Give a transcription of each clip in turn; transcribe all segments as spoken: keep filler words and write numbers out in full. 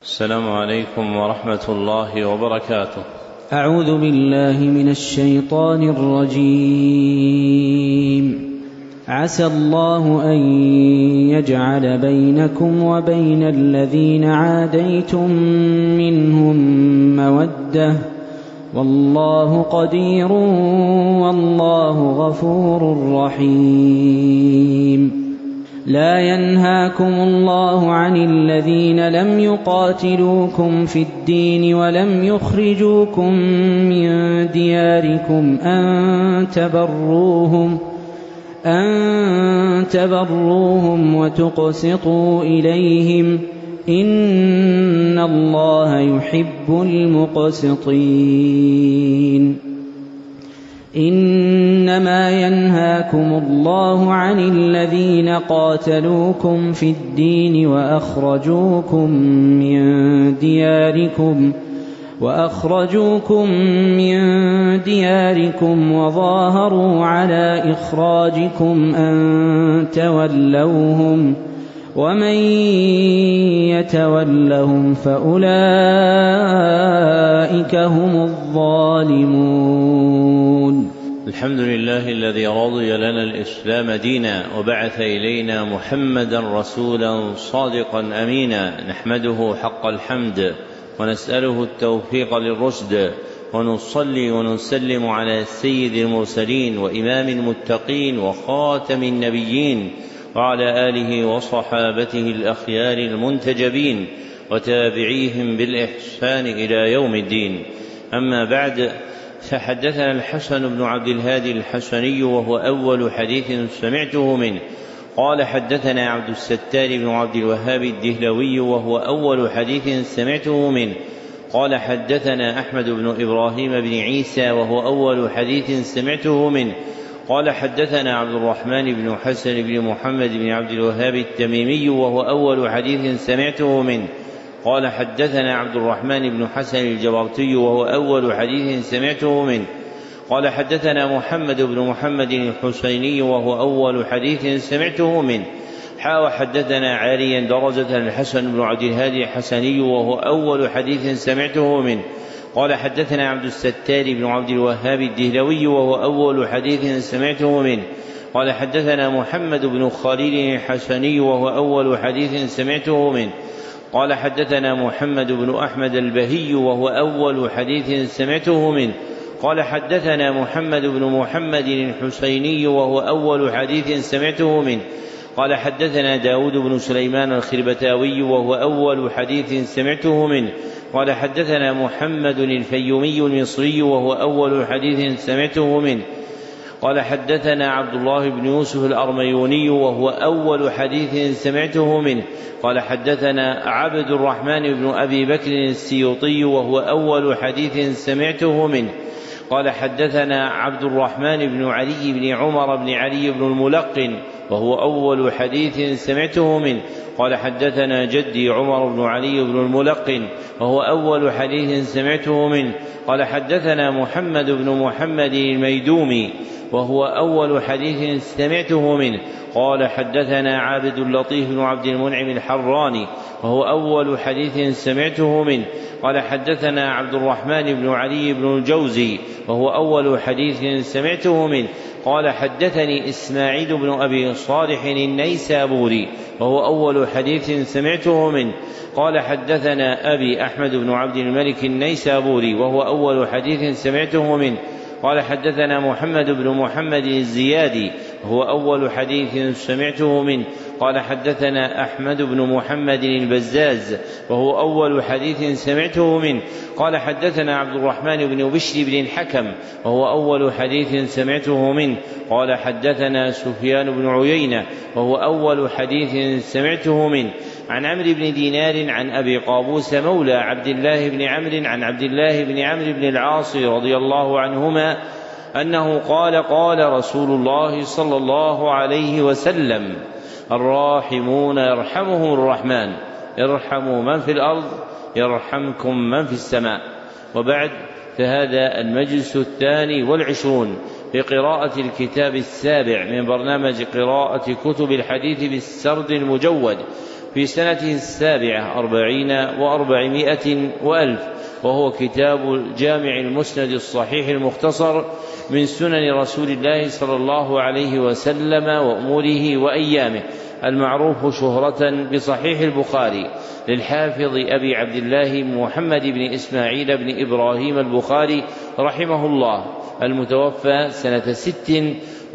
السلام عليكم ورحمة الله وبركاته. أعوذ بالله من الشيطان الرجيم. عسى الله أن يجعل بينكم وبين الذين عاديتم منهم مودة، والله قدير والله غفور رحيم. لا ينهاكم الله عن الذين لم يقاتلوكم في الدين ولم يخرجوكم من دياركم أن تبروهم أن تبروهم وتقسطوا إليهم، إن الله يحب المقسطين. إنما ينهاكم الله عن الذين قاتلوكم في الدين وأخرجوكم من دياركم وأخرجوكم من دياركم وظاهروا على إخراجكم أن تولوهم، ومن يتولهم فأولئك هم الظالمون. الحمد لله الذي رضي لنا الإسلام دينا وبعث إلينا محمدا رسولا صادقا أمينا، نحمده حق الحمد ونسأله التوفيق للرشد، ونصلي ونسلم على سيد المرسلين وإمام المتقين وخاتم النبيين وعلى آله وصحابته الأخيار المنتجبين وتابعيهم بالإحسان إلى يوم الدين. أما بعد، فحدثنا الحسن بن عبد الهادي الحسني وهو أول حديث سمعته منه قال حدثنا عبد الستار بن عبد الوهاب الدهلوي وهو أول حديث سمعته منه قال حدثنا أحمد بن إبراهيم بن عيسى وهو أول حديث سمعته منه قال حدثنا عبد الرحمن بن حسن بن محمد بن عبد الوهاب التميمي وهو أول حديث سمعته منه قال حدثنا عبد الرحمن بن حسن الجبرتي وهو أول حديث سمعته منه قال حدثنا محمد بن محمد الحسيني وهو أول حديث سمعته منه حا وحدثنا عاليا درجة الحسن بن عبد الهادي الحسني وهو أول حديث سمعته منه قال حدثنا عبد الستار بن عبد الوهاب الدهلوي وهو أول حديث سمعته منه قال حدثنا محمد بن خليل الحسني وهو أول حديث سمعته منه قال حدثنا محمد بن أحمد البهي وهو أول حديث سمعته منه قال حدثنا محمد بن محمد الحسيني وهو أول حديث سمعته منه قال حدثنا داود بن سليمان الخربتاوي وهو أول حديث سمعته منه قال حدثنا محمد الفيومي المصري وهو أول حديث سمعته منه قال حدثنا عبد الله بن يوسف الأرميوني وهو أول حديث سمعته منه قال حدثنا عبد الرحمن بن أبي بكر السيوطي وهو أول حديث سمعته منه قال حدثنا عبد الرحمن بن علي بن عمر بن علي بن الملقن وهو أول حديث سمعته منه قال حدثنا جدي عمر بن علي بن الملقن وهو أول حديث سمعته منه قال حدثنا محمد بن محمد الميدومي وهو أول حديث سمعته منه قال حدثنا عابد اللطيف بن عبد المنعم الحراني وهو أول حديث سمعته منه قال حدثنا عبد الرحمن بن علي بن الجوزي وهو أول حديث سمعته منه قال حدثني إسماعيل بن أبي صالح النيسابوري وهو أول حديث سمعته منه قال حدثنا أبي أحمد بن عبد الملك النيسابوري وهو أول حديث سمعته منه قال حدثنا محمد بن محمد الزيادي وهو أول حديث سمعته منه قال حدثنا أحمد بن محمد البزاز وهو أول حديث سمعته منه قال حدثنا عبد الرحمن بن بشر بن الحكم وهو أول حديث سمعته منه قال حدثنا سفيان بن عيينة وهو أول حديث سمعته منه عن عمرو بن دينار عن أبي قابوس مولى عبد الله بن عمرو عن عبد الله بن عمرو بن العاص رضي الله عنهما أنه قال قال رسول الله صلى الله عليه وسلم الراحمون يرحمهم الرحمن ارحموا من في الأرض يرحمكم من في السماء. وبعد، فهذا المجلس الثاني والعشرون في قراءة الكتاب السابع من برنامج قراءة كتب الحديث بالسرد المجود، في سنته السابعة أربعين وأربعمائة وألف، وهو كتاب الجامع المسند الصحيح المختصر من سنن رسول الله صلى الله عليه وسلم وأموره وأيامه، المعروف شهرة بصحيح البخاري للحافظ أبي عبد الله محمد بن إسماعيل بن إبراهيم البخاري رحمه الله، المتوفى سنة ست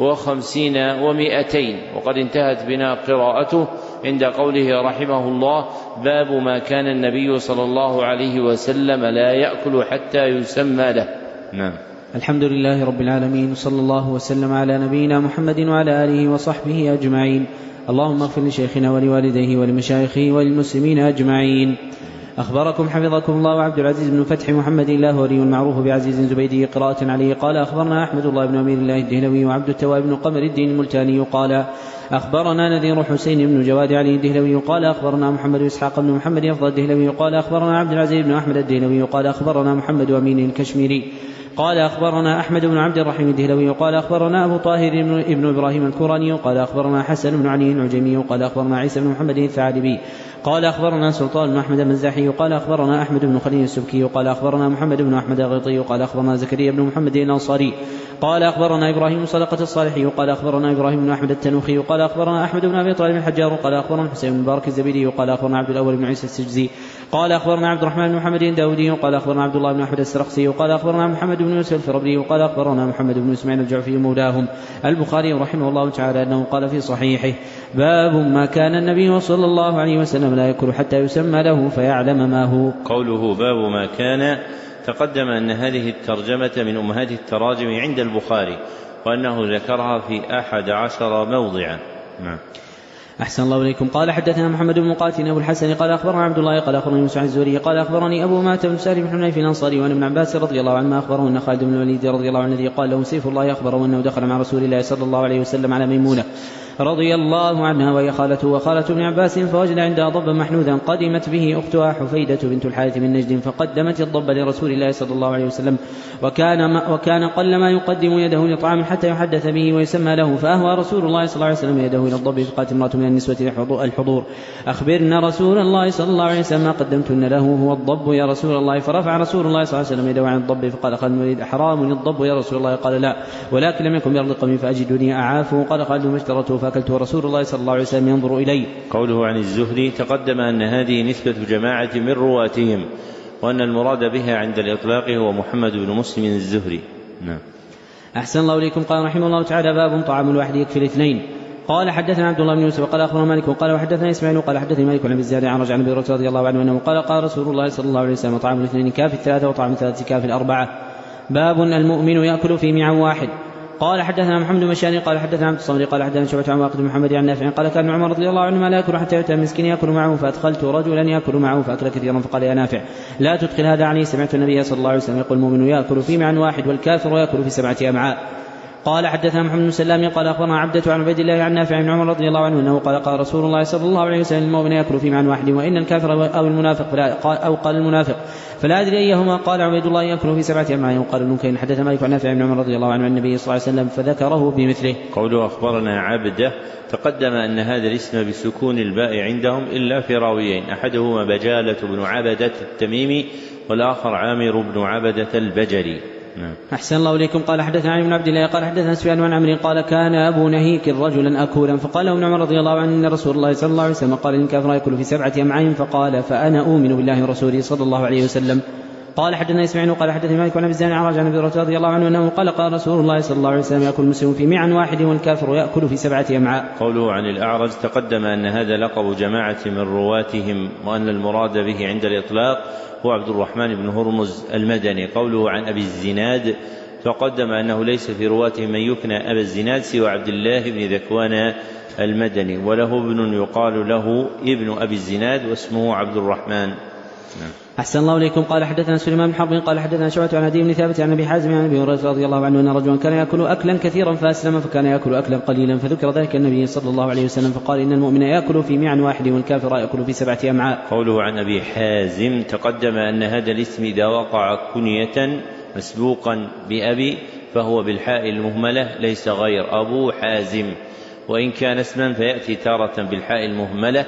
وخمسين ومائتين، وقد انتهت بنا قراءته عند قوله رحمه الله: باب ما كان النبي صلى الله عليه وسلم لا يأكل حتى يسمى له. نعم. الحمد لله رب العالمين، صلى الله وسلم على نبينا محمد وعلى آله وصحبه أجمعين. اللهم اغفر لشيخنا ولوالديه ولمشايخه وللمسلمين أجمعين. أخبركم حفظكم الله عبد العزيز بن فتح محمد اللاهوري المعروف بعزيز زبيدي قراءة عليه قال: أخبرنا أحمد الله بن أمير الله الدهلوي وعبد التواب بن قمر الدين الملتاني قال: أخبرنا نذير حسين بن جواد علي الدهلوي قال: أخبرنا محمد إسحاق بن محمد أفضل الدهلوي قال: أخبرنا عبد العزيز بن أحمد الدهلوي قال: أخبرنا محمد أمين الكشميري قال: أخبرنا أحمد بن عبد الرحيم الدهلوي قال: أخبرنا أبو طاهر ابن إبراهيم الكوراني قال: أخبرنا حسن بن علي العجمي قال: أخبرنا عيسى بن محمد الثعلبي قال: أخبرنا سلطان بن أحمد المزاحي قال: أخبرنا أحمد بن خليل السبكي قال: أخبرنا محمد بن أحمد الغيطي قال: أخبرنا زكريا بن محمد الأنصاري قال: أخبرنا إبراهيم صدقة الصالحي قال: أخبرنا إبراهيم بن أحمد التنوخي قال: أخبرنا أحمد بن أبي طالب الحجار قال: أخبرنا حسين بن مبارك الزبيدي قال: أخبرنا عبد الأول بن عيسى السجزي قال: أخبرنا عبد الرحمن بن محمد الداودي قال: أخبرنا عبد الله بن أحمد السرخسي قال: أخبرنا محمد بن يوسف الفربري قال: أخبرنا محمد بن إسماعيل الجعفي مولاهم البخاري رحمه الله تعالى أنه قال في صحيحه: باب ما كان النبي صلى الله عليه وسلم لا يأكل حتى يسمى له فيعلم ما هو. قوله باب ما كان، تقدم أن هذه الترجمة من أمهات التراجم عند البخاري، وأنه ذكرها في أحد عشر موضعا. نعم. أحسن الله إليكم. قال: حدثنا محمد بن مقاتل أبو الحسن قال: أخبرنا عبد الله قال: أخبرني موسى الزهري قال: أخبرني أبو مات بن سالم بن حنيف الأنصاري وعن ابن عباس رضي الله عنهما أخبره أن خالد بن الوليد رضي الله عنه الذي قال له سيف الله أخبره أنه دخل مع رسول الله صلى الله عليه وسلم على ميمونة رضي الله عنها وهي خالته وخالة ابن عباس، فوجد عندها ضبا محنوذا قدمت به أختها حفيدة بنت الحارث من نجد، فقدمت الضب لرسول الله صلى الله عليه وسلم، وكان, وكان قل ما يقدم يده لطعام حتى يحدث به ويسمى له، فأهوى رسول الله صلى الله عليه وسلم يده إلى الضب، فقالت امرأة من النسوة الحضور: أخبرنا رسول الله صلى الله عليه وسلم ما قدمتن له هو الضب يا رسول الله. فرفع رسول الله صلى الله عليه وسلم يده عن الضب، فقال خالد بن الوليد: حرام الضب يا رسول الله؟ قال: لا، ولكن لم يكن بأرض قومي فأجدني أعافه. قال خالد: ما اشترته فأكلته ورسول الله صلى الله عليه وسلم ينظر إلي. قوله عن الزهري، تقدم أن هذه نسبة جماعة من رواتهم، وأن المراد بها عند الإطلاق هو محمد بن مسلم الزهري. نعم. أحسن الله إليكم. قال رحمه الله تعالى: باب طعام الواحد يكفي الاثنين. قال: حدثنا عبد الله بن يوسف قال: أخبرنا مالك قال: وحدثنا إسماعيل قال: حدثني مالك عن أبي الزناد عن رجع عن أبي هريرة رضي الله عنه أنه قال: قال رسول الله صلى الله عليه وسلم: طعام الاثنين كافي الثلاثة وطعام الثلاثة كافي الأربعة. باب المؤمن يأكل في معا واحد. قال: حدثنا محمد بن بشار قال: حدثنا عبد الصمد قال: حدثنا شعبة عن واقد محمد عن نافع قال: كان عمر رضي الله عنه ما لا يأكل حتى يؤتى مسكين يأكل معه، فأدخلت رجلا يأكل معه فأكل كثيرا، فقال: يا نافع لا تدخل هذا عني، سمعت النبي صلى الله عليه وسلم يقول: المؤمن يأكل في معا واحد والكافر يأكل في سبعة أمعاء. قال: حدثنا محمد بن سلام قال: أخبرنا عبدة عن عبيد الله عن نافع بن عمر رضي الله عنه أنه قال: قال رسول الله صلى الله عليه وسلم: المؤمن يأكل في معا واحد، وإن الكافر أو المنافق فلا أو قال المنافق فلا أدري أيهما. قال عبيد الله: يأكل في سبعة أمعاء. وقال ابن كين: حدث مالك عن نافع بن عمر رضي الله عنه عن النبي صلى الله عليه وسلم فذكره بمثله. قوله أخبرنا عبدة، تقدم أن هذا الاسم بسكون الباء عندهم إلا في راويين، أحدهما بجالة بن عبدة التميمي، والآخر عامر بن عبدة البجري. نعم. أحسن الله إليكم. قال: حدثنا علي بن عبد الله قال: حدثنا سفيان عن عمرو قال: كان أبو نهيك رجلا أكولا، فقال ابن عمر رضي الله عنه إن رسول الله صلى الله عليه وسلم قال: إن الكافر يأكل في سبعة أمعاء، فقال: فأنا أؤمن بالله ورسوله صلى الله عليه وسلم. قال: حدثنا إسماعيل قال: حدثني مالك عن أبي الزناد عن رجع عن أبي هريرة رضي الله عنه أنه قال: قال رسول الله صلى الله عليه وسلم: يأكل المسلم في معا واحد والكافر يأكل في سبعة أمعاء. قوله عن الأعرج، تقدم أن هذا لقب جماعة من رواتهم، وأن المراد به عند الإطلاق هو عبد الرحمن بن هرمز المدني. قوله عن أبي الزناد، فقدم أنه ليس في رواتهم من يكنى أبا الزناد سوى عبد الله بن ذكوان المدني، وله ابن يقال له ابن أبي الزناد واسمه عبد الرحمن. نعم. أحسن الله إليكم. قال: حدثنا سليمان بن حرب قال: حدثنا شعبة عن عدي بن ثابت عن أبي حازم عن أبي هريرة رضي الله عنه أن رجلا كان يأكل أكلا كثيرا فأسلم، فكان يأكل أكلا قليلا، فذكر ذلك النبي صلى الله عليه وسلم فقال: إن المؤمن يأكل في معا واحد والكافر يأكل في سبعة أمعاء. قوله عن أبي حازم، تقدم أن هذا الاسم إذا وقع كنية مسبوقا بأبي فهو بالحاء المهملة ليس غير أبو حازم، وإن كان اسما فيأتي تارة بالحاء المهملة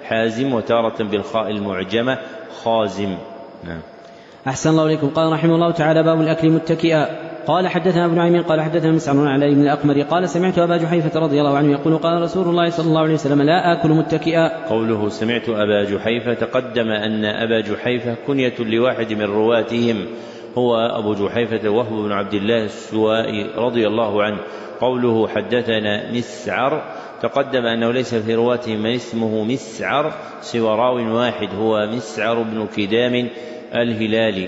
حازم، وتارة بالخاء المعجمة خازم. نعم. أحسن الله إليكم. قال رحمه الله تعالى: باب الأكل متكئا. قال حدثنا ابن نعيم قال حدثنا مسعر عن علي بن الأقمر قال سمعت أبا جحيفة رضي الله عنه يقول: قال رسول الله صلى الله عليه وسلم: لا آكل متكئا. قوله سمعت أبا جحيفة، تقدم أن أبا جحيفة كنية لواحد من رواتهم هو أبو جحيفة وهب بن عبد الله السوائي رضي الله عنه. قوله حدثنا مسعر، تقدم أنه ليس في رواتهم من اسمه مسعر سوى راو واحد هو مسعر بن كدام الهلالي.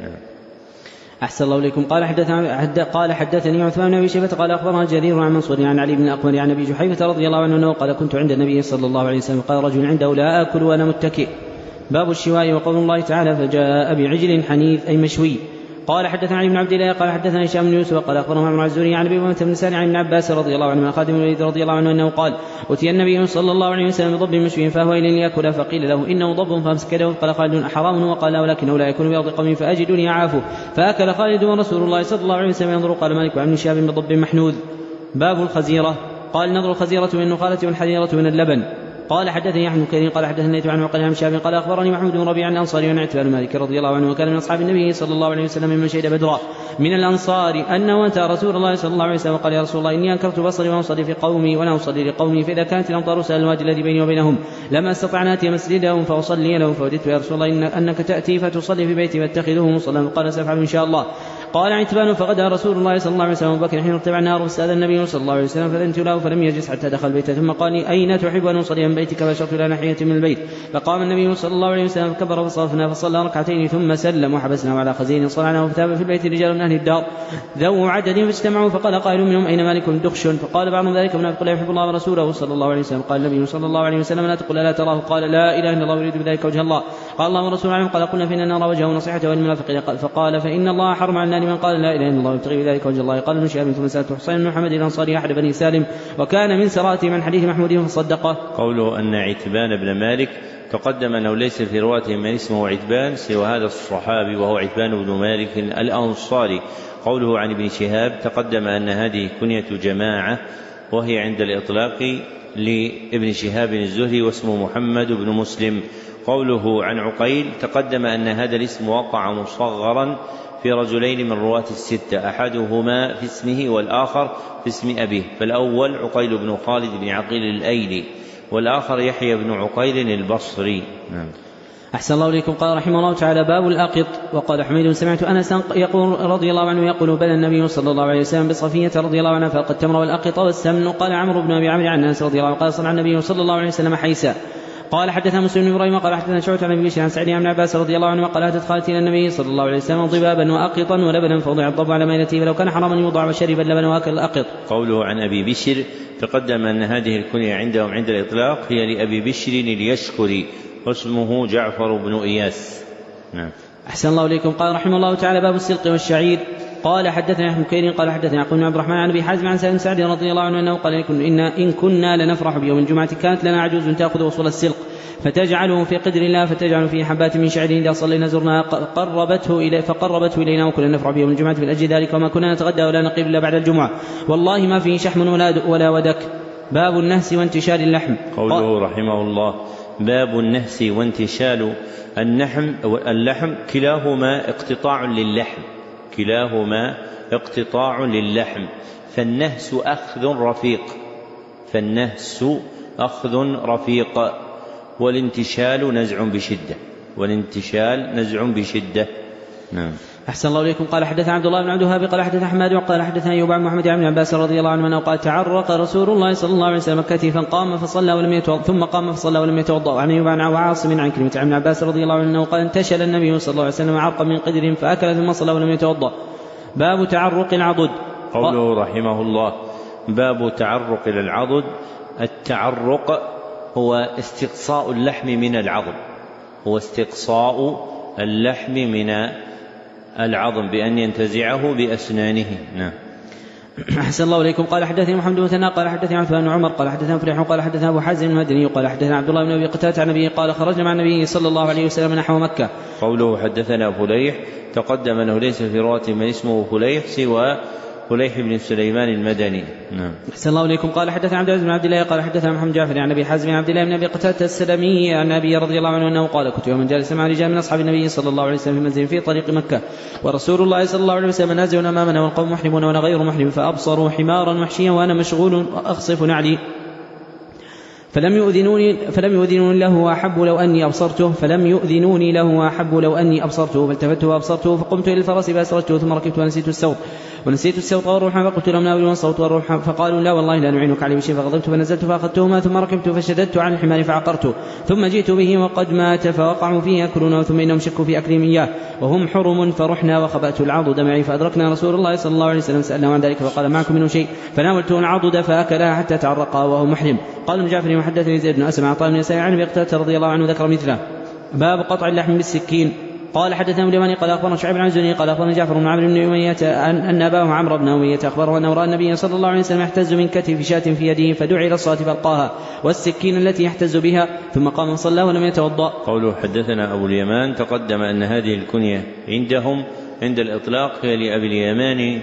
أحسن الله إليكم. قال حدثنا قال حدثني عثمان بن أبي شيبة قال أخبرنا جرير عن منصور عن علي بن الأقمر عن أبي جحيفة رضي الله عنه قال: كنت عند النبي صلى الله عليه وسلم قال رجل عنده: لا آكل وأنا متكئ. باب الشواء. وقول الله تعالى: فجاء بعجل حنيذ أي مشوي. قال حدثنا علي بن عبد الله قال حدثنا هشام بن يوسف قال اخبرنا معمر الزهري عن ابي امامه بن سالم عن ابن عباس رضي الله عنه خادم الوليد رضي الله عنه انه قال: اتي النبي صلى الله عليه وسلم بضب مشوي فهو الى ليأكل فقيل له: انه ضب فامسك له. قال خالد: حرام. وقال لا ولكنه لا يكون بأرض قوم فاجدني اعافه. فاكل خالد ورسول الله صلى الله عليه وسلم ينظر. قال مالك عن شاب بضب محنوذ. باب الخزيره. قال: نظر الخزيره من النخاله والحذيره من اللبن. قال حدثني احمد كريم قال حدثني عن عقيل عن شاب قال اخبرني محمود بن ربيع الانصاري عن عتبان مالك رضي الله عنه وكان من اصحاب النبي صلى الله عليه وسلم ممن شهد بدرا من الانصار انه اتى رسول الله صلى الله عليه وسلم قال: يا رسول الله اني انكرت بصري واصلي في قومي ولا اصلي لقومي، فاذا كانت الامطار سال الوادي الذي بيني وبينهم لما استطع ان اتي مسجدهم فاصلي لهم، فوددت يا رسول الله إن انك تاتي فتصلي في بيتي فاتخذوه مصلى. قال: سافعل ان شاء الله. قال عتبان: فغدا رسول الله صلى الله عليه وسلم وبكر حين ارتفع النهار فاستاذن النبي صلى الله عليه وسلم فاذنت له فلم يجلس حتى دخل البيت، ثم قال: اين تحب ان اصلي من بيتك؟ فاشرت الى ناحيه من البيت، فقام النبي صلى الله عليه وسلم فكبر فصرفنا فصلى ركعتين ثم سلم وحبسنا على خزين صنعنا وفتاب في البيت رجال من اهل الدار ذو عدد فاجتمعوا. فقال قائل منهم: اين مالك دخش؟ فقال بعضهم ذلك منافق لا يحب الله ورسوله صلى الله عليه وسلم. قال النبي صلى الله عليه وسلم: لا تقل لا تراه. قال: لا اله الا الله يريد بذلك وجه الله. قال: الله ورسوله اعلم. قال: قلنا فإننا نرى وجهه ونصيحته والمنافقين. فقال: فإن الله حرم عنا لمن قال لا اله الا الله يبتغي بذلك وجه الله. قال ابن شهاب: ثم سألت حسين بن محمد الانصاري احد بني سالم وكان من سراتهم عن حديث محمود فصدقه. قوله ان عتبان بن مالك، تقدم انه ليس في رواتهم من اسمه عتبان سوى هذا الصحابي وهو عتبان بن مالك الانصاري. قوله عن ابن شهاب، تقدم ان هذه كنية جماعة وهي عند الاطلاق لابن شهاب الزهري واسمه محمد بن مسلم. قوله عن عقيل، تقدم ان هذا الاسم وقع مصغرا في رجلين من رواة الستة، أحدهما في اسمه والآخر في اسم أبيه، فالأول عقيل بن خالد بن عقيل الأيلي والآخر يحيى بن عقيل البصري. نعم. أحسن الله إليكم. قال رحمه الله تعالى: باب الأقط. وقال حميد: سمعت أنس يقول رضي الله عنه يقول: بلى النبي صلى الله عليه وسلم بصفية رضي الله عنها فألقى التمر والأقط والسمن. قال عمرو بن أبي عمرو عن أنس رضي الله عنه قال: صنع النبي صلى الله عليه وسلم حيسا. قال حدثنا مسلم بن ابراهيم قال حدثنا شعبة عن ابي بشر عن سعيد بن عباس رضي الله عنه قال: اتت خالتي الى النبي صلى الله عليه وسلم ضبابا واقطا ولبنا فوضع الضب على مائلته فلو كان حراما يوضع وشرب اللبن واكل الاقط. قوله عن ابي بشر، تقدم ان هذه الكنية عندهم عند الاطلاق هي لابي بشر اليشكري واسمه جعفر بن اياس. نعم. احسن الله اليكم. قال رحمه الله تعالى: باب السلق والشعير. قال حدثنا ابن كير قال حدثنا يعقوب بن عبد الرحمن عن ابي حازم عن سالم سعد رضي الله عنه انه قال: إن, ان كنا لنفرح بيوم الجمعه كانت لنا عجوز تاخذ وصول السلق فتجعله في قدر الله فتجعل فيه حبات من شعر إذا صلينا زرناها قربته إلي فقربته إلينا وكنا نفرح بيوم الجمعة في الأجل ذلك وما كنا نتغدى ولا نقيم إلا بعد الجمعة والله ما فيه شحم ولا, ولا ودك. باب النهس وانتشال اللحم. قوله رحمه الله: باب النهس وانتشال النحم اللحم، كلاهما اقتطاع للحم كلاهما اقتطاع للحم فالنهس أخذ رفيق فالنهس أخذ رفيق والانتشال نزع بشدة والانتشال نزع بشدة. نعم. أحسن الله إليكم. قال حدثنا عبد الله بن عبد الوهاب قال حدثنا أحمد وقال حدثنا أيوب عن محمد بن عباس رضي الله عنه قال: تعرق رسول الله صلى الله عليه وسلم كتفا قام فصلى ولم يتوضأ ثم قام فصلى ولم يتوضأ. وعن أيوب عن عاصم عن كلمة عن عباس رضي الله عنه قال: انتشل النبي صلى الله عليه وسلم عرقا من قدر فأكل ثم صلى ولم يتوضأ. باب تعرق العضد. قوله رحمه الله: باب تعرق العضد. التعرق هو استقصاء اللحم من العظم هو استقصاء اللحم من العظم بأن ينتزعه بأسنانه. نعم. أحسن الله إليكم. قال حدثنا محمد بن ثناء قال حدثنا عثمان بن عمر قال حدثنا فريح قال حدثنا أبو حازم المدني قال حدثنا عبد الله بن أبي قتادة عن النبي قال: خرجنا مع النبي صلى الله عليه وسلم نحو مكة. قوله حدثنا فليح، تقدم أنه ليس في رواة من اسمه فليح سوى فليح بن سليمان المدني. نعم. أحسن الله إليكم. قال حدثنا عبد العزيز بن عبد الله قال حدثنا محمد جعفر عن أبي حازم عن عبد الله بن أبي قتادة السلمي عن أبي رضي الله عنه أنه قال كنت يوما جالسا مع رجال من أصحاب النبي صلى الله عليه وسلم في منزل في طريق مكة ورسول الله صلى الله عليه وسلم نازل أمامنا والقوم محرمون وأنا غير محرم فأبصروا حمارا وحشيا وأنا مشغول وأخصف نعلي فلم يؤذنوني فلم يؤذنوني له وأحب لو أني أبصرته فلم يؤذنوني له وأحب لو أني أبصرته فالتفت وأبصرته فقمت إلى الفرس فأسرجته ثم ركبت ونسيت السوط ونسيت السوط والروح فقلت لهم ناولوا الصوت والروح فقالوا لا والله لا نعينك عليه بشيء فغضبت فنزلت فأخذتهما ثم ركبت فشددت عن الحمار فعقرته ثم جئت به وقد مات فوقعوا فيه يأكلونه ثم إنهم شكوا في أكلهم إياه وهم حرم فرحنا وخبأت العضد معي فأدركنا رسول الله صلى الله عليه وسلم سألناه عن ذلك فقال معكم منه شيء فناولته العضد فأكلها حتى تعرقا وهو محرم. قال ابن جعفر وحدثني زيد بن أسمع عطاء بن يسار عن أبي قتادة رضي الله عنه ذكر مثله. باب قطع اللحم بالسكين. قال حدثنا ابن اليماني قال أخبرنا شعيب بن الزهري قال أخبرنا جعفر بن عمرو بن أمية أن أباه عمرو بن أمية أخبره أنه رأى النبي صلى الله عليه وسلم يحتز من كتف شاة في يده فدعي إلى الصلاة فألقاها والسكين التي يحتز بها ثم قام صلى ولم يتوضأ. قوله حدثنا أبو اليمان تقدم أن هذه الكنية عندهم عند الإطلاق هي لأبي اليمان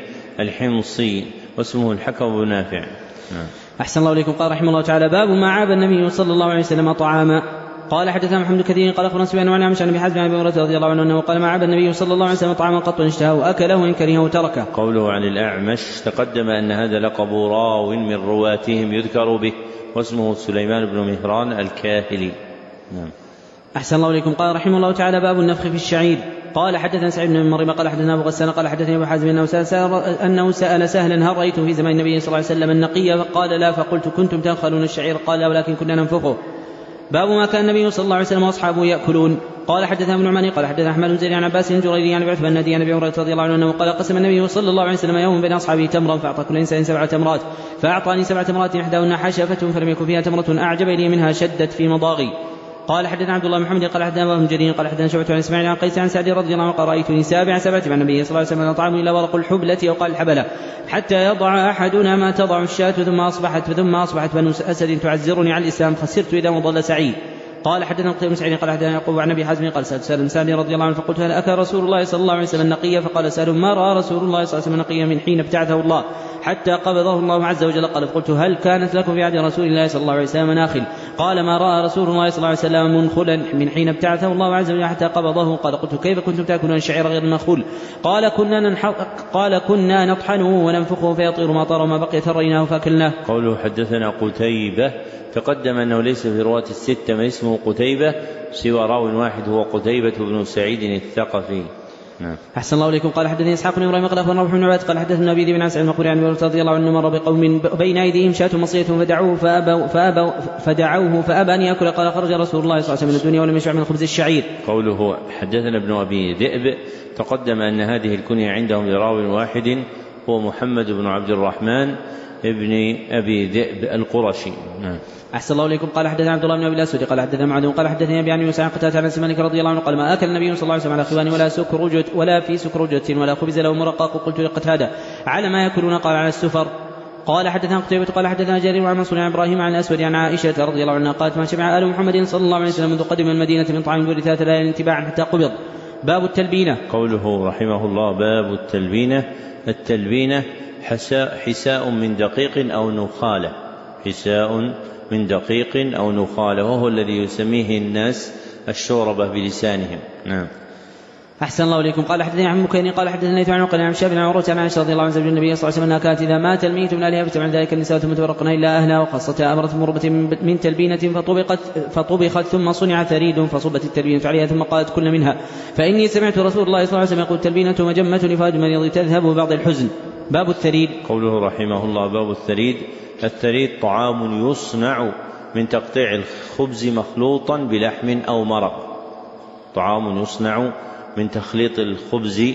الحمصي واسمه الحكم بن نافع. نعم. أحسن الله إليكم. قال رحمه الله تعالى باب ما عاب النبي صلى الله عليه وسلم طعاما. قال حدثنا محمد كثير قال أخبرنا سفيان عن عمش عن أبي حازم عن أبي هريرة رضي الله عنه أنه قال ما عاب النبي صلى الله عليه وسلم طعاما قط اشتهاه أكله إن كرهه تركه. قوله عن الأعمش تقدم أن هذا لقب راو من رواتهم يذكر به واسمه سليمان بن مهران الكاهلي. نعم. أحسن الله إليكم. قال رحمه الله تعالى باب النفخ في الشعير. قال حدثنا سعيد بن مريم قال حدثنا أبو غسان قال حدثني أبو حازم أنه سأل, أنه سأل سهلا هل رأيتم في زمان النبي صلى الله عليه وسلم النقي فقال لا فقلت كنتم تنخلون الشعير قال لا ولكن كنا ننفخه. باب ما كان النبي صلى الله عليه وسلم واصحابه ياكلون. قال حدثنا ابن نعمان قال حدثنا احمد بن زيد عن عباس جريري عن عثمان النادي عن ابي هريره رضي الله عنه انه قال قسم النبي صلى الله عليه وسلم يوم بين اصحابه تمرا فاعطى كل انسان سبع تمرات فاعطاني سبع تمرات احداهن حشفه فلم يكن فيها تمره اعجب الي منها شدت في مضاغي. قال حدثنا عبد الله بن محمد قال حدثنا ابن جرير قال حدثنا شعبة عن اسماعيل عن قيس عن سعد رضي الله عنه قال رايتني سابع سبعه مع النبي صلى الله عليه وسلم طعام الى ورق الحبله وقال الحبله حتى يضع احدنا ما تضع الشاة ثم اصبحت ثم اصبحت بنو اسد تعزرني على الاسلام خسرت اذا مضل سعيد. قال حدثنا قتيبة بن سعيد قال حدثنا يعقوب عن ابي حازم قال سألت سالم سالم رضي الله عنه فقلت هل اكل رسول الله صلى الله عليه وسلم النقي فقال سالم ما راى رسول الله صلى الله عليه وسلم النقي من حين ابتعثه الله حتى قبضه الله عز وجل. قال فقلت هل كانت لكم في عهد رسول الله صلى الله عليه وسلم مناخل قال ما راى رسول الله صلى الله عليه وسلم منخلا من حين ابتعثه الله عز وجل حتى قبضه. قال قلت كيف كنتم تاكلون الشعير غير المنخول قال كنا قال كنا نطحنه وننفخه فيطير ما طار وما بقي ثريناه فاكلناه. قوله حدثنا قتيبة تقدم أنه ليس في رواة الستة من اسمه قتيبة سوى راو واحد هو قتيبة بن سعيد الثقفي. نعم. أحسن الله إليكم. قال حدثني إسحاق بن إبراهيم قال أخبرنا روح بن عباد قال حدثنا أبي بن عاصم المقبري عن أبي رضي الله عنه مر بقوم بين أيديهم شاة مصية فدعوه فأبوا فأبوا فدعوه فأبى أن يأكل قال خرج رسول الله صلى الله عليه وسلم من الدنيا ولم يشبع من خبز الشعير. قوله حدثنا ابن أبي ذئب تقدم أن هذه الكنية عندهم لراو واحد هو محمد بن عبد الرحمن ابن أبي ذئب القرشي. نعم. أحسن الله إليكم. قال حدثنا عبد الله بن أبي الأسود قال حدثنا معاذ قال حدثني أبي عن يوسف عن قتادة عن سمانك رضي الله عنه قال ما أكل النبي صلى الله عليه وسلم على خوان ولا سكرجة ولا في سكرجة ولا خبز له مرقاق. قلت لقتادة على ما يأكلون قال على السفر. قال حدثنا قتيبة قال حدثنا جرير عن منصور عن إبراهيم عن الأسود عن عائشة رضي الله عنها قالت ما شبع آل محمد صلى الله عليه وسلم منذ قدم المدينة من طعام دون ثلاث ليال انتباعا حتى قبض. باب التلبينة. قوله رحمه الله باب التلبينة. التلبينة حساء من دقيق أو نخالة حساء من دقيق أو نخالة وهو الذي يسميه الناس الشوربة بلسانهم. نعم. أحسن الله إليكم. قال حدثني عن مكيني قال حدثني عن عقل عن شاب عن عروة عن عائشة رضي الله عن زوج النبي صلى الله عليه وسلم أنها كانت إذا مات الميت من أهلها فتبع ذلك النساء ثم تفرقن إلا أهلها وخاصة أمرت مربة من تلبينة فطبقت فطبخت ثم صنع ثريد فصبت التلبينة عليها ثم قالت كل منها فإني سمعت رسول الله صلى الله عليه وسلم يقول التلبينة مجمة لفاج مريض تذهب بعض الحزن. باب الثريد. قوله رحمه الله باب الثريد. الثريد طعام يصنع من تقطيع الخبز مخلوطا بلحم أو مرق طعام يصنع من تخليط الخبز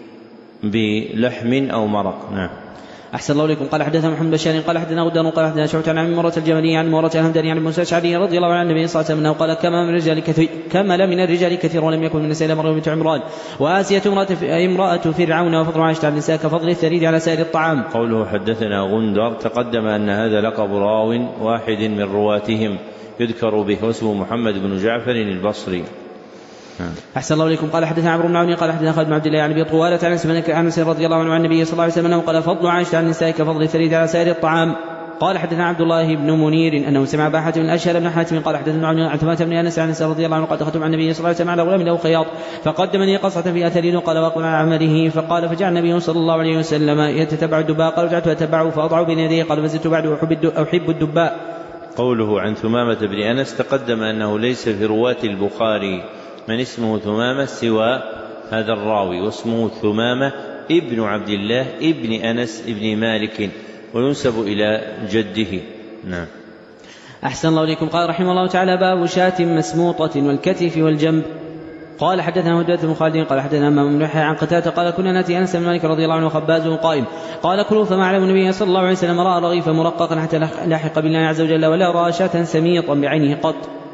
بلحم أو مرق. نعم. أحسن الله إليكم. قال حدثنا محمد بشار قال حدثنا غدان قال حدثنا شعبة عن مرة الجملي عن مرة الهمداني عن موسى الأشعري رضي الله عنه النبي صلى الله عليه وسلم قال كما من الرجال كثير كمل من الرجال كثير ولم يكن من النساء مريم بنت عمران وآسية امرأة فرعون وفضل عائشة على النساء كفضل الثريد على سائر الطعام. قوله حدثنا غندر تقدم أن هذا لقب راو واحد من رواتهم يذكر به واسمه محمد بن جعفر البصري. أحسن الله إليكم. قال حدثنا عمرو بن عون قال حدثنا خالد بن عبد الله عن أبي طوالة عن أنس رضي الله عنه عن النبي صلى الله عليه وسلم أنه قال فضل عائشة عن النساء كفضل الثريد على سائر الطعام. قال حدثنا عبد الله بن منير أنه سمع أبا حاتم الأشهل بن حاتم قال حدثنا عن ثمامة بن أنس عن أنس رضي الله عنه قال دخلت مع النبي صلى الله عليه وسلم على غلام له خياط فقدمني قصعة فيها ثريد قال وقل على عمله فقال فجعل النبي صلى الله عليه وسلم يتتبع الدباء قال رجعت أتبعه فأضعه بين يديه قال فزدت بعد أحب الدباء. قوله عن ثمامة بن أنس تقدم أنه ليس في رواة البخاري من اسمه ثمامة سوى هذا الراوي واسمه ثمامة ابن عبد الله ابن أنس ابن مالك وينسب إلى جده. نعم. أحسن الله إليكم. قال رحمه الله تعالى باب شاة مسموطة والكتف والجنب. قال حدثنا هدى بن خالد قال حدثنا امام بن يحيى عن قتادة قال كنا ناتي انس بن مالك رضي الله عنه وخبازه قائم قال كلوا فما علم النبي صلى الله عليه وسلم راى رغيفا مرققا حتى لاحق بالله عز وجل ولا راى شاة سميطا بعينه قط.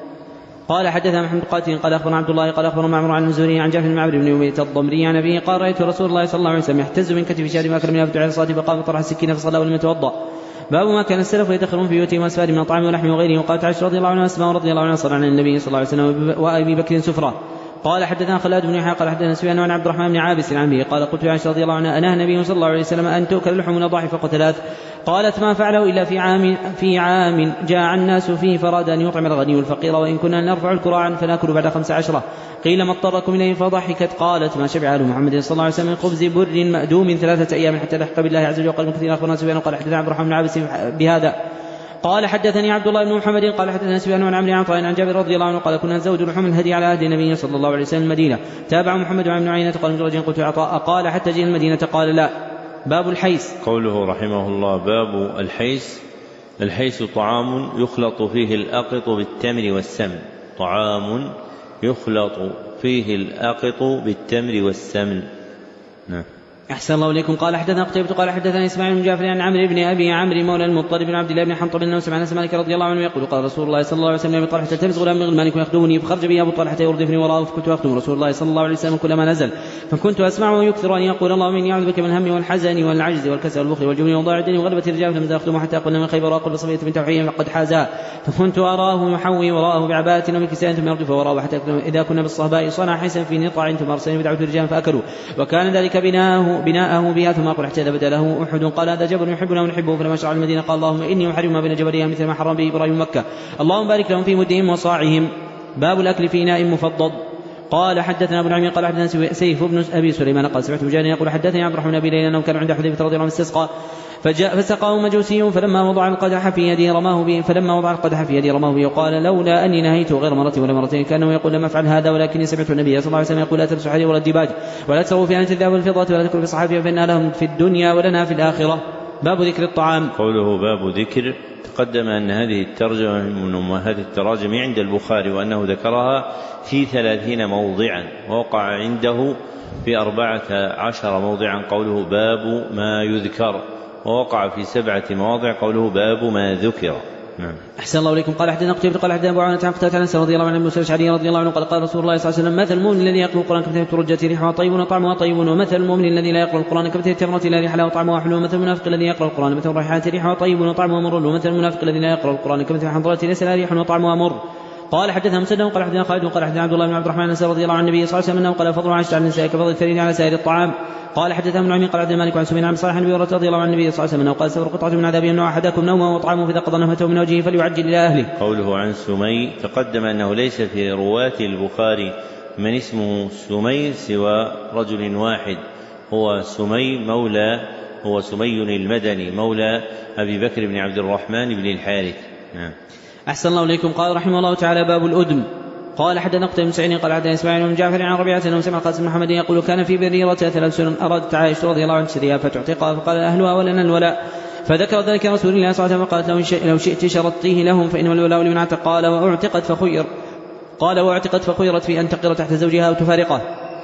قال حدثنا محمد قاتل قال اخبرنا عبد الله قال اخبرنا معمر عن الزهري عن جعفر بن عمرو بن أمية الضمري عن ابيه قال رايت رسول الله صلى الله عليه وسلم يحتز من كتف شاة ما اكل من ابدع الصلاه فقام طرح السكين فصلى ولم يتوضا. باب ما كان السلف يدخرون في بيوتهم واسفار من الطعام ولحم وغيره. وقالت عائشة رضي الله عنها اسماء رضي الله عنها صلى على النبي صلى الله عليه وسلم وابي بكر سفره. قال حدثنا خلاد بن يحيى قال حدثنا سفيان عن عبد الرحمن بن عابس عن ابي قال قلت عائشة رضي الله عنها انهى النبي صلى الله عليه وسلم ان تؤكل اللحم من الضحى فوق ثلاث. قالت ما فعله الا في عام في عام جاع الناس فيه فراد ان يطعم الغني والفقير وان كنا نرفع الكراع فناكل بعد خمس عشرة. قيل ما اضطركم اليه فضحكت قالت ما شبع ال محمد صلى الله عليه وسلم من خبز بر مأدوم ثلاثة ايام حتى لحق بالله عز وجل. وقال كثير اخبرنا سفيان قال حدثنا عبد الرحمن بن عابس بهذا. قال حدثني عبد الله بن محمد قال حدثنا سفيان عن عمرو عن طائن عن جابر رضي الله عنه قال كنا نزود لحوم الهدي على عهد النبي صلى الله عليه وسلم المدينه. تابع محمد بن عيينة قال مدرج قلت عطاء قال حتى جئ المدينه قال لا. باب الحيس. قوله رحمه الله باب الحيس. الحيس طعام يخلط فيه الأقط بالتمر والسمن. طعام يخلط فيه الأقط بالتمر والسمن. نعم. أحسن الله إليكم. قال حدثنا قتيبة قال حدثنا إسماعيل بن جعفر عن عمرو بن أبي عمرو مولى المطلب بن عبد الله بن حنطب أنه سمع أنس مالك رضي الله عنه يقول قال رسول الله صلى الله عليه وسلم لأبي طلحة تلمس غلام من غلمانك ويخدمني فخرج بي أبو طلحة يردفني وراءه فكنت أخدم رسول الله صلى الله عليه وسلم كلما نزل فكنت أسمعه يكثر أن يقول اللهم إني أعوذ بك من الهم والحزن والعجز والكسل والبخل والجبن وضاع الدين وغلبة الرجال فلم أخدمه حتى قلنا من خيبر وأقول بصفية بنت حيي فقد حازها فكنت أراه يحوي وراءه بعباءة وبكساء ثم يردف وراءه حتى إذا كنا بالصهباء صنع حسن في نطع ثم أرسلني بدعوة الرجال فأكلوا وكان ذلك بناءه بناءه بها ثم أقول حتى بدا له أحد قال هذا جبل يحبنا ونحبه فلما شرع المدينة قال اللهم إني أحرم ما بين جبلها مثل ما حرم به إبراهيم مكة اللهم بارك لهم في مدهم وصاعهم. باب الأكل في إناء مفضض. قال حدثنا ابو نعيم قال حدثنا سيف بن ابي سليمان قال سمعت مجاهد يقول حدثني عبد الرحمن بن ليلى انه كان عند حذيفه رضي الله عنه استسقى فجاء فسقاه مجوسي فلما وضع القدح في يده رماه به فلما وضع القدح في يده رماه به وقال لولا اني نهيته غير مره ولا مرتين كانه يقول لم افعل هذا ولكني سمعت النبي صلى الله عليه وسلم يقول لا تلبسوا الحرير ولا الديباج ولا تسروا في انت الذهب والفضه ولا تاكلوا في الصحافه فانها لهم في الدنيا ولنا في الاخره. باب ذكر الطعام. قوله باب ذكر تقدم أن هذه الترجمة من أمهات التراجم عند البخاري وأنه ذكرها في ثلاثين موضعا ووقع عنده في أربعة عشر موضعا قوله باب ما يذكر ووقع في سبعة مواضع قوله باب ما ذكر. نعم. أحسن الله إليكم. قال حدثنا قتيبة قال حدثنا أبو عوانة عن قتادة عن أنس رضي الله عنه موسى الأشعري رضي الله عنه قال قال رسول الله صلى الله عليه وسلم مثل المؤمن الذي يقرأ القرآن كمثل ترجة ريحها طيب وطعمها طيب ومثل المؤمن الذي لا يقرأ القرآن كمثل التمرة لا ريح لها وطعمها حلو ومثل المنافق الذي يقرأ القرآن مثل ريحان ريحها طيب وطعمها مر ومثل المنافق الذي لا يقرأ القرآن كمثل حنظلة ليس لها ريح وطعمها مر. قال حدثنا مسدد قال حدثنا خالد قال حدثنا عبد الله بن عبد الرحمن رضي الله عن النبي صلى الله عليه وسلم انه قال فضل عائشة على النساء كفضل الثريد على سائر الطعام. قال حدثنا ابن عمي قال عبد المالك عن سفيان عن صالح بن هريرة رضي الله عن النبي صلى الله عليه وسلم انه قال سفر قطعة من عذاب يمنع احدكم نومه وطعامه فاذا قضى نفته من وجهه فليعجل الى اهله. قوله عن سمي تقدم انه ليس في رواة البخاري من اسمه سمي سوى رجل واحد هو سمي مولى هو سمي المدني مولى ابي بكر بن عبد الرحمن بن الحارث. نعم. أحسن الله إليكم. قال رحمه الله تعالى باب الأدم. قال حدثنا قتيبة بن سعيد قال حدثنا إسماعيل بن جعفر عن ربيعة أنه سمع القاسم بن محمد يقول كان في بريرة ثلاث سنن أرادت عائشة رضي الله عنها تشتريها فتعتقها فقال أهلها ولنا الولاء فذكر ذلك رسول الله صلى الله عليه وسلم فقالت لو شئت شرطيه لهم فإنما الولاء لمن اعتق. قال وأعتقت فخير قال وأعتقت فخيرت في أن تقر تحت زوجها أو تفارقه.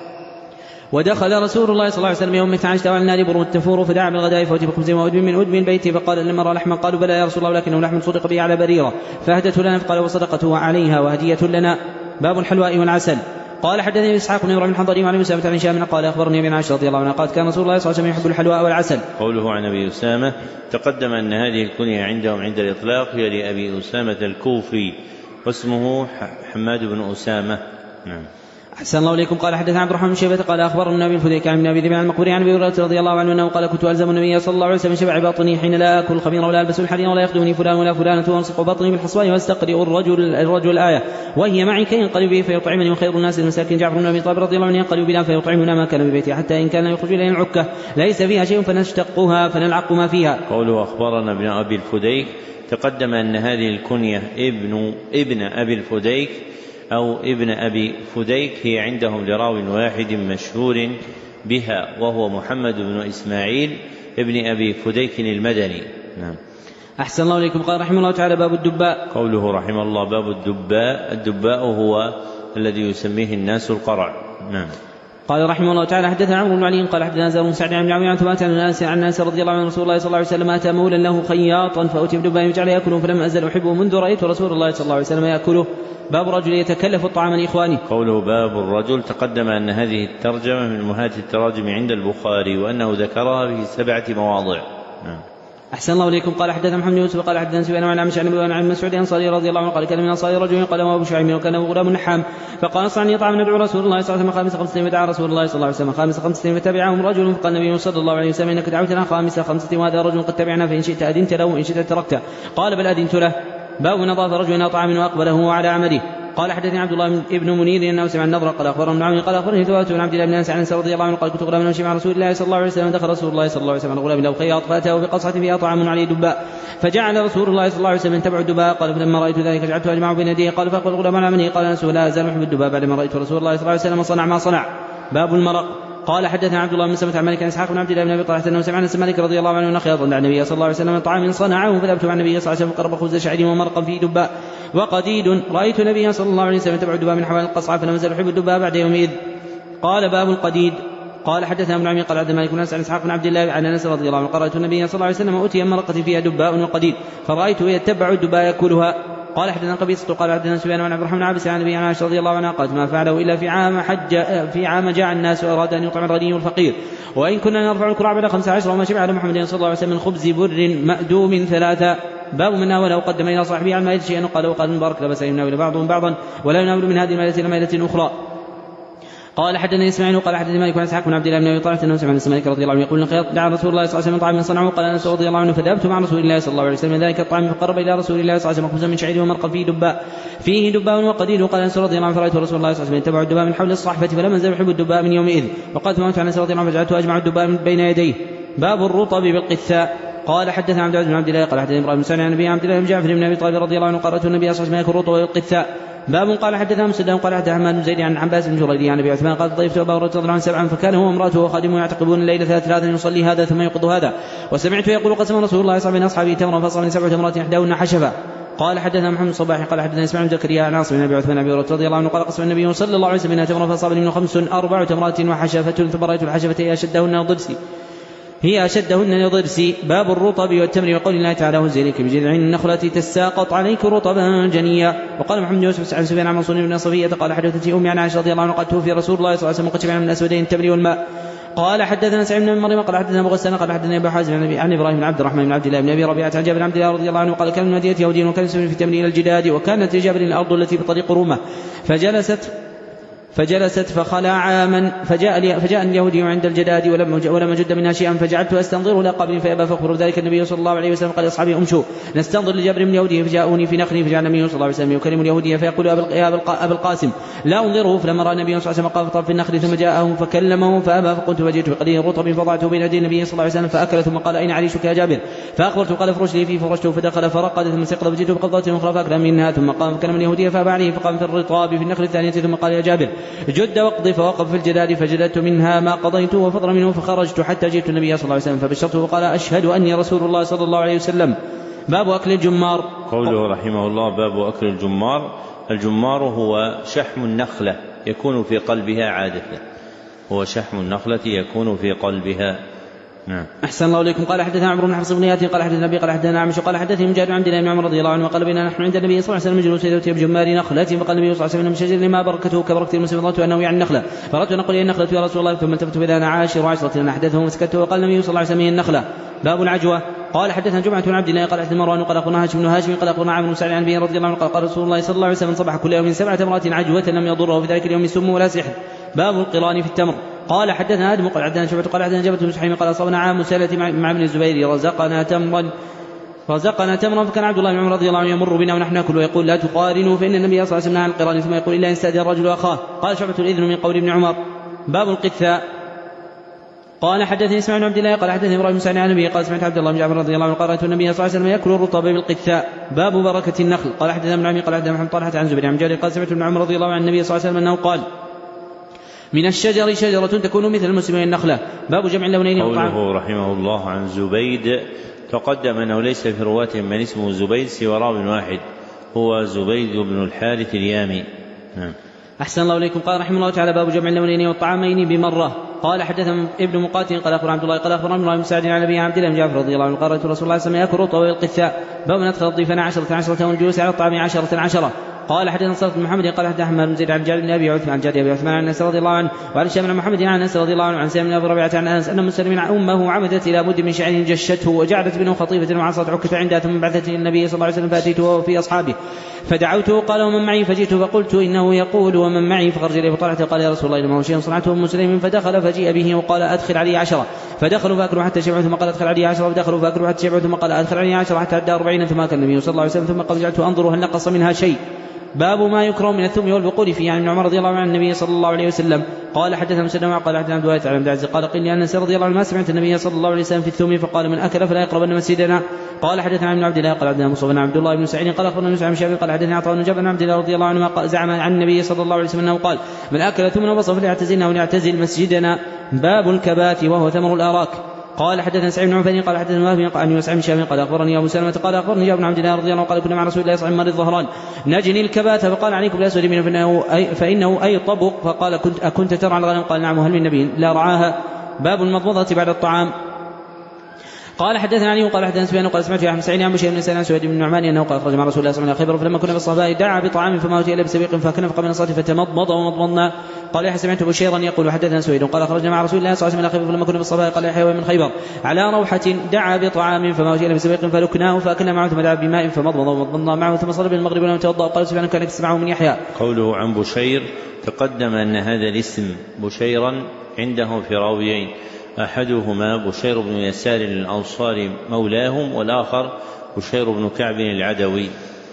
ودخل رسول الله صلى الله عليه وسلم يوم عائشة على النار برم التفور فدعا بالغداء فوجب خبز وأدم من أدم البيت فقال لما رأى لحما قالوا بلى يا رسول الله ولكنه لحم صدق به على بريرة فهدته لنا فقال وصدقته عليها وهدية لنا. باب الحلواء والعسل. قال حدثني اسحاق بن ابراهيم الحضري وعن أسامة بن هشام قال اخبرني ابن عائشة رضي الله عنها قالت كان رسول الله صلى الله عليه وسلم يحب الحلواء والعسل. قوله عن ابي اسامة تقدم ان هذه الكنية عندهم عند الاطلاق هي لابي اسامة الكوفي واسمه حماد بن اسامة. نعم. أحسن الله إليكم. قال حدثنا عبد الرحمن بن شيبة قال أخبرنا أبي الفديك عن أبي ذئب عن المقبري عن أبي هريرة رضي الله عنه أنه قال كنت ألزم النبي صلى الله عليه وسلم شبع باطني حين لا آكل الخمير ولا ألبس الحرير ولا يخدمني فلان ولا فلانة وألصق بطني بالحصباء واستقرئ الرجل الرجل الآية وهي معي كي ينقلب به فيطعمني وخير الناس المساكين جعفر بن أبي طالب رضي الله عنه ينقلب بنا فيطعمنا ما كان ببيته حتى إن كان يخرج إلينا العكة ليس فيها شيء فنشتقها فنلعق ما فيها. قوله أخبرنا ابن أبي الفديك تقدم أن هذه الكنية ابن ابن أبي الفديك أو ابن أبي فديك هي عندهم لراو واحد مشهور بها وهو محمد بن إسماعيل ابن أبي فديك المدني. نعم. أحسن الله إليكم. قال رحمه الله تعالى باب الدباء. قوله رحمه الله باب الدباء الدباء هو الذي يسميه الناس القرع. نعم. قال رحمه الله تعالى حدثنا عمرو بن علي قال حدثنا زهير بن سعد عن عن ثبات عن الناس عن الناس رضي الله عنه رسول الله صلى الله عليه وسلم اتى مولا له خياطا فأتي بدباء يجعل ياكله فلم ازل احبه منذ رايت رسول الله صلى الله عليه وسلم ياكله. باب رجل يتكلف الطعام لاخوانه. قوله باب الرجل تقدم ان هذه الترجمه من امهات التراجم عند البخاري وانه ذكرها في سبعه مواضع. نعم. أحسن الله إليكم. قال حدثنا محمد بن يوسف قال حدثنا سفيان عن عمش عن عن مسعود الأنصاري رضي الله عنه قال كان من الأنصار رجل قال أبو شعيب وكان غلام نحام فقال صنعني طعام ندعو رسول الله صلى الله عليه وسلم خامس خمسة فدعا رسول الله صلى الله عليه وسلم خامس خمسة فتبعهم رجل فقال النبي صلى الله عليه وسلم إنك دعوتنا خامس خمسة وهذا رجل قد تبعنا فإن شئت أذنت له وإن شئت تركته. قال بل أذنت له. باب نظافة رجل إلى طعام وأقبله على عمله. قال حدثني عبد الله بن منير انه سمع النضر قال اخبرنا ابن عون قال اخبرني ثوابت بن عبد الله بن انس عن انس رضي الله عنه قال كنت غلاما امشي مع رسول الله صلى الله عليه وسلم دخل رسول الله صلى الله عليه وسلم على غلام له خياط فاتاه بقصعه فيها طعام عليه دباء فجعل رسول الله صلى الله عليه وسلم يتبع الدباء. قال فلما رايت ذلك جعلت اجمع بين يديه. قال فاقبل الغلام على منه قال انس لا ازال احب الدباء بعدما رايت رسول الله صلى الله عليه وسلم صنع ما صنع. باب المرق. قال حدثنا عبد الله بن سلمة عن مالك عن اسحاق بن عبد الله بن ابي طلحه انه سمع انس مالك رضي الله عنه ان خياطا دعا النبي صلى الله عليه وسلم طعام صنعه فذهبت مع النبي صلى الله عليه وسلم فقرب خبز شعير ومرقا فيه دباء وقديد رايت النبي صلى الله عليه وسلم يتبع الدباء من حوالي القصعه فلم يزل يحب الدباء بعد يومئذ. قال باب القديد. قال حدثنا ابن عمي قال عبد الملك بن انس عن اسحاق بن عبد الله عن انس رضي الله عنه قال رايت النبي صلى الله عليه وسلم اوتي مرقه فيها دباء وقديد فرايته يتبع الدباء ياكلها. قال حدثنا قبيصة قال حدثنا سفيان عن عبد الرحمن بن عبس عن النبي عن عائشة رضي الله عنها قالت ما فعله الا في عام حج في عام جاع الناس واراد ان يطعم الغني والفقير وان كنا نرفع الكرع بعد خمس عشر وما شبع على محمد صلى الله عليه وسلم من خبز بر مأدوم ثلاثة. باب منها ولو قدم الى صاحبه عن مائدة شيئا قال وقال المبارك لبس يناول بعضهم بعضا ولا يناول من هذه المائدة الى مائدة اخرى. قال حدثني اسماعيل قال حدثني مالك عن اسحاق بن عبد الله بن ابي طلحه انه سمع انس مالك رضي الله عنه يقول الخياط دعا رسول الله صلى الله عليه وسلم طعاما صنعه قال انس رضي الله عنه فذهبت مع رسول الله صلى الله عليه وسلم ذلك الطعام فقرب الى رسول الله صلى الله عليه وسلم خبزا من شعير ومرقا فيه دباء فيه دباء وقديد. قال انس رضي الله عنه فرايت رسول الله صلى الله عليه وسلم يتبع الدباء من حول الصحفه فلم ازل يحب الدباء من يومئذ. وقال ثم عن انس رضي الله عنه فجعلت اجمع الدباء من بين يديه. باب الرطب بالقثاء. قال حدثنا عبد العزيز بن عبد الله قال حدثنا ابراهيم بن سعد عن ابي عبد الله بن جعفر بن ابي طالب رضي الله عنه قال النبي صلى الله عليه وسلم ياكل الرطب والقثاء. باب قال حدثنا مسدد قال حدثنا حماد بن زيد عن عباس بن جرير عن ابي عثمان قال ضيفت ابا هريره رضي الله عنه سبعا فكان هو وامراته وخادمه يعتقبون الليله ثلاث ثلاثا يصلي هذا ثم يقض هذا وسمعت يقول قسم رسول الله صلى الله عليه وسلم اصحابه تمرا فاصابني سبع تمرات احداهن حشفا. قال حدثنا محمد الصباح قال حدثنا اسماعيل بن زكريا عن عاصم بن ابي عثمان ابي هريره رضي الله عنه قال قسم النبي صلى الله عليه وسلم منها تمرا فاصابني من خمس اربع تمرات وحشفه ثم رايت الحشفه اشدهن ضرسي هي أشدهن لضرسي. باب الرطب والتمر وقول الله تعالى هز إليك بجذع النخلة تساقط عليك رطبا جنيا. وقال محمد يوسف عن سفيان عن منصور بن صفية قال حدثتني أمي عن عائشة رضي الله عنها قد توفي رسول الله صلى الله عليه وسلم قد شبعنا من الأسودين التمر والماء. قال حدثنا سعيد بن مريم قال حدثنا مغسل قال حدثنا ابو حازم عن ابراهيم بن عبد الرحمن بن عبد الله بن ابي ربيعه عن جابر بن عبد الله رضي الله عنه قال كان من مدينه يهودي وكان يسافر في تمر الى الجداد وكانت لجابر الارض التي بطريق رومه فجلست فجلست فخلع عاما فجاء فجاء اليهودي عند الجداد ولم ولم اجد منها شيئا فجعلت استنظره الى قبر فابى فاخبر ذلك النبي صلى الله عليه وسلم قال اصحابي امشوا نستنظر لجابر من اليهودي فجاءوني في نخلي فجعل النبي صلى الله عليه وسلم يكلم اليهودي فيقول يا ابا القاسم لا انظره فلما راى النبي صلى الله عليه وسلم قال في النخل ثم جاءه فكلمه فابى فقلت فجئت بقليل رطب فضعته بين يدي النبي صلى الله عليه وسلم فاكل ثم قال اين عريشك يا جابر فاخبرته قال افرش لي فيه فرشته فدخل فرقد ثم استيقظ فجئت بقبضه اخرى فاكل منها ثم قام فكلم اليهودي فابى عليه فقام في الرطاب في النخل الثانيه ثم قال يا جابر جد وقضي فوقف في الجداد فجددت منها ما قضيت وفضل منه فخرجت حتى جئت النبي صلى الله عليه وسلم فبشرته وقال أشهد أني رسول الله صلى الله عليه وسلم. باب أكل الجمار. قوله رحمه الله باب أكل الجمار. الجمار هو شحم النخلة يكون في قلبها عادة هو شحم النخلة يكون في قلبها. نعم. أحسن الله إليكم. قال حدثنا عمرو بن حفص بن ياتي قال حدثنا النبي قال حدثنا عمش قال حدثني مجاهد عن عبد الله بن عمر رضي الله عنه وقال بيننا نحن عند النبي صلى الله عليه وسلم جلوس يأتي بجمار نخلة فقال النبي صلى الله عليه وسلم من شجر ما بركته كبركة المسلمات وأنه يعني النخلة فردت نقول هي النخلة يا رسول الله ثم التفت بإذا أنا عاشر عشرة أحدثه وسكته وقال النبي صلى الله عليه وسلم هي النخلة. باب العجوة. قال حدثنا جمعة بن عبد الله قال حدثنا مروان قال أخبرنا هاشم بن هاشم قال أخبرنا عمرو بن سعد عن أبي رضي الله عنه قال قال رسول الله صلى الله عليه وسلم صبح كل يوم سبع تمرات عجوة لم يضره في ذلك اليوم سم ولا سحر. باب القران في التمر. قال حدثنا آدم قال حدثنا شعبة قال حدثنا جابر بن سحيم قال أصابنا عام سالة مع ابن الزبير رزقنا تمرا رزقنا تمرا فكان عبد الله بن عمر رضي الله عنه يمر بنا ونحن ناكل ويقول لا تقارنوا فإن النبي صلى الله عليه وسلم عن القران ثم يقول إلا إن استأذن الرجل أخاه. قال شعبة الإذن من قول ابن عمر. باب القثاء. قال حدثني اسماعيل بن عبد الله قال حدثني ابراهيم بن سعد عن النبي قال سمعت عبد الله بن جعفر رضي الله عنه قال رأيت النبي صلى الله عليه وسلم يأكل الرطب بالقثاء. باب بركة النخل. قال حدثنا ابن عمي قال حدثنا محمد طلحة عن زبير عن جابر قال سمعت ابن عمر رضي الله عن النبي صلى الله عليه وسلم أنه قال من الشجر شجرة تكون مثل المسلمين النخلة. باب جمع اللونين. قوله رحمه الله عن زبيد تقدم أنه ليس في رواة من اسمه زبيد سوى راو واحد هو زبيد بن الحارث اليامي. أحسن الله إليكم. قال رحمه الله تعالى باب جمع اللونين والطعامين بمرة. قال حدثنا ابن مقاتل قال أخبرنا عبد الله قال أخبرنا ابن بن سعد عن أبي عبد الله بن جعفر رضي الله عنه قال رسول الله صلى الله عليه وسلم يأكل الرطب بالقثاء. باب ندخل الضيفان عشرة عشرة والجلوس على الطعام عشرة عشرة. قال حدثنا صالح بن محمد قال حدثنا حماد بن زيد عن جابر بن ابي عثمان عن جابر ابي عثمان عن انس رضي الله عنه وعن هشام بن محمد عن انس رضي الله عنه عن سالم بن ابي ربيعه عن انس ان مسلم امه عمدت الى مد من شعير جشته وجعلت منه خطيفه وعصت عكت عندها ثم بعثت الى النبي صلى الله عليه وسلم فاتيته وهو في اصحابه فدعوته قال ومن معي فجئت فقلت انه يقول ومن معي فخرج اليه فطلعت قال يا رسول الله انما هو شيء صنعته من مسلم فدخل فجيء به وقال ادخل علي عشره فدخلوا فاكلوا حتى شبعوا ثم قال ادخل علي عشره فدخلوا فاكلوا حتى شبعوا ثم قال ادخل علي عشره حتى عدى أربعين ثم كان النبي صلى الله عليه وسلم ثم قال جعلت انظر هل نقص منها شيء. باب ما يكره من الثوم والبقول فيه عن ابن عمر رضي الله عنه عن النبي صلى الله عليه وسلم. قال حدثنا مسلم قال حدثنا عبد الوارث عن عبد العزيز قال قيل لأنس رضي الله عنه ما سمعت النبي صلى الله عليه وسلم في الثوم فقال من أكل فلا يقربن مسجدنا. قال حدثنا ابن عبد الله قال حدثنا مصعب بن عبد الله بن سعيد قال أخبرنا مسعود بن شعبي قال حدثنا عطاء بن جابر بن عبد الله رضي الله عنه زعم عن النبي صلى الله عليه وسلم أنه قال من أكل ثوما وبصل فليعتزلنا وليعتزل مسجدنا. باب الكبات وهو ثمر الآراك. قال حدثنا سعيد بن عفان قال حدثنا وهب عن يوسف بن شهاب قال اخبرني ابو سلمة قال اخبرني جابر بن عبد الله رضي الله عنه قال كنا مع رسول الله صلى الله عليه وسلم الظهران نجني الكبات فقال عليكم بالاسود منه فانه اي, فإنه أي طبق فقال كنت اكنت ترعى الغنم قال نعم وهل من نبي لا رعاها. باب المضمضة بعد الطعام. قال حدثنا علي قال حدثنا سفيان قال سمعت يا احمد سعيد عن بشير بن سعيد سعيد بن نعمان انه قال خرج مع رسول الله صلى الله عليه وسلم خيبر فلما كنا بالصهباء دعا بطعام فما اوتي الا بسبيق فكنف قبل الصلاه فتمضمض ومضمضنا. قال يحيى سمعت بشيرا يقول حدثنا سويد قال خرجنا مع رسول الله صلى الله عليه وسلم خيبر فلما كنا بالصهباء قال يحيى من خيبر على روحه دعا بطعام فما اوتي الا بسبيق فلكناه فاكلنا معه ثم دعا بماء فمضمض ومضمضنا معه ثم صلى بالمغرب ولم يتوضا. قال سفيان كان يسمعه من يحيى. قوله عن بشير تقدم ان هذا الاسم بشيرا عنده في راويين أحدهما بشير بن يسار الأنصاري مولاهم والآخر بشير بن كعب العدوي.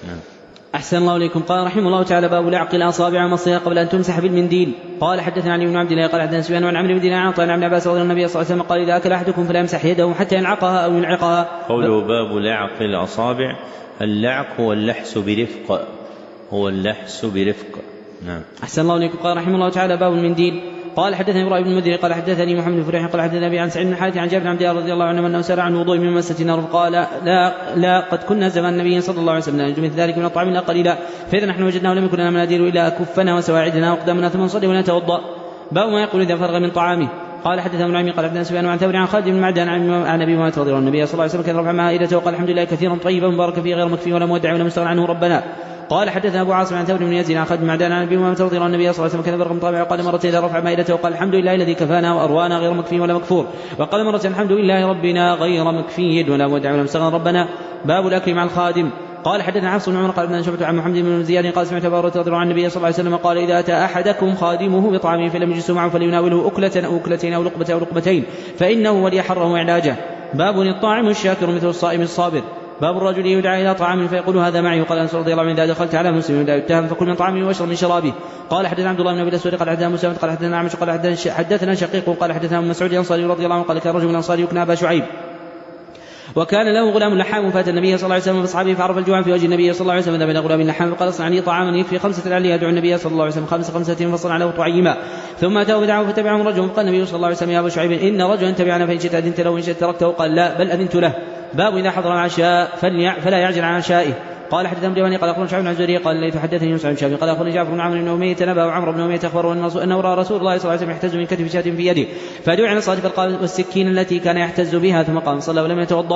أحسن الله إليكم. قال رحمه الله تعالى باب لعق الأصابع مصيها قبل أن تمسح بالمنديل. قال حدثنا علي بن عبد الله قال حدثنا سفيان عن عمرو بن دينار عن ابن عباس رضي الله عنه النبي صلى الله عليه وسلم قال إذا أكل أحدكم فلا يمسح يده حتى ينعقها أو ينعقها. قوله باب لعق الأصابع. اللعق هو اللحس برفق هو اللحس برفق. نعم. أحسن الله إليكم. قال رحمه الله تعالى باب المنديل. قال حدثني ابراهيم بن المدير قال حدثني محمد بن فريح قال حدثني ابي عن سعيد بن حارث عن جابر بن عبد الله رضي الله عنه انه سال عن وضوء من مسة نار قال لا لا قد كنا زمان النبي صلى الله عليه وسلم نجد مثل ذلك من الطعام لا قليلا فاذا نحن وجدناه لم يكن لنا مناديل الا اكفنا وسواعدنا واقدامنا ثم نصلي ونتوضا. باب ما يقول اذا فرغ من طعامه. قال حدثنا ابن عمي قال حدثنا سفيان عن ثور عن خالد بن معدان عن ابي هريره رضي الله عنه النبي صلى الله عليه وسلم كان رفع مائدته وقال الحمد لله كثيرا طيبا مباركا فيه غير مكفي ولا مودع ولا مستغنى عنه ربنا. قال حدثنا ابو عاصم عن ثور بن يزيد عن خالد بن معدان عن ابي هريره رضي الله عنه النبي صلى الله عليه وسلم كان برغم طابع وقال مرة اذا رفع مائدته وقال الحمد لله الذي كفانا واروانا غير مكفي ولا مكفور وقال مرة الحمد لله ربنا غير مكفي ولا مودع ولا مستغنى ربنا. باب الاكل مع الخادم. قال حدثنا حفص بن عمر قال ابن شعبة عن محمد بن زياد قال سمعت ابا هريره رضي الله عنه النبي صلى الله عليه وسلم قال اذا اتى احدكم خادمه بطعامه فلم يجلس معه فليناوله اكلة او اكلتين او لقبة او لقبتين فانه ولي حره وعلاجه. باب الطاعم الشاكر مثل الصائم الصابر. باب الرجل يدعى الى طعام فيقول هذا معي وقال انس رضي الله عنه اذا دخلت على مسلم لا يتهم فكل من طعامه واشرب من شرابه. قال حدثنا عبد الله بن ابي الاسود قال حدثنا مسلم قال حدثنا عمش قال حدثنا شقيق قال حدثنا مسعود الانصاري رضي الله عنه قال كان رجل من الانصار يكنى ابا شعيب وكان له غلام لحام فاتى النبي صلى الله عليه وسلم باصحابه فعرف الجوع في وجه النبي صلى الله عليه وسلم ذهب الى غلام اللحام فقال اصنع طعاما يكفي خمسه لعلي يدعو النبي صلى الله عليه وسلم خمس خمسه فصنع له طعيما ثم اتاه بدعوه فتبعهم رجل فقال النبي صلى الله عليه وسلم يا ابا شعيب ان رجلا تبعنا فان شئت اذنت له وان شئت تركته قال لا بل اذنت له. باب اذا حضر العشاء فلا يعجل عن عشائه. قال حدثنا ابن قال اخبرنا شعيب بن الزهري قال ليث حدثني يوسف بن شهاب قال اخبرني جعفر بن عمرو بن اميه تنبأ وعمرو بن اميه اخبره انه راى رسول الله صلى الله عليه وسلم يحتز من كتف شاة في يده فدعا الى الصلاه فالقى والسكين التي كان يحتز بها ثم قام صلى ولم يتوضا.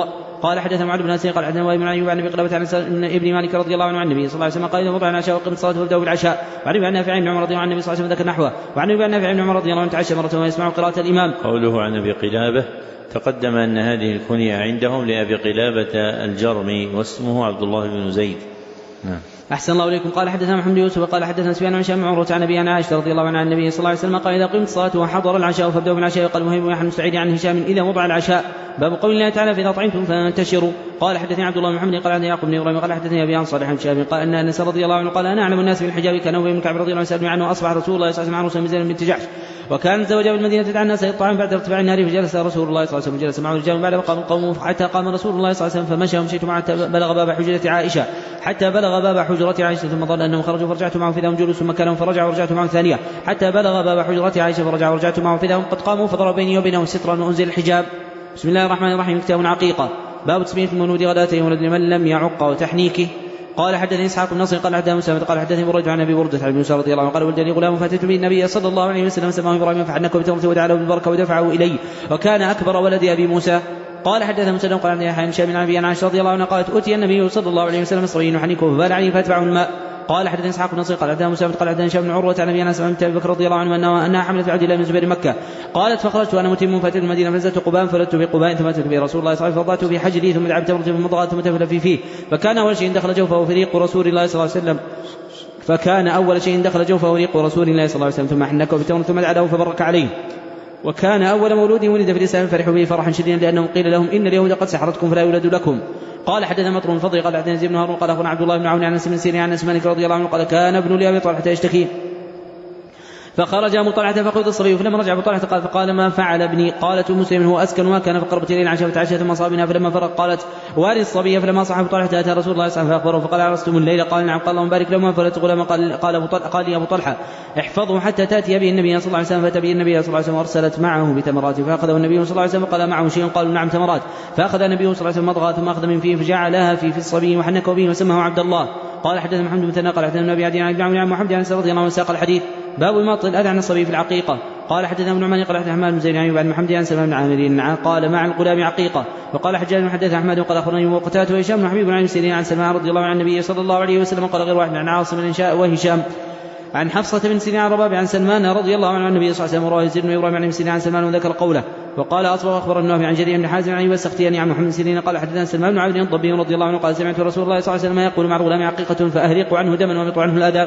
قال حدثنا معاذ بن أنس قال حدثنا وائل بن أيوب عن أبي قلابة عن ابن مالك رضي الله عنه عن النبي صلى الله عليه وسلم قال إذا وضع العشاء وقيمت الصلاة فابدأوا بالعشاء. وعن ابي نافع بن عمر رضي الله عنه النبي صلى الله عليه وسلم ذكر نحوه. وعن ابي نافع بن عمر رضي الله عنه تعشى مرة ويسمع قراءة الإمام. قوله عن أبي قلابة تقدم أن هذه الكنية عندهم لأبي قلابة الجرمي واسمه عبد الله بن زيد. نعم. أحسن الله إليكم. قال حدثنا محمد يوسف قال حدثنا سفيان عن هشام بن عروة عن أبي عن عائشة رضي الله عنها عن النبي صلى الله عليه وسلم قال إذا قمت الصلاة وحضر العشاء فابدأوا بالعشاء. قال وهيب بن سعيد عن هشام إذا وضع العشاء. باب قول الله تعالى فإذا طعمتم فانتشروا. قال حدثني عبد الله بن محمد قال حدثني يعقوب بن إبراهيم قال حدثني أبي عن صالح بن شهاب قال أن أنس رضي الله عنه قال أنا أعلم الناس بالحجاب كان أبي بن كعب رضي الله عنه سألني عنه أصبح رسول الله صلى الله عليه وسلم عروسا من بنت جحش وكان زوجها بالمدينة تدعى الناس الطعام بعد ارتفاع النار فجلس رسول الله صلى الله عليه وسلم جلس معه رجال بعد قام القوم حتى قام رسول الله صلى الله عليه وسلم فمشى ومشيت معه حتى بلغ باب حجرة عائشة حتى بلغ باب حجرة عائشة ثم ظن أنهم خرجوا فرجعت معه فإذا هم جلوس مكانهم فرجعوا ورجعت معه ثانية حتى بلغ باب حجرة عائشة فرجعوا ورجعت معه فإذا هم قد قاموا فضرب بيني وبينهم سترا وأنزل الحجاب. بسم الله الرحمن الرحيم. كتاب عقيقة. باب تسمية المولود غداة يولد لمن لم يعق وتحنيكه. قال حدثني اسحاق بن نصر قال حدثنا مسلم قال حدثني بريد عن ابي برده عن موسى رضي الله عنه قال ولد لي غلام فاتيت به النبي صلى الله عليه وسلم سماه ابراهيم فحنكه بتمرته ودعا له بالبركه ودفعه الي وكان اكبر ولد ابي موسى. قال حدثنا مسلم قال حدثني يحيى بن شهاب عن ابي عائشه رضي الله عنها قالت اتي النبي صلى الله عليه وسلم صبي يحنكه فبال عليه فاتبعه الماء. قال حدثنا اسحاق بن نصر قال حدثنا مسلم قال حدثنا هشام بن عروه عن ابي انس عن ابي بكر رضي الله عنه انها انها حملت عبد الله بن زبير مكه. قالت فخرجت وانا متم فاتيت المدينه فنزلت قباء فولدت بقباء ثم اتيت به رسول الله صلى الله عليه وسلم فوضعته في حجري ثم دعا بتمرة بمضغه ثم تفل في فيه فكان اول شيء دخل جوفه فريق رسول الله صلى الله عليه وسلم فكان اول شيء دخل جوفه فريق رسول الله صلى الله عليه وسلم ثم حنكه بتمرة ثم دعا له فبرك عليه. وكان اول مولود ولد في الاسلام فرحوا به فرحا شديدا لانهم قيل لهم ان اليهود قد سحرتكم فلا يولد لكم. قال حدثنا مطر بن فضل قال حدثنا زيد بن هارون قال اخبرنا عبد الله بن عون عن انس بن سيرين عن انس مالك رضي الله عنه قال كان ابن لابي طلحه يشتكي فخرج ابو طلحه فقبض الصبي فلما رجع ابو طلحه قال فقال ما فعل ابني. قالت ام مسلم هو اسكن وما كان فقربت اليه عشاء فتعشى ثم صابنا فلما فرق قالت وارث الصبي فلما صح ابو طلحه اتى رسول الله صلى الله عليه وسلم فاخبره فقال عرستم الليله قال نعم. قال اللهم بارك لهما فلت غلام قال قال ابو طلحه قال لي ابو طلحه احفظه حتى تاتي به النبي صلى الله عليه وسلم فاتى به النبي صلى الله عليه وسلم وارسلت معه بتمرات فاخذه النبي صلى الله عليه وسلم قال معه شيء قالوا نعم تمرات فاخذ النبي صلى الله عليه وسلم مضغه ثم اخذ من فيه فجعلها في في الصبي وحنكه به وسماه عبد الله. قال حدثنا محمد بن مثنى قال حدثنا النبي عدي عن ابن محمد عن رضي الله عنه ساق الحديث. باب إماطة الأذى عن الصبي في العقيقة. قال حدثنا ابن عمان قال حدثنا حماد بن زيد عن ابن محمد عن سلمان بن عامر قال مع الغلام عقيقة. وقال حجاج بن حدثنا احمد وقال اخبرني وقتاده وهشام بن حبيب عن سيرين عن سلمان رضي الله عنه عن النبي صلى الله عليه وسلم قال غير واحد عن عاصم بن شاء وهشام عن حفصة بن سيرين عن رباب عن سلمان رضي الله عنه عن النبي صلى الله عليه وسلم ورواه يزيد بن ابراهيم عن سيرين عن سلمان وذكر قوله. وقال اصبغ اخبر النافع عن جرير بن حازم عن ايوب السختياني عن محمد سيرين قال حدثنا سلمان بن عبد الضبي رضي الله عنه قال سمعت رسول الله صلى الله عليه وسلم يقول مع الغلام عقيقة فاهرق عنه دما ومط عنه الاذى.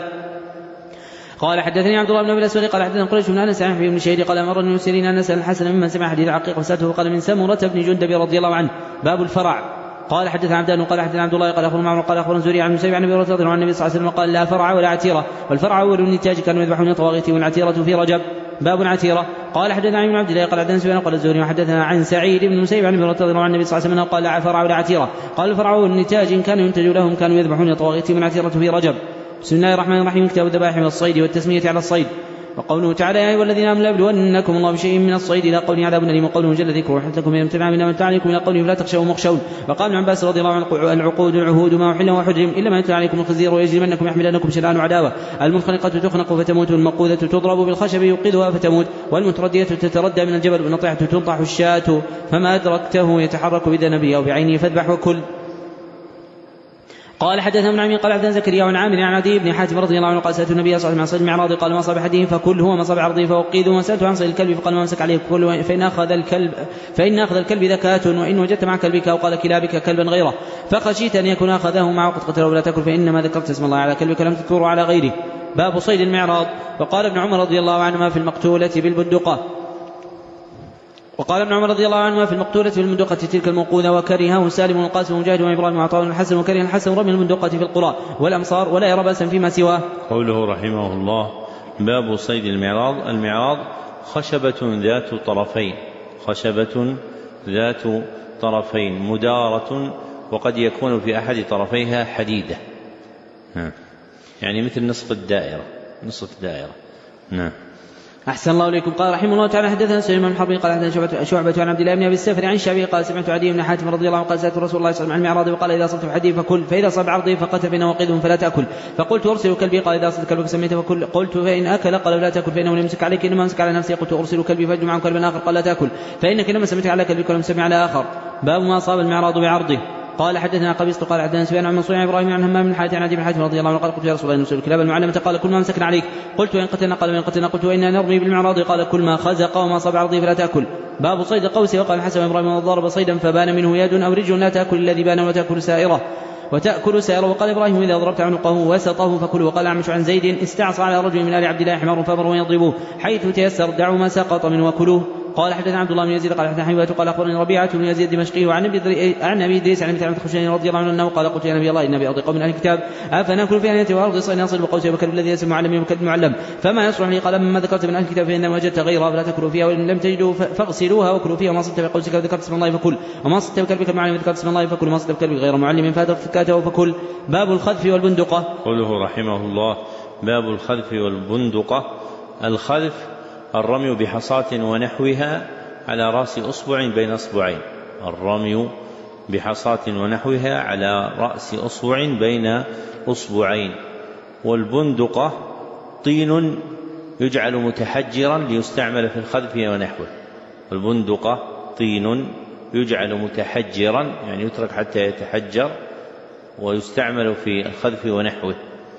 قال حدثني عبد الله بن ابي الاسود قال حدثنا قريش بن انس عن حبيب بن شهيد قال امر ابن سيرين ان نسال الحسن ممن سمع حديث العقيقه فسالته قال من سمره بن جندب رضي الله عنه. باب الفرع. قال حدثنا عبدان قال حدثنا عبد الله قال اخبرنا معمر قال اخبرنا زوري عن مسيب عن ابي هريره رضي الله عنه النبي صلى الله عليه وسلم قال لا فرع ولا عتيره والفرع اول النتاج كانوا يذبحون طواغيت والعتيره في رجب. باب عتيره. قال حدثنا عن عبد الله قال حدثنا سفيان قال الزهري وحدثنا عن سعيد بن مسيب عن ابي هريره رضي الله عنه النبي صلى الله عليه وسلم قال لا فرع ولا عتيره. قال الفرع اول النتاج ان كانوا ينتج لهم كانوا يذبحون طواغيت والعتيره في رجب. بسم الله الرحمن الرحيم. كتاب الذبائح والصيد والتسميه على الصيد. وقوله تعالى يا ايها الذين امنوا ليبلونكم الله بشيء من الصيد الى قوله عذاب اليم وقوله جل ذكره وحدث لكم من امتنع من امتنع عليكم الى قوله فلا تخشوا مخشون. وقال ابن عباس رضي الله عنه العقود العهود ما احل وحرم الا ما يتلى عليكم الخزير ويجرمنكم يحملنكم شنآن عداوه. المنخنقه تخنق فتموت والموقوذه تضرب بالخشب يوقظها فتموت والمترديه تتردى من الجبل والنطيحه تنطح الشاة فما ادركته يتحرك بذنبه او بعينه فاذبح وكل. قال حدثنا ابن عمي قال حدثنا زكريا عن عامر عن عدي بن حاتم رضي الله عنه قال سألت النبي صلى الله عليه وسلم عن صيد المعراض قال ما صاب احدهم فكل هو ما صاب عرضه فوقيده وسألته عن صيد الكلب فقال ما امسك عليه كل فإن أخذ الكلب فإن أخذ الكلب ذكاة وإن وجدت مع كلبك أو قال كلابك كلبا غيره فخشيت أن يكون أخذه مع وقت قتله ولا تأكل فإنما ذكرت اسم الله على كلبك لم تذكره على غيره. باب صيد المعراض. وقال ابن عمر رضي الله عنهما في المقتولة بالبندقة وقال ابن عمر رضي الله عنهما في المقتولة في المندقة تلك الموقوذة وكرهه سالم والقاسم ومجاهد وإبراهيم وعطاء الحسن وكره الحسن رمي المندقة في القرى والأمصار ولا يرى بأسا فيما سواه. قوله رحمه الله باب صيد المعراض. المعراض خشبة ذات طرفين خشبة ذات طرفين مدارة وقد يكون في أحد طرفيها حديدة يعني مثل نصف الدائرة نصف الدائرة نعم. أحسن الله إليكم. قال رحمه الله تعالى حدثنا سليمان بن حرب قال حدثنا شعبة عن عبد الله بن أبي السفر عن الشعبي قال سمعت عدي بن حاتم رضي الله عنه قال سألت رسول الله صلى الله عليه وسلم عن المعراض وقال إذا صبت بحدي فكل فإذا صب عرضه فقتل فإنه وقيد فلا تأكل فقلت أرسل كلبي قال إذا صبت كلبك سميت فكل قلت فإن أكل قال لا تأكل فإنه لم يمسك عليك إنما أمسك على نفسي قلت أرسل كلبي فأجد معه كلبا آخر قال لا تأكل فإنك إنما سميت على كلبك ولم سمع على آخر. باب ما أصاب المعراض بعرضه. قال حدثنا قبيصة قال حدثنا سفيان عن منصور عن ابراهيم عن همام بن حاتم عن ابي حاتم رضي الله عنه قال قلت يا رسول الله نرسل الكلاب المعلمة قال كل ما امسكنا عليك قلت وان قتلنا قال وان قتلنا قلت وإنا نرمي بالمعراض قال كل ما خزق وما صاب عرضه فلا تأكل. باب صيد قوسه. وقال حسن ابراهيم من ضرب صيدا فبان منه يد او رجل لا تأكل الذي بان وتأكل سائره وتأكل سائره. وقال ابراهيم اذا ضربت عنقه وسطه فكل. وقال اعمش عن زيد استعصى على رجل من آل عبد الله حمار فامروا يضربوه حيث تيسر دعوا ما سقط منه وكلوه. قال حدثنا عبد الله بن يزيد قال حدثنا حيوات قال اخبرني ربيعة بن يزيد الدمشقي وعن عن ابي ادريس عن ابي سعيد الخشني رضي الله عنه انه قال قلت يا نبي الله ان ابي اضيق من اهل الكتاب افناكل في انيه وارض صين يصل بقوسه وكلب الذي يسمى معلم وكلب معلم فما يصلح لي. قال مما ذكرت من اهل الكتاب فانما وجدت غيرها فلا تاكلوا فيها وان لم تجدوا فاغسلوها وكلوا فيها وما صدت بقوسك وذكرت اسم الله فكل وما صدت بكلبك المعلم وذكرت اسم الله فكل وما صدت بكلبك غير معلم فادرك فكاته فكل. باب الخذف والبندقه. قوله رحمه الله باب الخذف والبندقه. الخذف الرمي بحصاة ونحوها على رأس أصبع بين أصبعين. الرمي بحصاة ونحوها على رأس أصبع بين أصبعين. والبندقة طين يجعل متحجرا ليستعمل في الخذف ونحوه. البندقة طين يجعل متحجرا يعني يترك حتى يتحجر ويستعمل في الخذف ونحوه.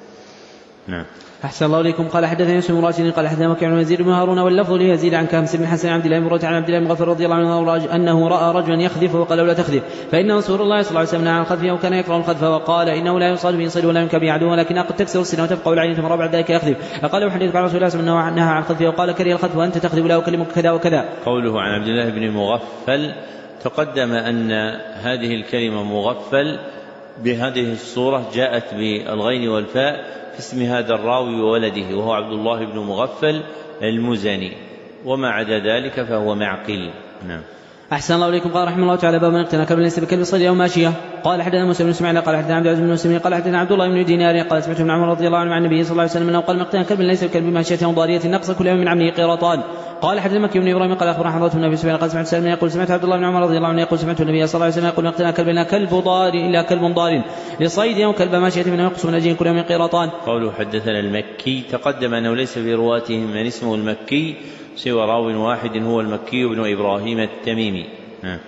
نعم. أحسن الله إليكم. قال حدثنا يوسف بن راشد قال حدثنا وكيع بن يزيد بن هارون واللفظ ليزيد عن كامس بن حسن عبد الله بن عن عبد الله بن غفر رضي الله عنه أنه رأى رجلا يخذف وقال لا تخذف فإن رسول الله صلى الله عليه وسلم نهى عن الخذف وكان يكره الخذف وقال إنه لا يصاد به صيد ولا ينكب عدو ولكن قد تكسر السنة وتبقى العين ثم بعد ذلك يخذف. فقال وحديث عن رسول الله صلى الله عليه وسلم نهى عن الخذف وقال كره الخذف وأنت تخذف لا أكلمك كذا وكذا. قوله عن عبد الله بن مغفل تقدم أن هذه الكلمة مغفل بهذه الصورة جاءت بالغين والفاء في اسم هذا الراوي وولده وهو عبد الله بن مغفل المزني وما عدا ذلك فهو معقل. نعم. أحسن الله إليكم. قال رحمه الله تعالى باب من اقتنى كلبا ليس بكلب صيد أو ماشية. قال حدثنا موسى بن اسماعيل قال حدثنا عبد العزيز بن مسلم قال حدثنا عبد الله بن دينار قال سمعت ابن عمر رضي الله عنه عن النبي صلى الله عليه وسلم انه قال من اقتنى كلبا ليس بكلب ماشية أو ضارية نقص كل يوم من عمله قيراطان. قال حدثنا مكي بن ابراهيم قال اخبرنا حضرة النبي صلى الله عليه وسلم قال سمعت سالم يقول سمعت عبد الله بن عمر رضي الله عنه يقول سمعت النبي صلى الله عليه وسلم يقول من اقتنى كلبا لا كلب ضار الا كلب ضار لصيد او كلب ماشية من ينقص من اجل كل يوم قيراطان. قوله حدثنا المكي تقدم انه ليس في رواتهم من اسمه المكي سوى راو واحد هو المكي بن ابراهيم التميمي. ها.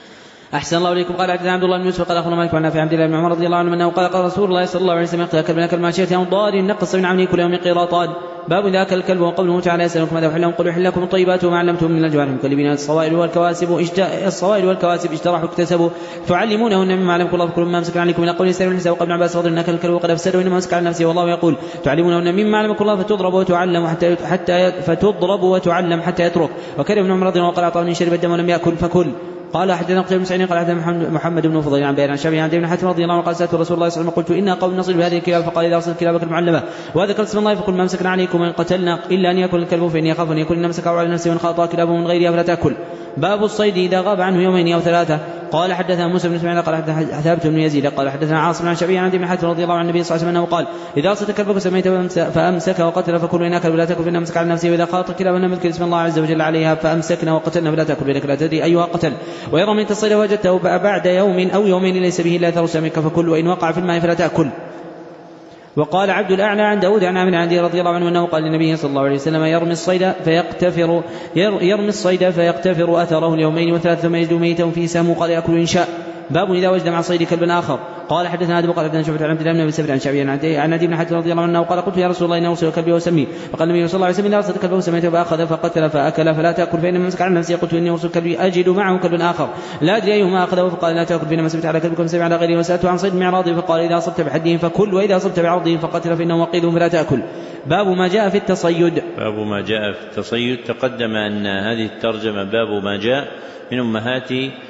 أحسن الله إليكم. قال حدثنا عبد الله بن يوسف قال أخبرنا مالك عن نافع عن عبد الله بن عمر رضي الله عنه أنه قال قال رسول الله صلى الله عليه وسلم اقتنى كلبا كلب ماشية أو ضار نقص من عمله كل يوم قيراطان. باب إذا أكل الكلب وقوله تعالى يسألكم ماذا أحل لكم قل أحل لكم الطيبات وما علمتم من الجوارح مكلبين الصوائل والكواسب الصوائل والكواسب اجترحوا اكتسبوا تعلمونهن مما علمكم الله فكلوا مما أمسك عليكم من قول يسأل الحساب وقال ابن عباس رضي الله عنه الكلب وقد أفسد وإنما أمسك على نفسه والله يقول تعلمونهن مما علمكم الله فتضرب وتعلم حتى حتى فتضرب وتعلم حتى يترك. وكان ابن عمر رضي الله عنه قال أعطاني شرب الدم ولم يأكل فكل. قال حدثنا قتيبة بن سعيد قال حدثنا محمد بن فضيل عن بيان عن شعبي عن عبد بن حاتم رضي الله عنه قال سألت رسول الله صلى الله عليه وسلم قلت إنا قوم نصل بهذه الكلاب فقال إذا أرسلت كلابك المعلمة وذكرت اسم الله فكل ما أمسكنا عليكم وإن قتلنا إلا أن يأكل الكلب فإني أخاف أن يكون أمسك على نفسه وإن خاطأ كلابه من غيرها فلا تأكل. باب الصيد إذا غاب عنه يومين أو ثلاثة. قال حدثنا موسى بن اسماعيل قال حدثنا ثابت بن يزيد قال حدثنا عاصم عن شعبي عن عبد بن حاتم رضي الله عنه عن النبي صلى الله عليه وسلم انه قال اذا ارسلت كلبك سميت فامسك وقتل فكل وان اكل ولا تاكل فان امسك على نفسه واذا خاط كلابا نذكر اسم الله عز وجل عليها فامسكنا وقتلنا فلا تاكل بينك لا تدري ايها قتل. وإن رميت الصيد وجدته بعد يوم او يومين ليس به الا اثر سمك فكل وان وقع في الماء فلا تاكل. وقال عبد الأعلى عن داود عن عامر عن رضي الله عنه أنه قال للنبي صلى الله عليه وسلم يرمي الصيد فيقتفر يرمي الصيد فيقتفر أثره اليومين وثلاث ثم يجد ميتا في سهم قال يأكل إن شاء. باب إذا وجد مع صيد كلب آخر. قال حدثنا أبو قال حدثنا شعبة عن عبد الله بن أبي سفيان عن شعبي عن عدي بن حاتم رضي الله عنه قال قلت يا رسول الله إن أرسل كلبي وسمي فقال النبي صلى الله عليه وسلم إذا أرسلت كلبه سميته فأخذ فقتل فأكل فلا تأكل فإنما مسك على نفسه. قلت إني أرسل كلبي أجد معه كلب آخر لا أدري أيهما أخذه فقال لا تأكل فإنما سمت على كلبكم سمع على غيره. وسألته عن صيد معراضه فقال إذا أصبت بحده فكل وإذا أصبت بعرضه فقتل فإنه وقيد فلا تأكل. باب ما جاء في التصيد. باب ما جاء في التصيد. تقدم أن هذه الترجمة باب ما جاء من أمهات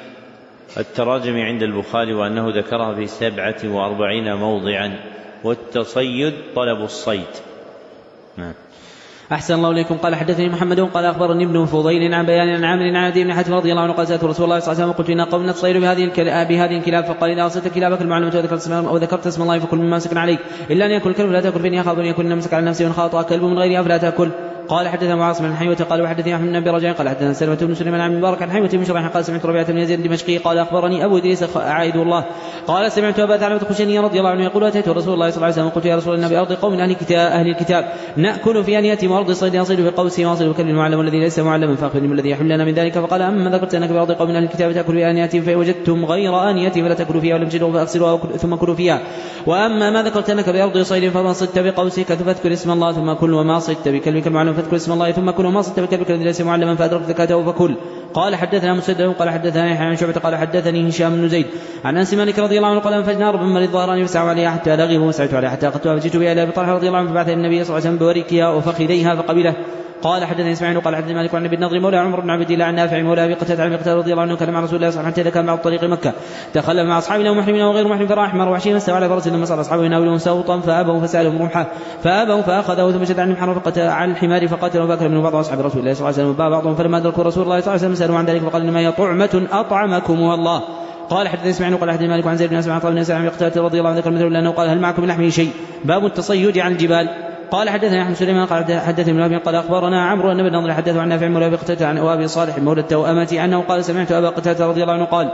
التراجم عند البخاري وأنه ذكرها في سبعة وأربعين موضعا. والتصيد طلب الصيد. نعم. أحسن الله إليكم. قال حدثني محمد قال أخبرني ابن فضيل عن بيان عن عامر عن عدي بن حاتم رضي الله عنه قال سألت رسول الله صلى الله عليه وسلم قلت إن قومنا تصيد بهذه بهذه الكلاب فقال إذا أرسلت كلابك المعلومة أو ذكرت اسم الله فكل مما مسكن عليك إلا أن يأكل الكلب لا تأكل فإني أخاف أن يكون نمسك على نفسه وإن خاطأ كلب من غيرها فلا تأكل. قال حدثنا معاصم بن حيوة قال وحدثني أحمد بن أبي رجاء قال حدثنا سلمة بن سليمان عن مبارك عن حيوة بن شريح قال سمعت ربيعة بن يزيد الدمشقي قال أخبرني أبو إدريس عائد الله قال سمعت أبا ثعلبة الخشني رضي الله عنه يقول أتيت رسول الله صلى الله عليه وسلم قلت يا رسول الله بأرض قوم أهل الكتاب, أهل الكتاب نأكل في أنيتهم وأرض صيد يصيد بقوسه واصل بكلب المعلم والذي ليس معلما فأخبرني الذي يحل لنا من ذلك فقال أما ذكرت أنك بأرض قوم أهل الكتاب تأكل في أنيتهم فوجدتم غير أنيتهم فلا تأكلوا فيها ولم تجدوا فأغسلوها ثم كلوا فيها وأما ما ذكرت أنك بأرض صيد فما صدت بقوسك فاذكر اسم الله ثم كل وما صدت بكلبك المعلم فاذكر اسم الله ثم كل وما صدت بكلبك الذي ليس معلما فأدرك زكاته فكل. قال حدثنا مسدد قال حدثنا يحيى عن شعبة قال حدثني هشام بن زيد عن أنس مالك رضي الله عنه قال انفجنا رب من الظهران يفسع عليها حتى لغبوا وسعت عليها حتى أخذتها فجئت بها إلى أبي طلحة رضي الله عنه فبعث النبي صلى الله عليه وسلم بوركها وفخذيها فقبله. قال حدثني اسماعيل قال حدثني مالك عن ابي النضر مولى عمر بن عبد الله عن نافع مولى ابي قتادة عن قتادة رضي الله عنه كان مع رسول الله صلى الله عليه وسلم حتى كان مع طريق مكة تخلف مع اصحابنا ومحرمين وغير محرم فراح احمر وحشي فاستوى على فرس لما صار اصحابه يناولون سوطا فابوا فسالهم رمحه فابوا فاخذه ثم شد عن المحرم فقتل عن الحمار فقتلوا فاكل منه بعض اصحاب رسول الله صلى الله عليه وسلم بعضهم فلما ادركوا رسول الله صلى الله عليه وسلم سالوا عن ذلك فقال انما هي طعمة اطعمكم الله. قال حدثني اسماعيل قال حدثني مالك عن زيد بن اسماعيل عن طلحة بن قتادة رضي الله عنه ذكر مثله لانه قال هل معكم من لحمه شيء باب التصيد عن الجبال. قال حدثنا احمد سليمان قال حدثني ابن ابي قال اخبرنا عمرو بن النضر حدثه عن نافع مولى ابي قتادة عن ابي صالح مولى التوأمة عنه قال سمعت ابا قتادة رضي الله عنه قال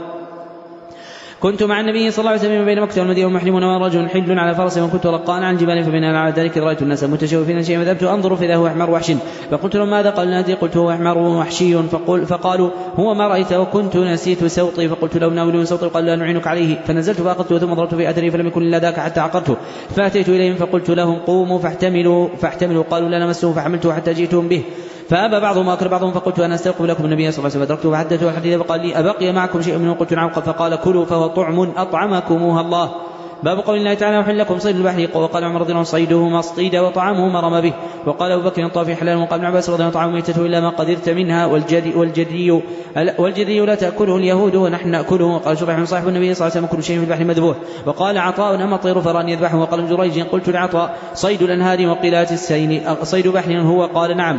كنت مع النبي صلى الله عليه وسلم بين مكة والمدينة ومحرمون ورجل حل على فرس وكنت رقان عن جبال فبناء على ذلك رأيت الناس متشوفين شيئا فذهبت انظر فاذا هو احمر وحش فقلت لهم ماذا؟ قال نادي قلت هو احمر وحشي فقل فقالوا هو ما رأيت وكنت نسيت سوطي فقلت لو ناولون سوطي قال لا نعينك عليه فنزلت فأخذته ثم ضربت في أثري فلم يكن إلا ذاك حتى عقرته فأتيت إليهم فقلت لهم قوموا فاحتملوا فاحتملوا قالوا لا نمسه فحملته حتى جئتهم به فأبى بعضهم وأكر بعضهم فقلت أنا أستلقب لكم النبي صلى الله عليه وسلم فأدركته فحدثته الحديث فقال لي أبقي معكم شيء منه؟ قلت نعم فقال كلوا فهو طعم أطعمكموها الله. باب قول الله تعالى وحل لكم صيد البحر وقال عمر رضي الله عنه صيده ما اصطيد وطعامه ما رمى به وقال أبو بكر الطافي حلال وقال ابن عباس رضي الله عنه طعام ميتته إلا ما قدرت منها والجدي والجدي والجدي لا تأكله اليهود ونحن نأكله. وقال شريح بن صاحب النبي صلى الله عليه وسلم كل شيء في البحر مذبوح. وقال عطاء أما الطير فران يذبحه. وقال ابن جريج قلت لعطاء صيد الأنهار وقلات السين صيد بحر هو؟ قال نعم.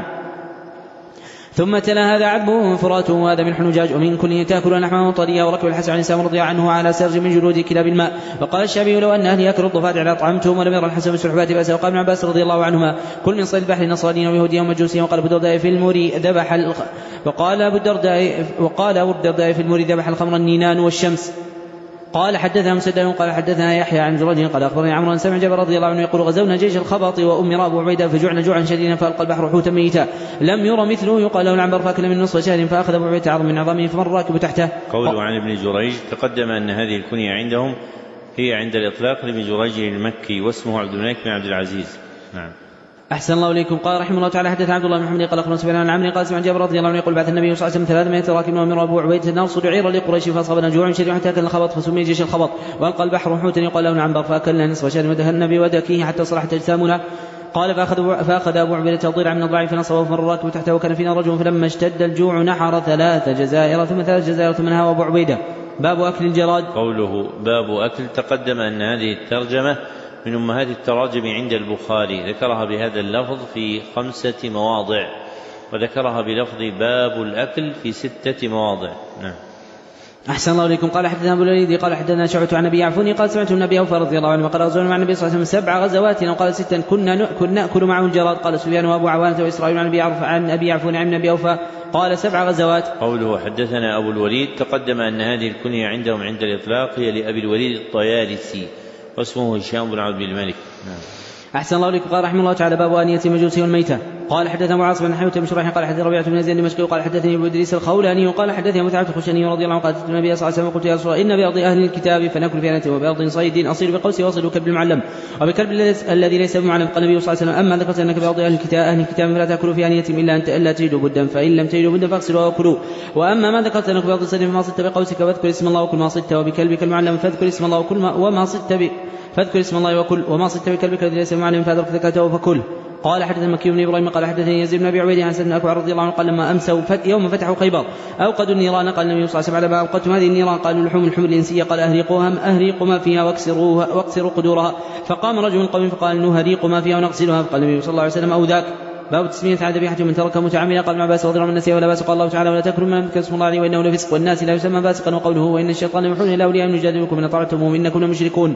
ثم تلا هذا عذب فرات وهذا من حنجاج ومن كل تاكل لحما طريا. وركب الحسن عن سام رضي عنه على سرج من جلود كلاب الماء. وقال الشعبي لو ان اهلي ياكلوا الضفادع لاطعمتهم ولم يرى الحسن بالسلحفاه باسا. وقال ابن عباس رضي الله عنهما كل من صيد البحر نصرانيا ويهوديا ومجوسيا. وقال ابو الدرداء في الموري ذبح الخ... وقال ابو الدرداء وقال ابو الدرداء في الموري ذبح الخمر النينان والشمس. قال حدثنا مسدد قال حدثنا يحيى عن جريج قال اخبرني عمرو بن سمع جابر رضي الله عنه يقول غزونا جيش الخبط وامر ابو عبيده فجعنا جوعا شديدا فالقى البحر حوتا ميتا لم يرى مثله يقال له العنبر فاكل من نصف شهر فاخذ ابو عبيده عظم من عظامه فمر الراكب تحته. قوله عن ابن جريج تقدم ان هذه الكنيه عندهم هي عند الاطلاق لابن جريج المكي واسمه عبد الملك بن عبد العزيز. نعم. أحسن الله إليكم. قال رحمه الله تعالى حدث عبد الله بن محمد قال أخبرنا سفيان عن عمرو قال سمع جابر رضي الله عنه يقول بعث النبي صلى الله عليه وسلم ثلاثمائة راكب وأمر أبو عبيدة نرصد عيرا لقريش فأصابنا جوع شديد حتى أكل الخبط فسمي جيش الخبط. وألقى البحر حوتا يقال له العنبر فأكلنا نصف شهر ودهنا بودكيه حتى صلحت أجسامنا. قال فأخذ, فأخذ أبو عبيدة ضلع من الضعيف فنصبه فمر الراكب تحته وكان فينا رجل فلما اشتد الجوع نحر ثلاث جزائر ثم ثلاث جزائر ثم نهى أبو عبيدة. باب أكل الجراد. قوله باب أكل تقدم أن هذه الترجمة من أمهات التراجم عند البخاري ذكرها بهذا اللفظ في خمسة مواضع وذكرها بلفظ باب الأكل في ستة مواضع. نعم. أحسن الله إليكم. قال حدثنا أبو الوليد قال حدثنا شعبة عن أبي عفوني قال سمعت النبي أوفى رضي الله عنه قال غزونا مع النبي صلى الله عليه وسلم سبع غزوات وقال ستا كنا نأكل, نأكل معه الجراد. قال سفيان وأبو عوانة وإسرائيل عن أبي عن أبي عفوني عن النبي أوفى قال سبع غزوات. قوله حدثنا أبو الوليد تقدم أن هذه الكنية عندهم عند الإطلاق هي لأبي الوليد الطيالسي واسمه هشام بن عبد الملك. نعم. أحسن الله إليكم. قال رحمه الله تعالى باب آنية المجوس والميتة. قال حدثنا معاصم بن حيوة بن شريح قال حدثنا ربيعة بن يزيد الدمشقي قال حدثني ابو ادريس الخولاني وقال حدثني متعبة الخشني رضي الله عنه قال النبي صلى الله عليه وسلم قلت يا رسول الله إن بأرض أهل الكتاب فنأكل في آنية وبأرض صيد أصير بقوسي واصل كلب المعلم وبكلب الذي ليس بمعلم. قال النبي صلى الله عليه وسلم أما ذكرت أنك بأرض أهل الكتاب أهل الكتاب فلا تأكلوا في آنية إلا أن إلا تجدوا بدا فإن لم تجدوا بدا فاغسلوا وكلوا. وأما ما ذكرت أنك بأرض صيد فما صدت بقوسك فاذكر اسم الله وكل ما صدت وبكلبك المعلم فاذكر اسم الله وكل ما وما صدت ب فاذكر اسم الله وكل وما صدت بكلبك الذي ليس بمعلم فأدرك زكاته فكل. قال حدثنا مكي بن ابراهيم قال حدثني يزيد بن ابي عبيده عن سيدنا بن اكوع رضي الله عنه قال لما امسوا يوم فتحوا خيبر اوقدوا النيران قال النبي صلى الله عليه وسلم على ما اوقدتم هذه النيران قالوا لحوم الحمر الانسيه قال اهريقوها اهريقوا ما فيها واكسروها واكسروا قدورها. فقام رجل من قوم فقال نهريق ما فيها ونغسلها فقال النبي صلى الله عليه وسلم او ذاك. باب تسمية على ذبيحة من ترك متعمدا. قال ابن عباس رضي الله عنه النسي ولا باس. قال الله تعالى ولا تاكلوا مما ذكر اسم الله عليه وانه لفسق والناس لا يسمى فاسقا. وقوله وان الشيطان يوحون الى اوليائهم يجادلكم ان اطعتموه انكم لمشركون.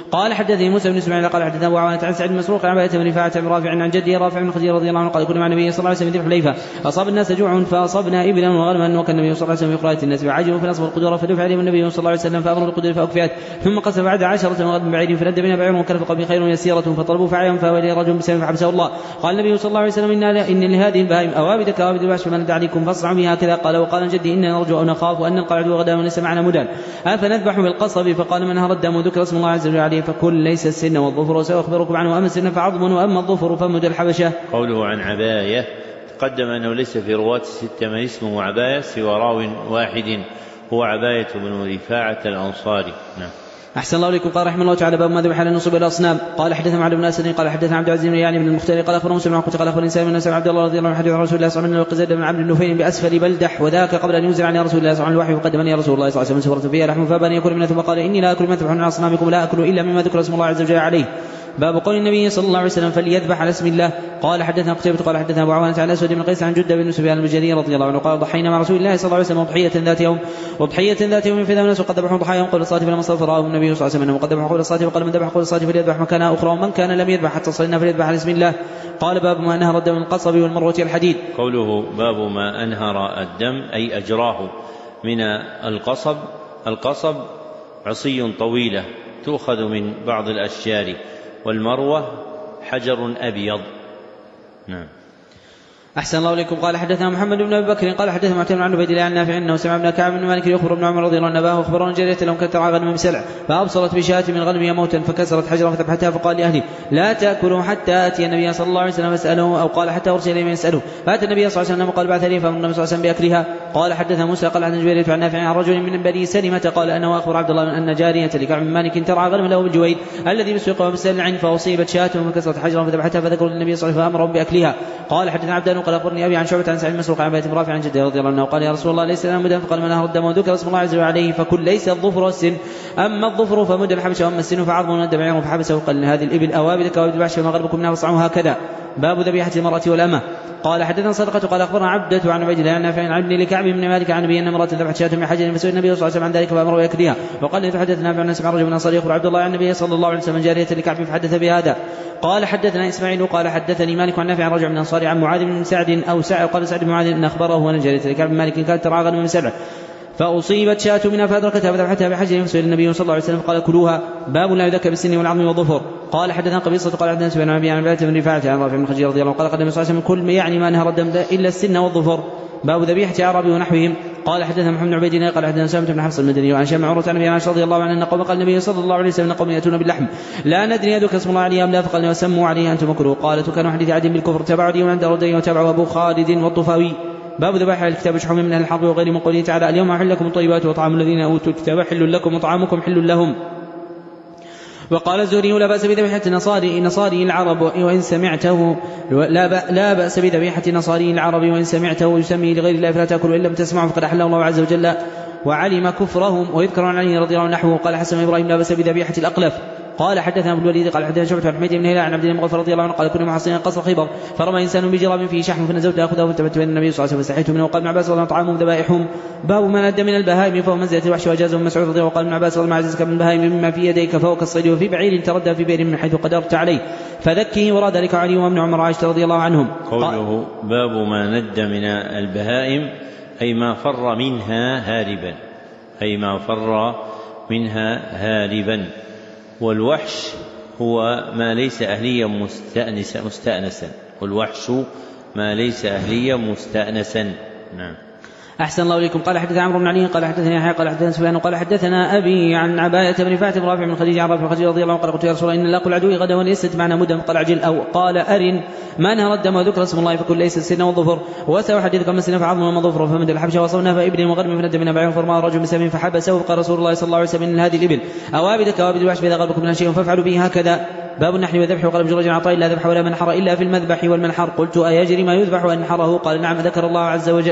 قال حدثني موسى بن اسماعيل قال حدثنا ابو عوانة عن سعد بن مسروق عن عبادة بن رفاعة عن رافع عن جده رافع بن خديجة رضي الله عنه قال كنا مع النبي صلى الله عليه وسلم ذي الحليفة اصاب الناس جوع فاصبنا ابلا وغنما وكان النبي صلى الله عليه وسلم في قراءة الناس فعجبوا في الاصل القدور فدفع عليهم النبي صلى الله عليه وسلم فامر بالقدور فاكفئت ثم قسم بعد عشرة وغد بعيد فند بنا بعير وكان في قوم خير يسيرة فطلبوا فعيهم فاولي رجل بسبب فحبسه الله. قال النبي صلى الله عليه وسلم ان, إن لهذه البهائم اوابد كوابد الوحش فمن ندى عليكم فاصنعوا بها هكذا. قال وقال جدي اننا نرجو او نخاف ان نلقى العدو غدا وليس معنا مدان افنذبح بالقصب فقال من هر الدم وذكر اسم الله عز وجل عليه فكل ليس السن والظفر وسأخبركم عنه أما السن فعظم وأما الظفر فمد الحبشة. قوله عن عباية تقدم أنه ليس في رواة الستة من اسمه عباية سوى راو واحد هو عباية بن رفاعة الأنصاري. نعم. أحسن الله إليكم. قال رحمه الله تعالى باب ما ذبح على النصب الأصنام. قال حدثنا عبد بن أسد قال حدثنا عبد العزيز يعني بن المختار قال أخبرنا مسلم عن قال أخبرني سالم بن سعد عبد الله رضي الله عنه حديث رسول الله صلى الله عليه وسلم وقزاد بن عبد النفيل بأسفل بلدح وذاك قبل أن ينزل على رسول الله صلى الله عليه وسلم الوحي وقدمني رسول الله صلى الله عليه وسلم سورة فيها لحم فابني يأكل منها ثم قال إني لا أكل ما تذبحون على أصنامكم لا أكل إلا مما ذكر اسم الله عز وجل عليه. باب قول النبي صلى الله عليه وسلم فليذبح على اسم الله. قال حدثنا قتيبة قال حدثنا ابو عوانة عن اسود بن قيس عن جدة بن سفيان البجلي رضي الله عنه قال ضحينا مع رسول الله صلى الله عليه وسلم وضحية ذات يوم وضحية ذات يوم فذا الناس وقد ذبحوا ضحاياهم قبل الصلاة فلما صلى فرآهم النبي صلى الله عليه وسلم وقد ذبحوا قبل الصلاة فقال من ذبح قبل الصلاة فليذبح مكانها أخرى ومن كان لم يذبح حتى صلينا فليذبح على اسم الله. قال باب ما أنهر الدم من القصب والمروة الحديد. قوله باب ما أنهر الدم أي أجراه من القصب. القصب عصي طويلة تؤخذ من بعض الأشجار والمروة حجر أبيض. نعم. أحسن الله إليكم. قال حدثنا محمد بن أبي بكر قال حدثنا معتمر عن عبيد الله عن نافع أنه سمع ابن كعب بن مالك يخبر ابن عمر رضي الله عنه أباه أخبرنا جارية لهم كانت ترعى غنما بسلع فأبصرت بشاة من غنمها موتا فكسرت حجرا فذبحتها فقال لأهلي لا تأكلوا حتى أتي النبي صلى الله عليه وسلم يسأله أو قال حتى أرسل إليه من يسأله فأتى النبي صلى الله عليه وسلم وقال بعث لي فأمر النبي صلى الله عليه وسلم بأكلها. قال حدثنا موسى قال عن جبير عن نافع عن رجل من بني سلمة قال أنا وأخبر عبد الله من أن جارية لكعب بن مالك ترعى غنما له بالجويد الذي بسوق وبسلع فأصيبت شاة فكسرت حجرا فذبحتها فذكر النبي صلى الله عليه وسلم فأمرهم بأكلها. قال حدثنا عبدان قال أخبرني أبي عن شعبة عن سعيد مسروق عن عبادة رافع عن جده رضي الله عنه قال يا رسول الله ليس لنا مدى فقال من أهر الدم وذكر اسم الله عز وجل عليه فكل ليس الظفر والسن أما الظفر فمد الحبش وأما السن فعظم وند بعير فحبسه قال هذه الإبل أوابد كوابد الوحش فما غربكم منها فاصنعوا هكذا. باب ذبيحة المرأة والأمة. قال حدثنا صدقة قال أخبرنا عبدة عن عبيد الله عن نافع عن ابن لكعب بن مالك عن أبي أن امرأة ذبحت شاة من حجر فسئل النبي صلى الله عليه وسلم عن ذلك فأمره بأكلها. وقال يتحدث نافع عن سمع رجل من أنصار يخبر عبد الله عن النبي صلى الله عليه وسلم جارية لكعب فحدث بهذا. قال حدثنا إسماعيل قال حدثني مالك عن نافع عن رجل من أنصار عن معاذ بن سعد أو سعد قال سعد بن معاذ أن أخبره أن جارية لكعب بن مالك كانت ترعى غنما بسبع فأصيبت شاة منها فأدركتها فذبحتها بحجر فسئل النبي صلى الله عليه وسلم فقال كلوها. باب لا يذكى بالسن والعظم والظفر. قال حدثنا قبيصة قال حدثنا سفيان عن أبي عن عبادة بن رفاعة عن رافع بن خديجة رضي الله عنه قال قدم صلى الله عليه وسلم كل يعني ما نهر الدم إلا السن والظفر. باب ذبيحة أعرابي ونحوهم. قال حدثنا محمد بن عبيد الله قال حدثنا سامة بن حفص المدني وعن شام عروة عن أبي عائشة رضي الله عنها أن قوم قال النبي صلى الله عليه وسلم قوم يأتون باللحم لا ندري أذكر اسم الله عليه أم لا فقال وسموا عليه أنتم مكروه. قالت كانوا حديث عهد بالكفر تبعوا لي عند ردي وتبعوا أبو خالد والطفاوي. باب ذبائح الكتاب شحوم من الحرب وغير من قوله تعالى اليوم أحل لكم الطيبات وطعام الذين أوتوا الكتاب حل لكم وطعامكم حل لهم. وقال الزهري لا بأس بذبيحة نصاري نصاري العرب وإن سمعته لا بأس بذبيحة نصاري العرب وإن سمعته يسمي لغير الله فلا تأكل إن لم تسمعوا فقد أحله الله عز وجل وعلم كفرهم. ويذكر عن علي رضي الله عنه نحوه. قال حسن إبراهيم لا بأس بذبيحة الأقلف. قال حدثنا ابو الوليد قال حدثنا شعبة عن حميد بن هلال عن عبد الله مغفر رضي الله عنه قال كنا محصنين قصر خيبر فرمى انسان بجراب فيه شحم فنزلت اخذه فالتفت بين النبي صلى الله عليه وسلم فاستحيت منه. وقال ابن عباس رضي الله عنه طعامهم ذبائحهم. باب ما ندى من البهائم فهو منزله الوحش واجازه ابن مسعود رضي الله عنه. وقال ابن عباس رضي الله عنه من البهائم مما في يديك فوق الصيد وفي بعير تردى في بئر من حيث قدرت عليه فذكه وراد ذلك علي وابن عمر وعائشة رضي الله عنهم. قوله باب ما ندى من البهائم أي ما فر منها هاربا أي ما فر منها هاربا. والوحش هو ما ليس أهليا مستأنسا, مستأنسا والوحش ما ليس أهليا مستأنسا. نعم. أحسن الله إليكم. قال حدثنا عمرو بن علي قال حدثني يحيى قال حدثنا سفيان قال حدثنا أبي عن عباية بن رفاعة بن رافع بن خديجة عن رافع بن خديجة رضي الله عنه قال قلت يا رسول الله إن لاقوا العدو غدا وليست معنا مدة قال عجل أو قال أرن ما نهر الدم وذكر اسم الله فكل ليس السن والظفر وسأحدثك عن السن فعظم وما ظفر فمد الحبشة وصونا فإبل وغرم فند من بعير فرمى رجل بسهم فحبسه فقال رسول الله صلى الله عليه وسلم إن هذه الإبل أوابد كوابد الوحش فإذا غلبكم من شيء فافعلوا به هكذا. باب النحل والذبح. وقال ابن جريج عن عطاء لا ذبح ولا منحر إلا في المذبح والمنحر. قلت أيجري ما يذبح وأنحره؟ قال نعم ذكر الله عز وجل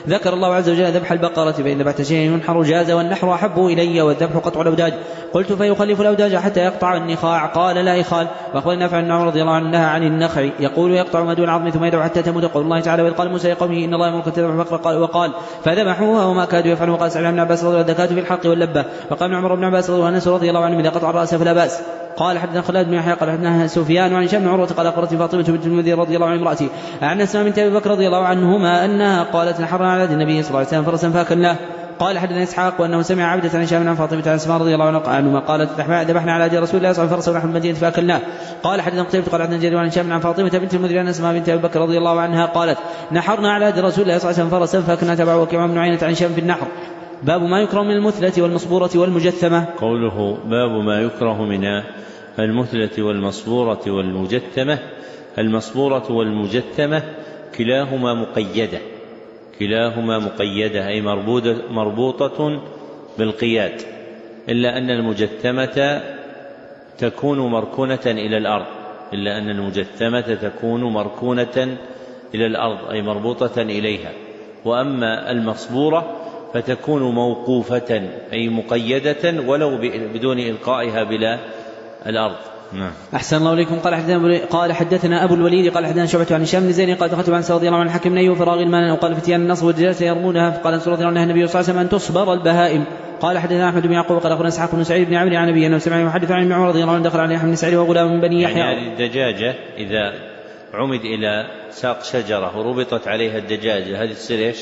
ذكر الله عز وجل ذبح البقرة فإن ذبحت شيئا ينحر جاز والنحر أحب إلي والذبح قطع الأوداج. قلت فيخلف الأوداج حتى يقطع النخاع؟ قال لا إخال. وأخبرنا نافع بن عمر رضي الله عنه عن النخع يقول يقطع ما دون العظم ثم يدعو حتى تموت. قول الله تعالى وإذ قال موسى لقومه إن الله يأمركم أن تذبحوا بقرة وقال فذبحوها وما كادوا يفعلون. وقال سعيد بن عباس رضي الله عنه الزكاة في الحلق واللبة. وقال عمر بن عباس رضي الله عنه إذا قطع الرأس فلا بأس. قال حدثنا خالد بن يحيى قال حدثنا سفيان عن هشام بن عروة قال أخبرت فاطمة بنت المنذر رضي الله عنها امرأتي عن أسماء بنت أبي بكر رضي الله عنهما أنها قالت نحرنا على يد النبي صلى الله عليه وسلم فرسا فاكلناه. قال حدثنا إسحاق وأنه سمع عبدة عن هشام عن فاطمة عن أسماء رضي الله عنهما قالت ذبحنا على يد رسول الله صلى الله عليه وسلم فرسا ونحن المدينة فاكلناه. قال حدثنا قتيبة قال حدثنا جرير عن هشام عن فاطمة بنت المنذر عن أسماء بنت أبي بكر رضي الله عنها قالت نحرنا على يد رسول الله صلى الله عليه وسلم فرسا فاكلناه. تبعه وكيع بن عيينة عن هشام في النحر. باب ما يكره من المثلة والمصبورة والمجثمة. قوله باب ما يكره من المثلة والمصبورة والمجثمة. المصبورة والمجثمة كلاهما مقيدة كلاهما مقيدة أي مربوطة بالقياد، إلا أن المجثمة تكون مركونة إلى الأرض إلا أن المجثمة تكون مركونة إلى الأرض أي مربوطة إليها. وأما المصبورة فتكون موقوفة أي مقيدة ولو بدون إلقائها بلا الأرض. نعم. أحسن الله إليكم. قال حدثنا قال حدثنا أبو الوليد قال حدثنا شعبة عن هشام بن زيد قال دخلت عن سعد رضي الله عنه الحكم نيو فراغ المال وقال فتيان النصر والدجاجة يرمونها فقال أنس رضي الله عنه النبي صلى الله عليه وسلم أن تصبر البهائم. قال حدثنا أحمد بن يعقوب قال أخبرنا إسحاق بن سعيد بن عمرو عن نبي أنه سمع يحدث عن ابن عمر رضي الله عنه دخل عليه يحيى بن سعيد وغلام من بني يحيى. يعني الدجاجة إذا عمد إلى ساق شجرة وربطت عليها الدجاجة هذه تصير إيش؟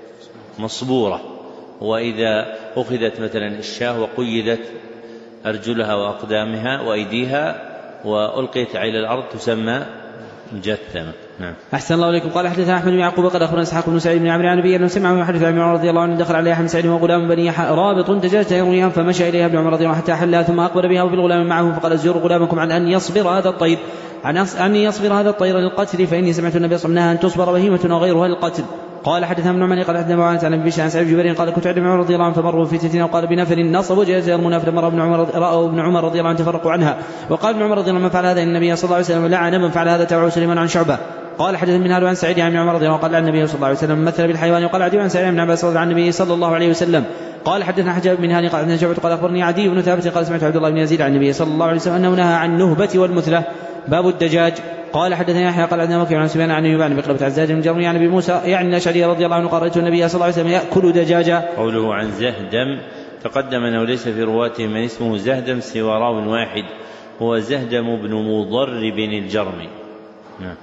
مصبورة. وإذا أخذت مثلا الشاة وقيدت أرجلها وأقدامها وأيديها وألقيت على الأرض تسمى مجثمة. نعم. أحسن الله إليكم. قال حدثنا أحمد بن يعقوب قال أخبرنا إسحاق بن سعيد بن عمرو عن نبي أنه سمع يحدث عن ابن عمر رضي الله عنه دخل عليه يحيى بن سعيد وغلام بني يحيى رابط دجاجة يرويها فمشى إليها ابن عمر رضي الله عنه حتى حلها ثم أقبل بها وبالغلام معه فقال أزجروا غلامكم عن أن يصبر هذا الطير عن أن يصبر هذا الطير للقتل فإني سمعت النبي صلى الله عليه وسلم أن تصبر بهيمة وغيرها للقتل. قال حدثنا ابن عمر قال حدثنا معاذ عن ابي بشر عن سعيد بن جبير قال كنت عند ابن عمر رضي الله عنه فمروا في فتنه وقال بنفر نصبوا جزاء يرمونها فلما ابن عمر راوا ابن عمر رضي الله عنه تفرقوا عنها وقال ابن عمر رضي الله عنه من فعل هذا ان النبي صلى الله عليه وسلم لعن من فعل هذا تبعه سليمان عن شعبه. قال حدثنا من هذا عن سعيد عن ابن عمر رضي الله عنه قال عن النبي صلى الله عليه وسلم مثل بالحيوان. وقال عدي عن سعيد بن عباس رضي الله عنه عن النبي صلى الله عليه وسلم قال حدثنا حجاب بن هاني قال حدثنا شعبة قال اخبرني عدي بن ثابت قال سمعت عبد الله بن يزيد عن النبي صلى الله عليه وسلم انه نهى عن النهبة والمثلة. باب الدجاج. قال حدثنا يحيى قال عندنا وكيع عن سفيان عن يبان بقلبة عزاز بن جرمي عن ابي موسى يعني الاشعري رضي الله عنه قال رايت النبي صلى الله عليه وسلم ياكل دجاجا. قوله عن زهدم تقدم انه ليس في رواته من اسمه زهدم سوى راو واحد هو زهدم بن مضرب الجرمي. نعم.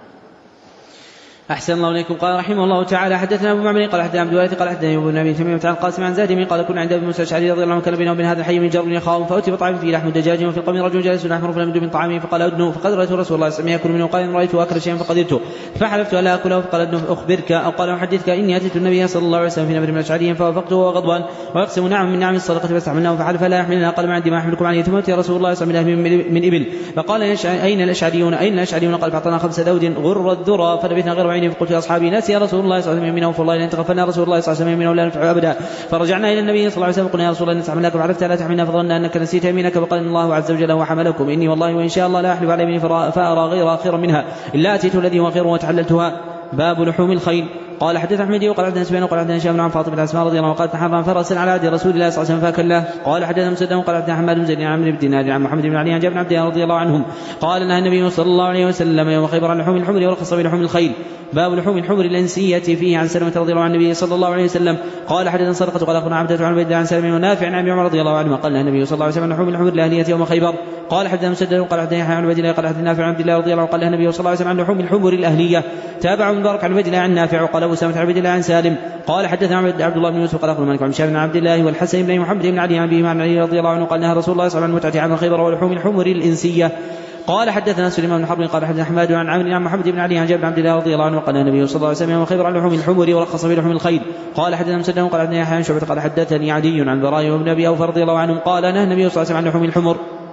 أحسن الله إليكم. قال رحمه الله تعالى حدثنا أبو معمر قال حدثنا عبد الوارث قال حدثنا ابن أبي تميمة عن القاسم عن زهدم قال كنا عند أبي موسى الأشعري رضي الله عنه كان بينه وبين هذا الحي من جرم يخاف فأتي بطعام فيه لحم دجاج وفي القوم رجل جالس يحمر فلم يدن من طعامه فقال أدنه فقد رأيت رسول الله صلى الله عليه وسلم يأكل منه قال رأيت أكل شيئا فقدرته فحلفت ألا أكله فقال أدنه أخبرك أو قال أحدثك إني أتيت النبي صلى الله عليه وسلم في نفر من الأشعريين فوافقته وهو غضبان ويقسم نعم من نعم الصدقة فاستحملناه فحلف لا يحملنا قال ما عندي ما أحملكم عليه ثم أتي رسول الله صلى الله عليه وسلم من إبل فقال أين الأشعريون أين الأشعريون قال فأعطانا خمس ذود غر الذرى فلبثنا غير عينه فقلت يا أصحابي نسي رسول الله صلى الله عليه وسلم يمينه فالله لن تغفلنا رسول الله صلى الله عليه وسلم يمينه لا ننفع أبدا. فرجعنا إلى النبي صلى الله عليه وسلم قلنا يا رسول الله نستحملناك فعرفت لا تحملنا فظننا أنك نسيت يمينك فقال الله عز وجل وحملكم إني والله وإن شاء الله لا أحلف على يميني فأرى غير خيرا منها إلا أتيت الذي هو خير وتحللتها. باب لحوم الخيل. قال حدث أحمد وقال حدثنا سفيان وقال حدثنا هشام عن فاطمة بن أسماء رضي الله عنها قالت نحرنا فرسا على عهد رسول الله صلى الله عليه وسلم فأكله. قال حدثنا مسدد وقال حدثنا حماد بن زيد عن عمرو بن دينار عن محمد بن علي عن جابر بن عبد الله رضي الله عنهم قال نهى النبي صلى الله عليه وسلم يوم خيبر عن لحوم الحمر ورخص بلحوم الخيل. باب لحوم الحمر الأنسية فيه عن سلمة رضي الله عن النبي صلى الله عليه وسلم قال حدثنا سرقة قال أخبرنا عبدة عن عبيد عن سلمة ونافع عن ابن عمر رضي الله عنه قال النبي صلى الله عليه وسلم لحوم الحمر الأهلية يوم خيبر. قال حدثنا مسدد وقال حدثنا يحيى عن عبيد الله قال حدثنا نافع عن عبد الله رضي الله عنه قال النبي صلى الله عليه وسلم عن لحوم الحمر الأهلية. تابع مبارك عن عبيد الله عن نافع وقال أبو سامة عن عبيد الله عن سالم قال حدثنا عبد الله بن يوسف قال أخبرنا مالك عن شاب بن عبد الله والحسن بن محمد بن علي عن أبي عن علي رضي الله عنه قال نهى رسول الله صلى الله عليه وسلم عن متعة عام خيبر ولحوم الحمر الإنسية. قال حدثنا سليمان بن حرب قال حدثنا حماد عن عمرو عن محمد بن علي عن جابر بن عبد الله رضي الله عنه قال النبي صلى الله عليه وسلم يوم خيبر عن لحوم الحمر ورخص في لحوم الخيل. قال حدثنا مسدد قال حدثنا يحيى عن شعبة قال حدثني عدي عن براء بن أبي أوفى رضي الله عنهم قال نهى النبي صلى الله عليه وسلم عن لحوم الحمر.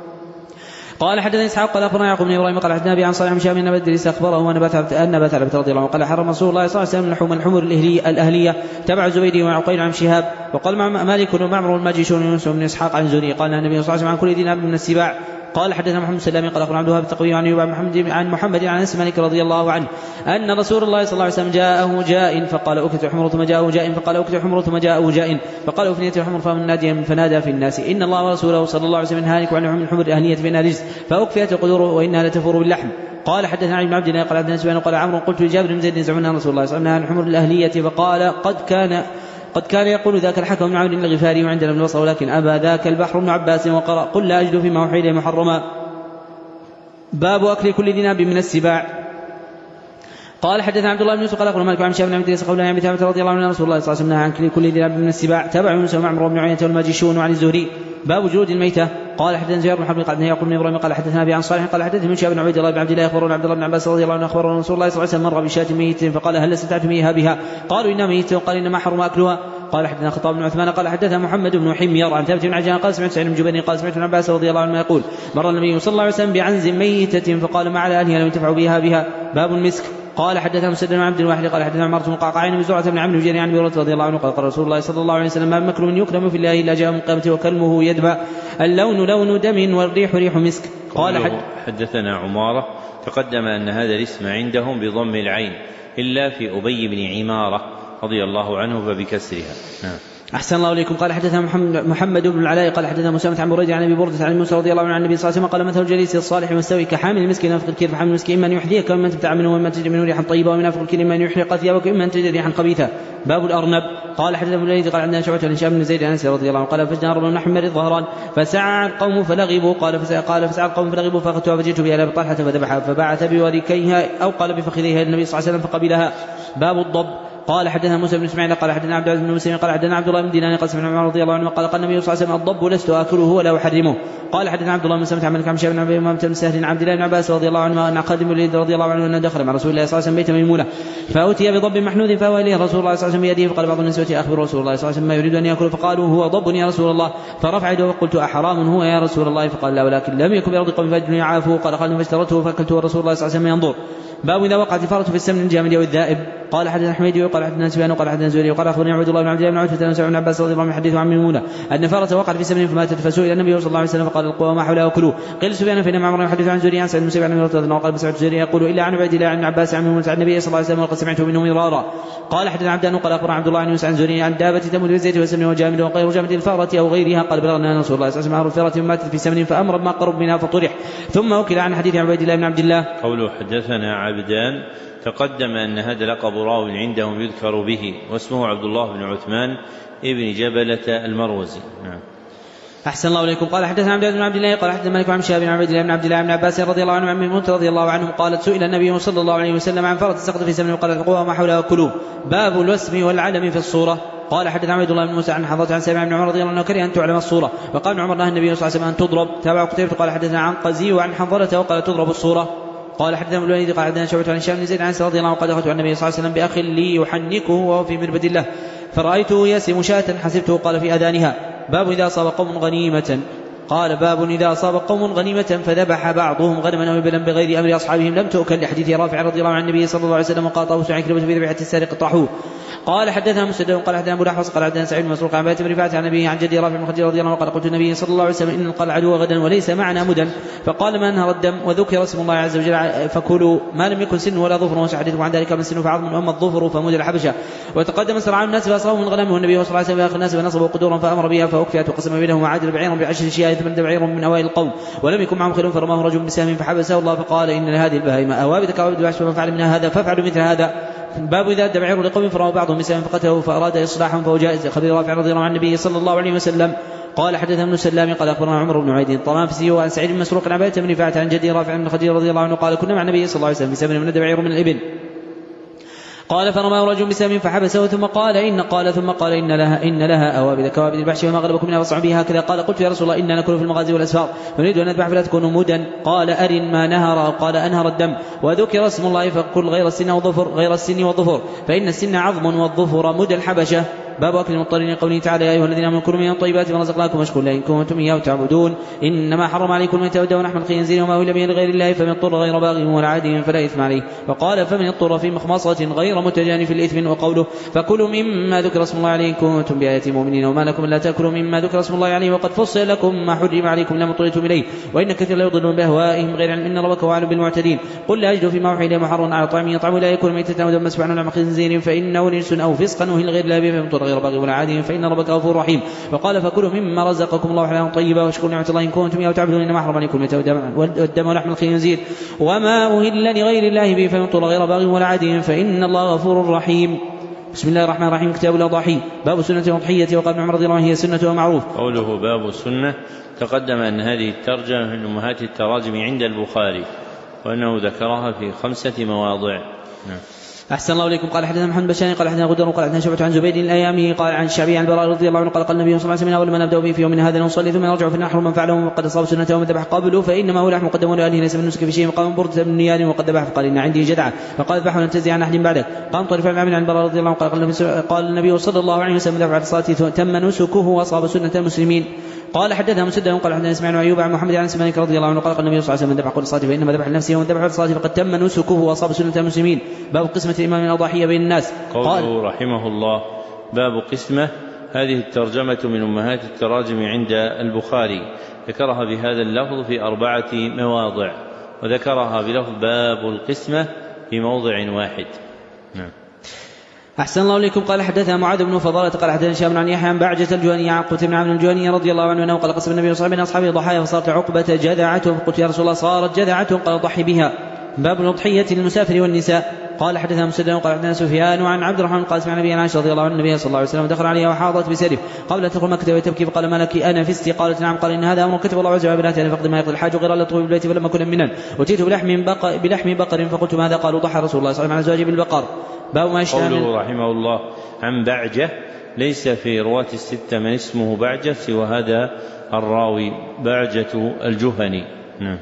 قال حدثنا اسحاق قال اخبرنا يعقوب بن ابراهيم قال حدثنا ابي عن صالح بن شهاب بن بدر اخبره ان ابا ثعلبة رضي الله عنه قال حرم رسول الله صلى الله عليه وسلم لحوم الحمر الاهليه تبع زبيدي وعقيل عن شهاب. وقال مالك ومعمر والماجشون ويونس بن إسحاق عن زهري قال النبي صلى الله عليه وسلم عن كل دين من السباع. قال حدثنا محمد سلام قال أخبرنا عبد الوهاب التقوي عن أيوب محمد عن محمد عن أنس مالك رضي الله عنه أن رسول الله صلى الله عليه وسلم جاءه جاء فقال أكلت حمر ثم جاءه جاء فقال أكلت حمر ثم جاءه جاء فقال أفنيت الحمر فمن فنادى في الناس إن الله ورسوله صلى الله عليه وسلم هالك عن لحوم الحمر أهلية فإنها رجس فأكفئت قدوره وإنها لتفور باللحم. قال حدثنا علي بن عبد الله قال عبد الله قال عمرو قلت لجابر بن زيد يزعمون رسول الله صلى الله عليه وسلم عن الحمر الأهلية فقال قد كان قد كان يقول ذاك الحكم بن عمرو الغفاري وعندنا ابن البصرة ولكن أبى ذاك البحر بن عباس وقرأ قل لا أجد فيما أوحي إليه محرما. باب أكل كل ذناب من السباع. قال حدثنا عبد الله بن يوسف قال أخبرنا مالك عن شاب بن عبد الله قال عن ثابت رضي الله عنه رسول الله صلى الله عليه وسلم نهى عن كل ذناب من السباع. تابع يونس ومعمر وابن عيينة والماجشون وعن الزهري. باب جلود الميتة. قال حدثنا زهير بن حرب قال يعقوب بن ابراهيم قال حدثنا ابي عن صالح قال حدثني من شاب بن عبد الله بن عبد الله اخبرنا عبد الله بن عباس رضي الله عنه اخبرنا رسول الله صلى الله عليه وسلم مر بشاة ميت فقال هل استمتعتم اياها بها؟ قالوا انها ميتة وقال انما حرم اكلها. قال حدثنا خطاب بن عثمان قال حدثنا محمد بن حمير عن ثابت بن عجلان قال سمعت سعيد بن جبير قال سمعت ابن عباس رضي الله عنه يقول مر النبي صلى الله عليه وسلم بعنز ميتة فقال ما على اهلها لم ينتفعوا بها بها. باب المسك. قال حدثنا مسدد بن عبد الواحد قال حدثنا عمارة بن قعقاع عن زرعة بن عمرو الجريري عن ابي هريرة رضي الله عنه قال قال رسول الله صلى الله عليه وسلم ما مكر من يكرم في الله الا جاء من قيامته وكلمه يدمع اللون لون دم والريح ريح مسك. قال حد حدثنا عمارة تقدم أن هذا الاسم عندهم بضم العين إلا في أبي بن عمارة رضي الله عنه فبكسرها. نعم. أحسن الله إليكم. قال حدثنا محمد بن العلاء قال حدثنا مسامة عن بريدة عن أبي بردة عن موسى رضي الله عنه عن النبي صلى الله عليه وسلم قال مثل الجليس الصالح والمستوي كحامل المسك نافق الكير فحامل المسك إما أن يحذيك وإما أن تبتاع منه وإما أن تجد منه ريحا طيبة ومن نافق الكير إما أن يحرق ثيابك وإما أن تجد ريحا خبيثة. باب الأرنب. قال حدثنا ابن الوليد قال عندنا شعبة عن هشام بن زيد عن أنس رضي الله عنه قال فجنا رجل من أحمر الظهران فسعى القوم فلغبوا قال فسعى قال فسعى القوم فلغبوا فأخذتها فجئت بها إلى طلحة فذبحها فبعث بوركيها أو قال بفخذيها النبي صلى الله عليه وسلم فقبلها. باب الضب. قال حدثنا موسى بن اسماعيل قال حدثنا عبد العزيز بن مسلم قال حدثنا عبد الله بن دينار قال سمعنا عمر رضي الله عنه قال قال النبي صلى الله عليه وسلم الضب لست آكله ولا أحرمه. قال حدثنا عبد الله بن سلمة عن مالك عن شيخ بن عبد الله بن سهل عبد الله بن عباس رضي الله عنه ان خادم الوليد رضي الله عنه ان دخل مع رسول الله صلى الله عليه وسلم بيت ميمونة فأتي بضب محنوذ فهو اليه رسول الله صلى الله عليه وسلم بيده فقال بعض النسوة اخبر رسول الله صلى الله عليه وسلم ما يريد ان ياكل فقالوا هو ضب يا رسول الله فرفع يده وقلت احرام هو يا رسول الله فقال لا ولكن لم يكن بأرض قوم فاجل يعافه قال قال فاشترته فاكلته ورسول الله صلى الله عليه وسلم ينظر. باب اذا وقعت الفارة في السمن الجامد او الذائب. قال حدثنا حميد وقال حدثنا سفيان وقال حدثنا زهري وقال اخبرني عبد الله بن عبد الله بن عتبة بن بن عباس رضي الله عنه حديث عن ميمونة ان فارة وقعت في سمن فماتت فسئل النبي صلى الله عليه وسلم فقال القوى ما حولها وكلوا. قيل سفيان فإنما عمر يحدث عن زهري عن سعيد بن مسيب عن ابي هريرة قال سمعت زهري يقول الا عن عبيد الله عن عباس عن ميمونة عن النبي صلى الله عليه وسلم وقد سمعته منه مرارا. قال حدثنا عبدان قال اخبرنا عبد الله عن يوسف عن زهري عن دابة تمر بالزيت والسمن وجامد وغير جامد الفارة او غيرها قال بلغنا رسول الله صلى الله عليه وسلم الفارة ماتت في سمن فامر ما قرب منها فطرح ثم وكل عن حديث عبيد الله بن عبد الله. قوله حدثنا عبدان تقدم أن هذا لقب راو عندهم يذكر به واسمه عبد الله بن عثمان ابن جبلة المروزي. نعم. أحسن الله إليكم. قال حدثنا عبد الله بن عبد الله قال حدثنا مالك عن شهاب بن عبد الله بن عبد الله بن عباس رضي الله عنه عن ميمونة رضي الله عنه قالت سئل النبي صلى الله عليه وسلم عن فرة السقط في سمن وقال القوى ما حولها وكلوا. باب الوسم والعلم في الصورة. قال حدثنا عبد الله بن موسى عن حضرة عن سامع بن عمر رضي الله عنه كره أن تعلم الصورة وقال ابن عمر نهى النبي صلى الله عليه وسلم أن تضرب. تابع قتيبة قال حدثنا عن قزي وعن حنظلة وقال تضرب الصورة. قال حدثنا ابن الوليد قال حدثنا شعبة عن هشام بن زيد عن رضي الله عنه قال دخلت على النبي صلى الله عليه وسلم بأخ لي يحنكه وهو في مربد الله فرأيته يسم شاة حسبته قال في أذانها. باب إذا أصاب قوم غنيمة. قال باب إذا أصاب قوم غنيمة فذبح بعضهم غنما أو إبلا بغير أمر أصحابهم لم تؤكل لحديث رافع رضي الله عن النبي صلى الله عليه وسلم وقال طاووس عن كلمة في ذبيحة السارق طاحوه. قال حدثنا مسدد قال حدثنا ابو الاحوص قال حدثنا سعيد بن مسروق عن بيت بن رفاعة عن ابيه عن جدي رافع بن خديج رضي الله عنه قال قلت النبي صلى الله عليه وسلم ان نلقى العدو غدا وليس معنا مدا فقال ما انهر الدم وذكر اسم الله عز وجل فكلوا ما لم يكن سن ولا ظفر وسحدث عن ذلك من سن فعظم واما الظفر فمود الحبشه. وتقدم سرعان الناس فاصابوا من غنمه النبي صلى الله عليه وسلم في اخر الناس فنصبوا قدورا فامر بها فاكفئت وقسم بينهم وعادل بعير بعشر شياه ثمن بعير من اوائل القوم ولم يكن معهم خير فرماه رجل بسهم فحبسه الله فقال ان لهذه البهائم اوابد كوابد الوحش فمن فعل منها هذا فافعلوا مثل هذا. باب إذا أدى بعير لقوم فرمى بعضهم بسهم فقتله فأراد إصلاحهم فهو جائز. خبر رافع رضي الله عن النبي صلى الله عليه وسلم. قال حدثنا ابن سلام قال أخبرنا عمر بن عيد الطرافسي وعن سعيد بن مسروق عن بيت بن رفاعة عن جدي رافع بن خديج رضي الله عنه قال كنا مع النبي صلى الله عليه وسلم في سبن من بعير من الإبل قال فرماه رجل بسهم فحبسه ثم قال إن قال ثم قال إن لها إن لها أوابد كوابد البحش وما غلبكم منها فاصنعوا بها هكذا. قال قلت يا رسول الله إننا نكون في المغازي والأسفار نريد أن نذبح فلا تكونوا مودا. قال أرن ما نهر قال أنهر الدم وذكر اسم الله فقل غير السن والظفر غير السن والظفر فإن السن عظم والظفر مد الحبشة. باب أكل المضطرين قوله تعالى يا أيها الذين آمنوا كلوا من الطيبات ورزقناكم واشكروا لله إن كنتم إياه تعبدون إنما حرم عليكم الميتة والدم ولحم الخنزير وما أهل به لغير الله فمن اضطر غير باغ ولا عاد فلا إثم عليه. وقال فمن اضطر في مخمصة غير متجانف الإثم. وقوله فكلوا مما ذكر اسم الله عليه إن كنتم بآيات مؤمنين وما لكم لا تأكلوا مما ذكر اسم الله عليه وقد فصل لكم ما حرم عليكم لما اضطررتم إليه وإن كثيرا لا يضلون بأهوائهم غير علم إن ربك هو أعلم بالمعتدين. قل لا أجد فيما أوحي إليه محرما على طعام يطعم لا يكون ميتة أو دما مسفوحا ولحم خنزير فإنه رجس أو فسقا أهل غير الله به فمن اضطر غير باغ ولا عاد فإن ربك غفور رحيم. وقال فكلوا مما رزقكم الله حلالا طيبا واشكروا نعمة الله إن كنتم إياه تعبدون إنما حرم عليكم الميتة والدم ولحم الخنزير وما أهل لغير الله به فمن اضطر غير باغ ولا عاد فإن الله غفور رحيم. بسم الله الرحمن الرحيم. كتاب الأضاحي. باب سنة الأضحية. وقال ابن عمر رضي الله عنه هي سنة ومعروف. قوله باب السنة تقدم أن هذه الترجمة من أمهات التراجم عند البخاري وأنه ذكرها في خمسة مواضع. نعم. أحسن الله إليكم. قال حدثنا محمد بشار قال حدثنا غدر قال حدثنا شعبة عن زبيد الأيامي قال عن الشعبي عن البراء رضي الله عنه قال قال النبي صلى الله عليه وسلم أول ما نبدأ به في يوم هذا نصلي ثم نرجع في النحر من فعله وقد أصاب سنته ومن ذبح قبله فإنما هو لحم مقدم لأهله ليس من نسك في شيء. وقام بردة بن نيار وقد ذبح فقال إن عندي جدعة فقال ذبح وننتزع عن أحد بعدك. قام طريف عن عن البراء رضي الله عنه قال قال النبي صلى الله عليه وسلم ذبح الصلاة تم نسكه وأصاب سنة المسلمين. قال حدثنا مسدد قال حدثنا اسماعيل وأيوب عن محمد عن سمانك رضي الله عنه قال قال النبي صلى الله عليه وسلم ذبح قول الصلاة فإنما ذبح لنفسه ومن ذبح الصلاة فقد تم نسكه وأصاب سنة المسلمين. باب قسمة الإمام الأضاحية بين الناس. قوله رحمه الله باب قسمة. هذه الترجمة من أمهات التراجم عند البخاري ذكرها بهذا اللفظ في أربعة مواضع وذكرها بلفظ باب القسمة في موضع واحد. نعم. أحسن الله إليكم. قال حدثنا معاذ بن فضالة قال حدثنا هشام عن يحيى عن بعجة الجهني عن عقبة بن عامر الجهني رضي الله عنه أنه قال قسم النبي صلى الله عليه وسلم أصحابه ضحايا فصارت عقبة جذعته فقلت يا رسول الله صارت جذعته قال ضحي بها. باب الأضحية للمسافر والنساء. قال حدثنا مسدد قال حدثنا سفيان عن عبد الرحمن قال سمع النبي عائشة رضي الله عنه النبي صلى الله عليه وسلم دخل عليها وحاضت بسرف قبل أن تدخل مكة وتبكي فقال ما لك أنا فستي قالت نعم قال إن هذا أمر كتب الله عز وجل بناتي فقد ما يقضي الحاج غير لطوف البيت فلما كنا منا وتيت بلحم بقر, بلحم بقر فقلت ماذا قالوا ضحى رسول الله صلى الله عليه وسلم على زواجه بالبقر. باب ما قوله رحمه الله عن بعجة ليس في رواة الستة من اسمه بعجة سوى هذا الراوي بعجة الجهني. نعم.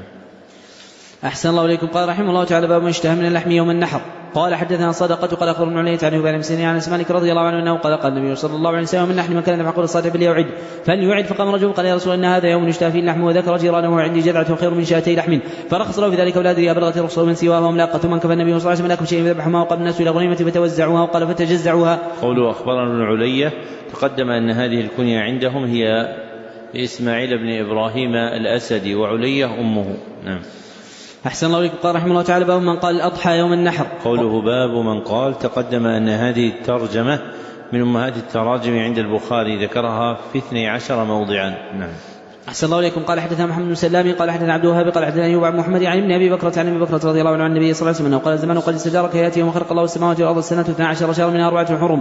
أحسن الله إليكم. قال رحمه الله تعالى باب ما اشتهى من اللحم يوم النحر. قال حدثنا صدقة قال أخبرنا عليه تعالى بن مسلم عن مالك رضي الله عنه أنه قال قال النبي صلى الله عليه وسلم من نحن من كان يفعل الصلاة فليعد فليعد فقام رجل قال يا رسول الله إن هذا يوم يشتهى فيه اللحم وذكر جيرانه وعندي جذعة خير من شاتي لحم فرخص له في ذلك ولا أدري أبلغت رخصه من سواه وملاقة ثم كفى النبي صلى الله عليه وسلم لكم شيء فذبحوا وقال الناس إلى غنيمة فتوزعوها وقال فتجزعوها. قوله أخبرنا ابن علية تقدم أن هذه الكنية عندهم هي إسماعيل بن إبراهيم الأسدي وعلية أمه. نعم. أحسن الله إليكم. قال رحمه الله تعالى باب من قال الأضحى يوم النحر. قوله باب من قال تقدم أن هذه الترجمة من أمهات التراجم عند البخاري ذكرها في اثني عشر موضعا. نعم. أحسن الله إليكم. قال حدثنا محمد بن سلام قال حدثنا عبد الوهاب قال حدثنا أيوب عن محمد عن ابن أبي بكرة عن أبي بكرة رضي الله عنه عن النبي صلى الله عليه وسلم قال الزمان قد استجارك يأتي يوم خلق الله السماوات والأرض السنة اثنا عشر شهرا من أربعة حرم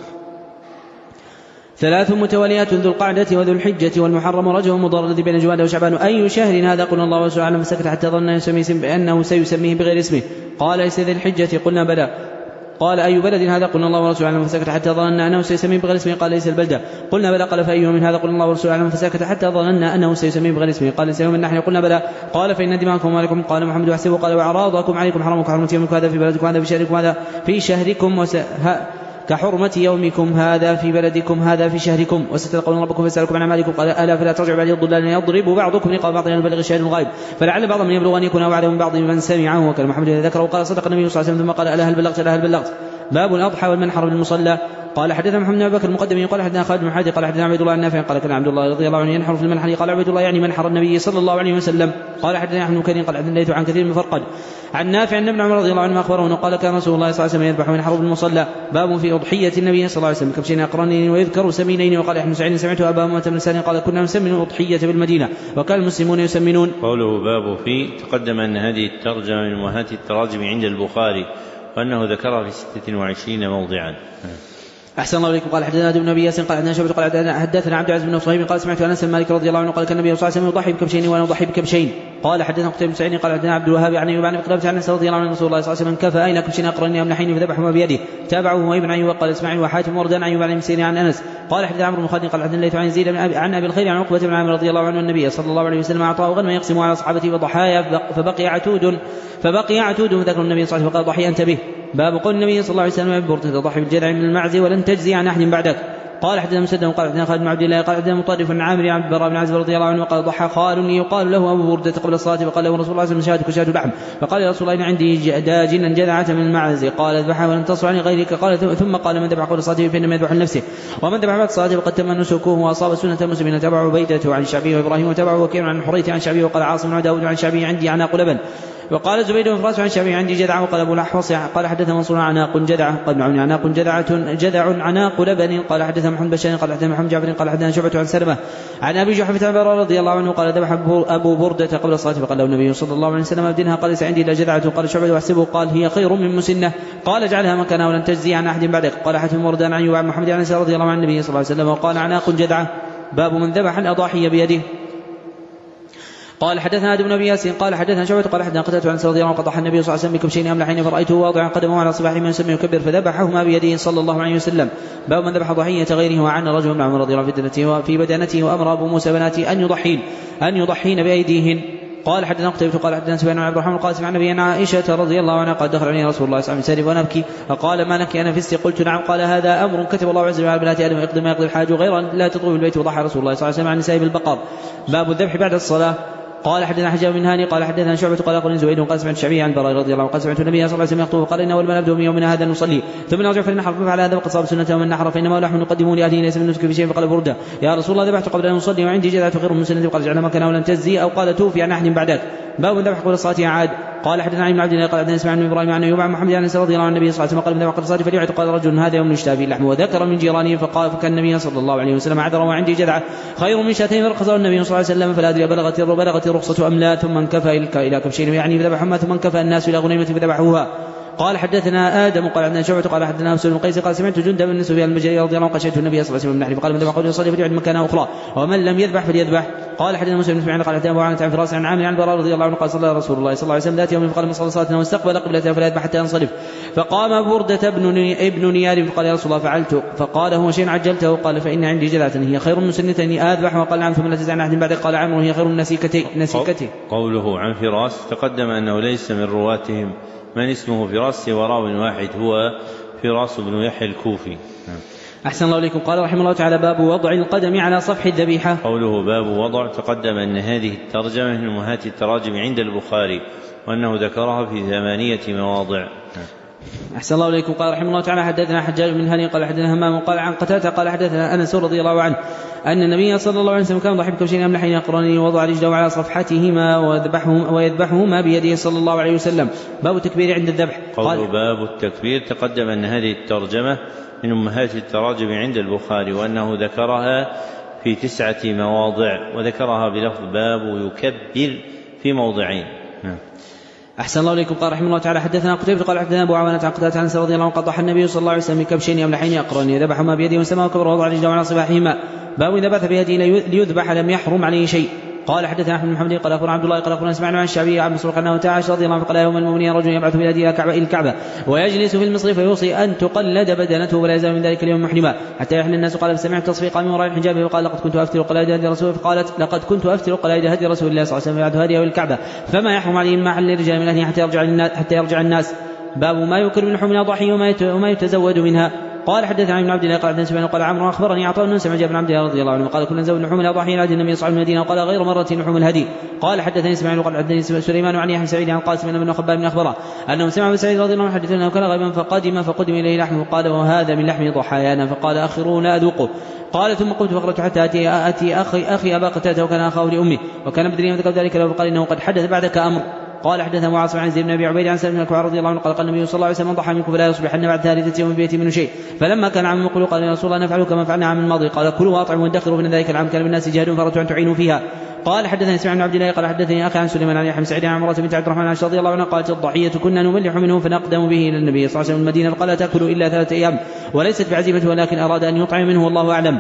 ثلاث متواليات ذو القعدة وذو الحجة والمحرم رجب مضر الذي بين جمادى وشعبان أي شهر هذا قلنا الله ورسوله أعلم فسكت حتى ظن بأنه سيسميه بغير اسمه قال ليس ذي الحجة قلنا بلى قال أي بلد هذا قلنا الله ورسوله أعلم فسكت حتى ظننا أنه سيسميه بغير اسمه قال ليس البلدة قلنا بلى قال فأي من هذا قلنا الله ورسوله أعلم فسكت حتى ظننا أنه سيسميه بغير اسمه قال ليس يوم النحر قلنا بلى قال فإن دماءكم ومالكم قال محمد وحسبه قال وأعراضكم عليكم حرمكم حرمة يومكم هذا في بلدكم هذا في شهركم هذا في شهركم وس... كحرمة يومكم هذا في بلدكم هذا في شهركم وستلقون ربكم فيسألكم عن أعمالكم قال ألا فلا ترجعوا بعد الضلال يضرب بعضكم رقاب بعض يبلغ الشاهد الغائب فلعل بعض من يبلغ أن يكون وعده من بعض من سمعه وكان محمد ذكره وقال صدق النبي صلى الله عليه وسلم ثم قال ألا هل بلغت ألا هل بلغت. باب الأضحى والمنحر بالمصلى. قال حدثنا محمد بن بكر المقدم قال حدثنا خالد بن حاتم قال حدثنا عبد الله النافع قال كان عبد الله رضي الله عنه ينحر في المنحر قال عبد الله يعني منحر النبي صلى الله عليه وسلم. قال حدثنا احمد بن كريم قال حدثنا عن كثير من فرقد عن نافع عن ابن عمر رضي الله عنه اخبره قال كان رسول الله صلى الله عليه وسلم يذبح وينحر بالمصلى. باب في اضحيه النبي صلى الله عليه وسلم كبشين اقرنين ويذكر سمينين. وقال احمد سعيد سمعت ابا امامه بن سالم قال كنا نسمن الاضحيه بالمدينه وكان المسلمون يسمنون. قوله باب في تقدم ان هذه الترجمه من امهات التراجم عند البخاري وانه ذكرها في ستة وعشرين موضعا. أحسن الله إليكم. قال حدثنا ابن أبي ياسين قال حدثنا شعبة قال حدثنا عبد العزيز بن صهيب قال سمعت أنس بن مالك رضي الله عنه قال كان النبي صلى الله عليه وسلم يضحي بكبشين وأنا أضحي بكبشين. قال حدثنا قتيبة بن سعيد قال حدثنا عبد الوهاب عن أيوب عن قتادة عن أنس رضي الله عنه رسول الله صلى الله عليه وسلم كفى أين كبشين أقرنين أملحين فذبحهما بيده تابعه وابن أيوب قال اسماعيل وحاتم وردان أيوب عن مسير عن أنس. قال حدثنا عمرو بن خالد قال حدثنا الليث عن زيد عن أبي الخير عن عقبة بن عامر رضي الله عنه النبي صلى الله عليه وسلم أعطاه غنما يقسم على أصحابه وضحايا فبقي عتود فبقي عتود فذكر النبي صلى الله عليه وسلم فقال ضحي أنت به. باب قول النبي صلى الله عليه وسلم برد تضحي بالجذع من المعز ولن تجزي عن أحد بعدك. قال حدثنا مسدد قال حدثنا خالد بن عبد الله قال حدثنا مطرف عن عامر عبد البراء بن عازب رضي الله عنه قال ضحى خال يقال له أبو بردة قبل الصلاة فقال له رسول الله صلى الله عليه وسلم شاتك شات لحم فقال يا رسول الله إن عندي داجنا جذعة من المعز قال اذبحها ولم تصر عن غيرك قال ثم قال من ذبح قبل الصلاة فإنما يذبح لنفسه ومن ذبح بعد الصلاة فقد تم نسكه وأصاب سنة مسلم. تبع عبيدة عن الشعبي وإبراهيم وتبعه وكيع عن حريث عن الشعبي وقال عاصم بن داود عن الشعبي عندي عناق لبن وقال زبيد بن فراس عن الشعبي عندي جذع وقال أبو الأحوص قال حدث منصور عناق جذع قال معون عناق جذعة جذع عناق لبن قال حدث محمد بشار قال حدث محمد جعفر قال حدثنا شعبة عن سلمة عن أبي جحفة رضي الله عنه قال ذبح أبو بردة قبل الصلاة فقال له النبي صلى الله عليه وسلم أبدنها قال ليس عندي إلا جذعة قال شعبة واحسبه قال هي خير من مسنة قال اجعلها مكانها ولن تجزي عن أحد بعدك. قال حاتم وردان عن يوعى محمد عن رضي الله عن النبي صلى الله عليه وسلم وقال عناق جذعة. باب من ذبح الأضاحي بيده. قال حدثنا آدم بن أبي ياسين قال حدثنا شعبة قال حدثنا قتادة عن رضي الله عنه قطع النبي صلى الله عليه وسلم بكبشين أملحين فرأيته واضعا قدمه على صباح من يسمى يكبر فذبحهما بيده صلى الله عليه وسلم. باب من ذبح ضحية غيره وعن رجل من عمر رضي الله عنه في بدنته وأمر أبو موسى بناته أن يضحين أن يضحين بأيديهن. قال حدثنا قتيبة قال حدثنا سفيان بن عبد الرحمن القاسم عن نبينا عائشة رضي الله عنها قال دخل علينا رسول الله صلى الله عليه وسلم ونبكي فقال ما لك أنا فستي قلت نعم قال هذا أمر كتب الله عز وجل على بنات آدم يقضي ما يقضي الحاج غير لا تطوف البيت. وضحى رسول الله صلى الله عليه وسلم عن نساء بالبقر. باب الذبح بعد الصلاة. قال حدثنا حجاب بن هاني قال حدثنا شعبة قال قال زبيد قال سمعت الشعبي عن براء رضي الله عنه قال سمعت النبي صلى الله عليه وسلم يخطب فقال إن أول ما نبدأ من يومنا هذا نصلي ثم نرجع فلنحر فعلى هذا وقد صاب سنته ومن نحر فإنما لحم نقدمه لأهله ليس من نسك في شيء. فقال بردة يا رسول الله ذبحت قبل أن نصلي وعندي جذعة خير من سنة قال اجعلها مكانها ولن تجزي أو قال توفي عن أحد بعدك. باب ذبح قبل الصلاة عاد. قال حدثنا عن عبد الله قال حدثنا اسماعيل بن ابراهيم عن ايوب عن محمد عن رضي الله عن النبي صلى الله عليه وسلم قال من ذبح قبل الصلاة فليعد. قال رجل هذا يوم يشتهى به اللحم وذكر من جيرانه فقال فكان النبي صلى الله عليه وسلم عذر وعندي جذعة خير من شاتين فرخصه النبي صلى الله عليه وسلم فلا ادري بلغت بلغت الرخصة ام لا ثم انكفى الى كبشين يعني فذبحهما ثم انكفى الناس الى غنيمة فذبحوها. قال حدثنا آدم قال عندنا شعبة قال حدثنا أبو بن قيس قال سمعت جندب بن سفيان المجري رضي الله عنه قشيت النبي صلى الله عليه وسلم بالنحر فقال من ذبح قبل يصلي فليعد مكانه أخرى ومن لم يذبح فليذبح. قال حدثنا مسلم بن سفيان قال حدثنا أبو عوانة عن فراس عن عامر عن براء رضي الله عنه قال صلى رسول الله صلى الله عليه وسلم ذات يوم فقال من صلى صلاتنا واستقبل قبلته فلا يذبح حتى ينصرف. فقام بردة ابن نيار فقال يا رسول الله فعلت فقال هو شيء عجلته قال فإن عندي جذعة هي خير من سنة إني أذبح وقال نعم ثم لا تزعل أحد بعد قال عمرو هي خير من نسيكته. قوله عن فراس تقدم أنه ليس من رواتهم من اسمه فراس وراو واحد هو فراس بن يحيى الكوفي. أحسن الله إليكم. قال رحمه الله تعالى باب وضع القدم على صفح الذبيحة. قوله باب وضع تقدم أن هذه الترجمة من أمهات التراجم عند البخاري وأنه ذكرها في ثمانية مواضع. أحسن الله إليكم. قال رحمه الله تعالى حدثنا حجاج بن هاني قال حدثنا همام قال عن قتادة قال حدثنا أنس رضي الله عنه أن النبي صلى الله عليه وسلم كان ضحك بكبشين أملحين يقرنين ووضع رجله على صفحتهما ويذبحهما, ويذبحهما بيده صلى الله عليه وسلم. باب التكبير عند الذبح. قال باب التكبير تقدم أن هذه الترجمة من أمهات التراجم عند البخاري وأنه ذكرها في تسعة مواضع وذكرها بلفظ باب يكبر في موضعين. أحسن الله إليكم. قال رحمه الله تعالى حدثنا قتيبة قال حدثنا أبو عوانة عن قتادة عن رضي الله عنه قال ضحى النبي صلى الله عليه وسلم بكبشين أملحين يقرنين ذبحهما بيده وسماه وكبر ووضع رجله على صباحهما. باب إذا بث بيده ليذبح لم يحرم عليه شيء. قال حدثنا أحمد بن محمد قال أخبرنا عبد الله قال أخبرنا اسماعيل عن الشعبي عن مسروق أنه تعالى رضي الله عنه قال يوم المؤمنين رجل يبعث بيده إلى الكعبة ويجلس في المصر فيوصي أن تقلد بدنته ولا يزال من ذلك اليوم محرما حتى يحل الناس. قال فسمعت تصفيقا من وراء الحجاب وقال لقد كنت أفتر قلائد هدي رسول فقالت لقد كنت أفتر قلائد هدي رسول الله صلى الله عليه وسلم بعد هديه الكعبة فما يحرم عليه ما حل الرجال من أهله حتى يرجع الناس حتى يرجع الناس. باب ما يكر من لحوم الأضاحي وما يتزود منها. قال حدثنا ابن عبد الله قال حدثنا سفيان قال عمرو اخبرني عطاء بن سمع بن عبد الله رضي الله عنه قال كنا نزود لحوم الاضاحي على النبي صلى الله عليه وسلم وقال غير مره لحوم الهدي. قال حدثني اسماعيل قال حدثني سليمان عن يحيى سعيد عن قاسم بن خباب بن اخبره انه سمع ابن سعيد رضي الله عنه حدث انه كان غيبا فقدم فقدم اليه لحمه قال وهذا من لحم ضحايانا فقال اخرونا اذوقه. قال ثم قمت فخرجت حتى اتي اتي اخي اخي ابا قتاده وكان اخاه لامه وكان بدري وذكر ذلك له فقال انه قد حدث بعدك امر. قال حدثنا معاصم عن زيد بن ابي عبيد عن سلمة بن الأكوع رضي الله عنه قال قال النبي صلى الله عليه وسلم ضحى منكم فلا يصبحن بعد ثالثة يوم بيتي من شيء. فلما كان عام يقول قال يا رسول الله نفعل كما فعلنا عام الماضي. قال كلوا واطعموا وادخروا من ذلك العام كان بالناس جهاد فردت ان تعينوا فيها. قال حدثني اسماعيل بن عبد الله قال حدثني اخي عن سليمان عن يحيى سعيد عن عمرة بنت عبد الرحمن رضي الله عنها قالت الضحية كنا نملح منه فنقدم به الى النبي صلى الله عليه وسلم المدينة فقال تاكلوا الا ثلاثة ايام وليست بعزيمة ولكن اراد ان يطعم منه والله اعلم.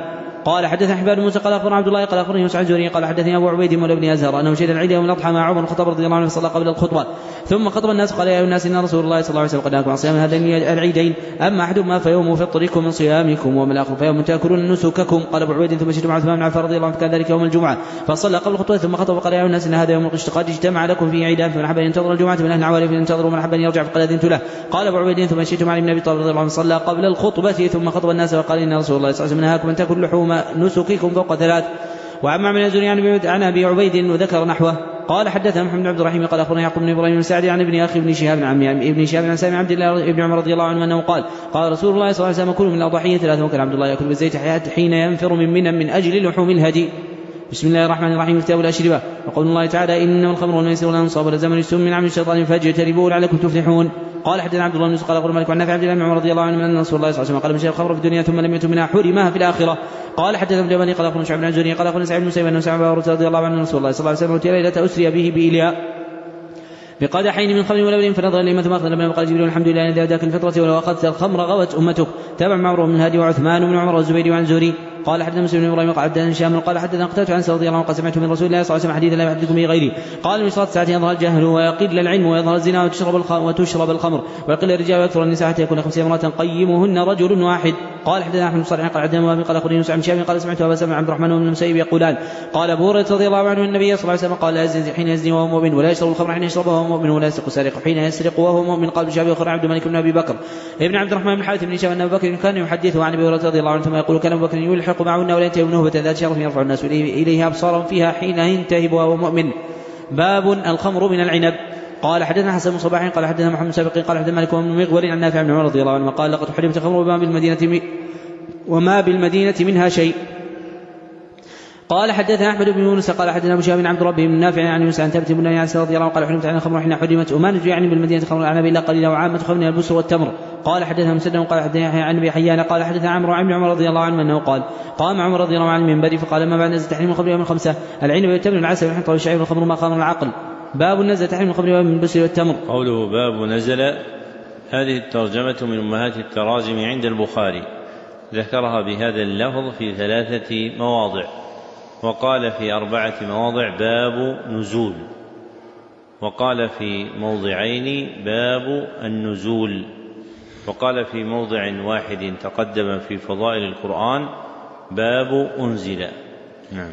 قال حدثنا حبان بن موسى قال اخبرنا عبد الله قال اخبرني مسعود الزهري قال حدثني ابو عبيد مولى بن ازهر انه شهد العيد يوم الاضحى مع عمر الخطاب رضي الله عنه فصلى قبل الخطبه ثم خطب الناس قال يا ايها الناس ان رسول الله صلى الله عليه وسلم قد نهاكم عن صيام هذين العيدين اما احدهما فيوم فطركم من صيامكم واما الاخر فيوم تاكلون نسككم. قال ابو عبيد ثم شهد مع عثمان بن عفان رضي الله عنه كان ذلك يوم الجمعه فصلى قبل الخطبه ثم خطب قال يا ايها الناس ان هذا يوم القشط قد اجتمع لكم فيه عيدان فمن حب ان ينتظر الجمعه من اهل العوالي فلينتظروا من حب ان يرجع فقد اذنت له. قال ابو عبيد ثم شهد علي بن ابي طالب رضي الله عنه صلى قبل الخطبه ثم خطب الناس وقال ان رسول الله صلى الله عليه وسلم نهاكم ان تاكلوا لحوم نسككم فوق ثلاث. وعما من الزهري عن ابي عبيد وذكر نحوه. قال حدثنا محمد بن عبد الرحيم قال اخبرنا يعقوب بن ابراهيم بن سعد عن ابن اخي ابن شهاب عن ابن شهاب عن سامع عبد الله ابن عمر رضي الله عنه انه قال قال رسول الله صلى الله عليه وسلم كلوا من الاضحيه ثلاثه وكان عبد الله ياكل بالزيت حين ينفر من منى من اجل لحوم الهدي. بسم الله الرحمن الرحيم. كتاب الاشربه. وقول الله تعالى انما الخمر والميسر والانصاب والازلام رجس من عمل الشيطان فاجتنبوه لعلكم تفلحون. قال حدثنا عبد الله بن يوسف قال اخبرنا مالك عن نافع عبد الله بن عمر رضي الله عنه ان رسول الله صلى الله عليه وسلم قال من شرب الخمر في الدنيا ثم لم يتم منها حرمها في الاخره. قال حدثنا ابن جبل قال اخبرنا شعيب بن الزهري قال اخبرنا سعيد بن مسيب انه سمع رضي الله عنه ان رسول الله صلى الله عليه وسلم اتي ليله اسري به بإيلياء بقدحين من خمر ولبن فنظر اليمين ثم اخذ لبن وقال جبريل الحمد لله الذي هداك الفطره ولو اخذت الخمر غوت امتك. تابع معمر بن هادي وعثمان بن عمر والزبير وعن زهري. قال حدثنا مسلم بن ابراهيم قال حدثنا هشام قال حدثنا قتادة عن رضي الله عنه قال سمعت من رسول الله صلى الله عليه وسلم حديثا لا يحدثكم به غيري. قال من صلاه ساعه يظهر الجهل ويقل العلم ويظهر الزنا وتشرب وتشرب الخمر ويقل الرجال ويكثر النساء حتى يكون خمسين امراه قيمهن رجل واحد. قال حدثنا احمد بن صالح قال حدثنا وهب قال اخبرني يوسف عن شهاب قال سمعت ابا سلمة عبد الرحمن بن المسيب يقولان قال ابو هريره رضي الله عنه النبي صلى الله عليه وسلم قال لا يزني حين يزني وهو مؤمن ولا يشرب الخمر حين يشربه وهو مؤمن ولا يسرق السارق حين يسرق وهو مؤمن. قال شهاب اخبرنا عبد الملك بن ابي بكر ابن عبد الرحمن بن حارث بن هشام ان ابا بكر كان يحدثه عن ابي هريره رضي الله عنه ثم يقول كان ابو بكر يلحق معهن ولا ينتهي منه ذات شرف يرفع الناس اليها ابصارهم فيها حين ينتهب وهو مؤمن. باب الخمر من العنب. قال حدثنا حسن بن صباح قال حدثنا محمد سابق قال حدثنا مالك بن مغول عن نافع بن عمر رضي الله عنه قال لقد حرمت الخمر وما بالمدينه وما بالمدينه منها شيء. قال حدثنا احمد بن يونس قال حدثنا ابو شهاب بن عبد ربه بن نافع عن يونس عن ثابت بن انس رضي الله عنه قال حرمت على الخمر حين حرمت وما نجي يعني بالمدينه خمر الاعنب الا قليلا وعامه خمر البسر والتمر. قال حدثنا مسدد قال حدثنا عن ابي حيان قال حدثنا عمرو عن عمر رضي الله عنه انه قال قام عمر رضي الله عنه من المنبر فقال ما بعد نزل تحريم الخمر يوم الخمسه العنب والتمر والعسل والحنطه والشعير والخمر ما خامر العقل. باب نزل تحريم الخمر يوم البسر والتمر. قوله باب نزل هذه الترجمه من امهات التراجم عند البخاري ذكرها بهذا اللفظ في ثلاثه مواضع وقال في أربعة مواضع باب نزول وقال في موضعين باب النزول وقال في موضع واحد تقدم في فضائل القرآن باب أنزل. نعم.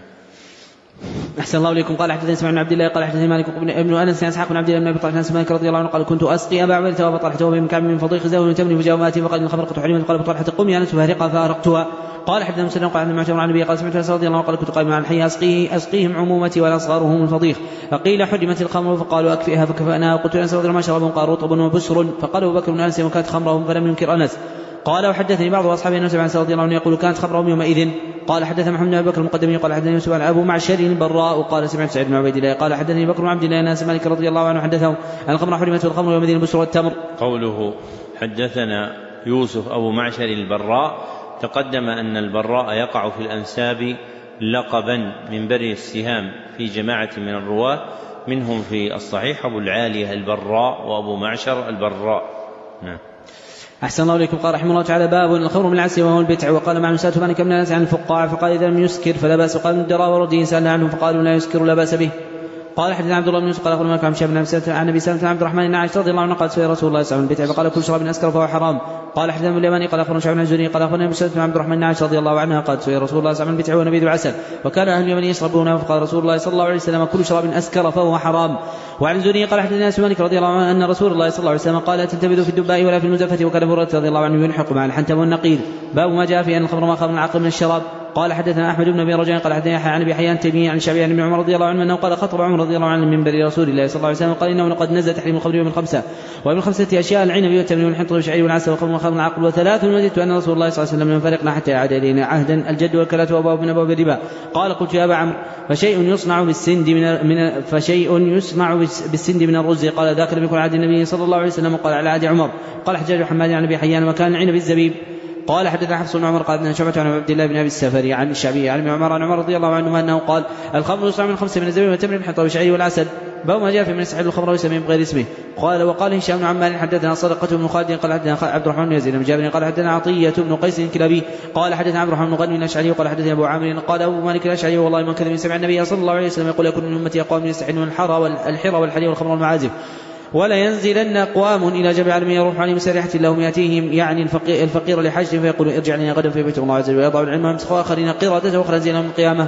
أحسن الله إليكم. قال حدثنا اسماعيل بن عبد الله قال حدثني مالك ابن أنس عن إسحاق بن عبد الله بن أبي طلحة مالك رضي الله عنه قال كنت أسقي أبا عبيدة وأبا طلحة وأبي كعب من فضيق زوج من تمر فجاء ماتي فقال إن الخمر قد حرمت قال أبو طلحة قم يا أنس فأهرقها فأهرقتها. قال حدثنا مسلم قال عن معتمر عن النبي قال سمعت رضي الله عنه قال كنت قائما على الحي أسقيه أسقيهم عمومتي ولا أصغرهم الفضيخ فقيل حرمت الخمر فقالوا أكفئها فكفأناها وقلت أنس رضي الله عنه ما شربهم قال رطب وبسر فقال أبو بكر بن أنس وكانت خمرهم فلم ينكر أنس. قال وحدثني بعض أصحابه أنس عن رضي الله عنه يقول كانت خمرهم يومئذ. قال حدثنا محمد بن بكر المقدمي قال حدثني يوسف عن أبو معشر البراء وقال سمعت سعيد بن عبيد الله قال حدثني بكر بن عبد الله ناس مالك رضي الله عنه حدثه أن الخمر حرمت والخمر يومئذ البسر والتمر. قوله حدثنا يوسف أبو معشر البراء تقدم أن البراء يقع في الأنساب لقبا من بري السهام في جماعة من الرواة منهم في الصحيح أبو العالية البراء وأبو معشر البراء. نعم. أحسن الله إليكم. قال رحمه الله تعالى باب الخمر من العسل وهو البتع. وقال مع مسألة مالك بن أنس عن الفقاع فقال إذا لم يسكر فلا بأس. وقال الدراء وردين سألنا عنهم فقالوا لا يسكر لا بأس به. قال حدثنا عبد الله بن يوسف قال اخبرنا مالك عن شاب بن عن ابي سلمة عبد الرحمن بن عائشة رضي الله عنه قال سئل رسول الله صلى الله عليه وسلم البتع فقال كل شراب اسكر فهو حرام. قال حدثنا ابن اليماني قال اخبرنا شعيب بن الزهري قال اخبرنا ابي سلمة عبد الرحمن بن عائشة رضي الله عنها قال سئل رسول الله صلى الله عليه وسلم البتع ونبيذ العسل وكان اهل اليمن يشربونه فقال رسول الله صلى الله عليه وسلم كل شراب اسكر فهو حرام. وعن الزهري قال حدثنا انس مالك رضي الله عنه ان رسول الله صلى الله عليه وسلم قال لا تنتبذوا في الدباء ولا في المزفة وكان ابو هريرة رضي الله عنه يلحق مع الحنتم والنقير. باب ما جاء في ان الخمر ما خمر العقل من الشراب. قال حدثنا احمد بن ابي رجاء قال حدثنا عن ابي حيان تيميه عن شعبي عن ابن عمر رضي الله عنه انه قال خطب عمر رضي الله عنه من منبر رسول الله صلى الله عليه وسلم قال انه لقد نزل تحريم الخمر يوم الخمسه ومن خمسه اشياء العنب والتمر والحنطه والشعير والعسل والخمر وخمر العقل وثلاث وجدت ان رسول الله صلى الله عليه وسلم لم يفارقنا حتى عاد الينا عهدا الجد والكلة وابواب من ابواب الربا. قال قلت يا ابا عمرو فشيء يصنع بالسند من, من فشيء يصنع بالسند من الرز قال ذاك لم يكن عهد النبي صلى الله عليه وسلم قال على عهد عمر. قال حجاج حماد عن ابي حيان وكان العنب الزبيب. قال حدثنا حفص بن عمر قال ابن شعبة عن عبد الله بن ابي السفري عن الشعبي عن ابن عمر عن عمر رضي الله عنه انه قال الخمر يصنع من خمسه من الزبيب والتمر والحنطه والشعير والعسل. باب ما جاء في من يستحل الخمر ويسميه بغير اسمه. قال وقال هشام بن عمار حدثنا صدقة بن خالد قال حدثنا عبد الرحمن بن يزيد بن جابر قال حدثنا عطية بن قيس الكلابي قال حدثنا عبد الرحمن بن غنم الأشعري قال حدثنا أبو عامر قال أبو مالك الأشعري والله ما كذب سمع النبي صلى الله عليه وسلم يقول يكون من أمتي أقوام يستحلون الحرى والحرى والحلي والخمر والمعازف ولا ينزلن أقوام إلى جبل عالم يروح عليهم سريحة لهم يأتيهم يعني الفقير, الفقير لحج فيقول ارجع لنا غدا في بيت الله عز وجل ويضع العلم ويمسخوا آخرين قردة وخنازير يوم القيامة.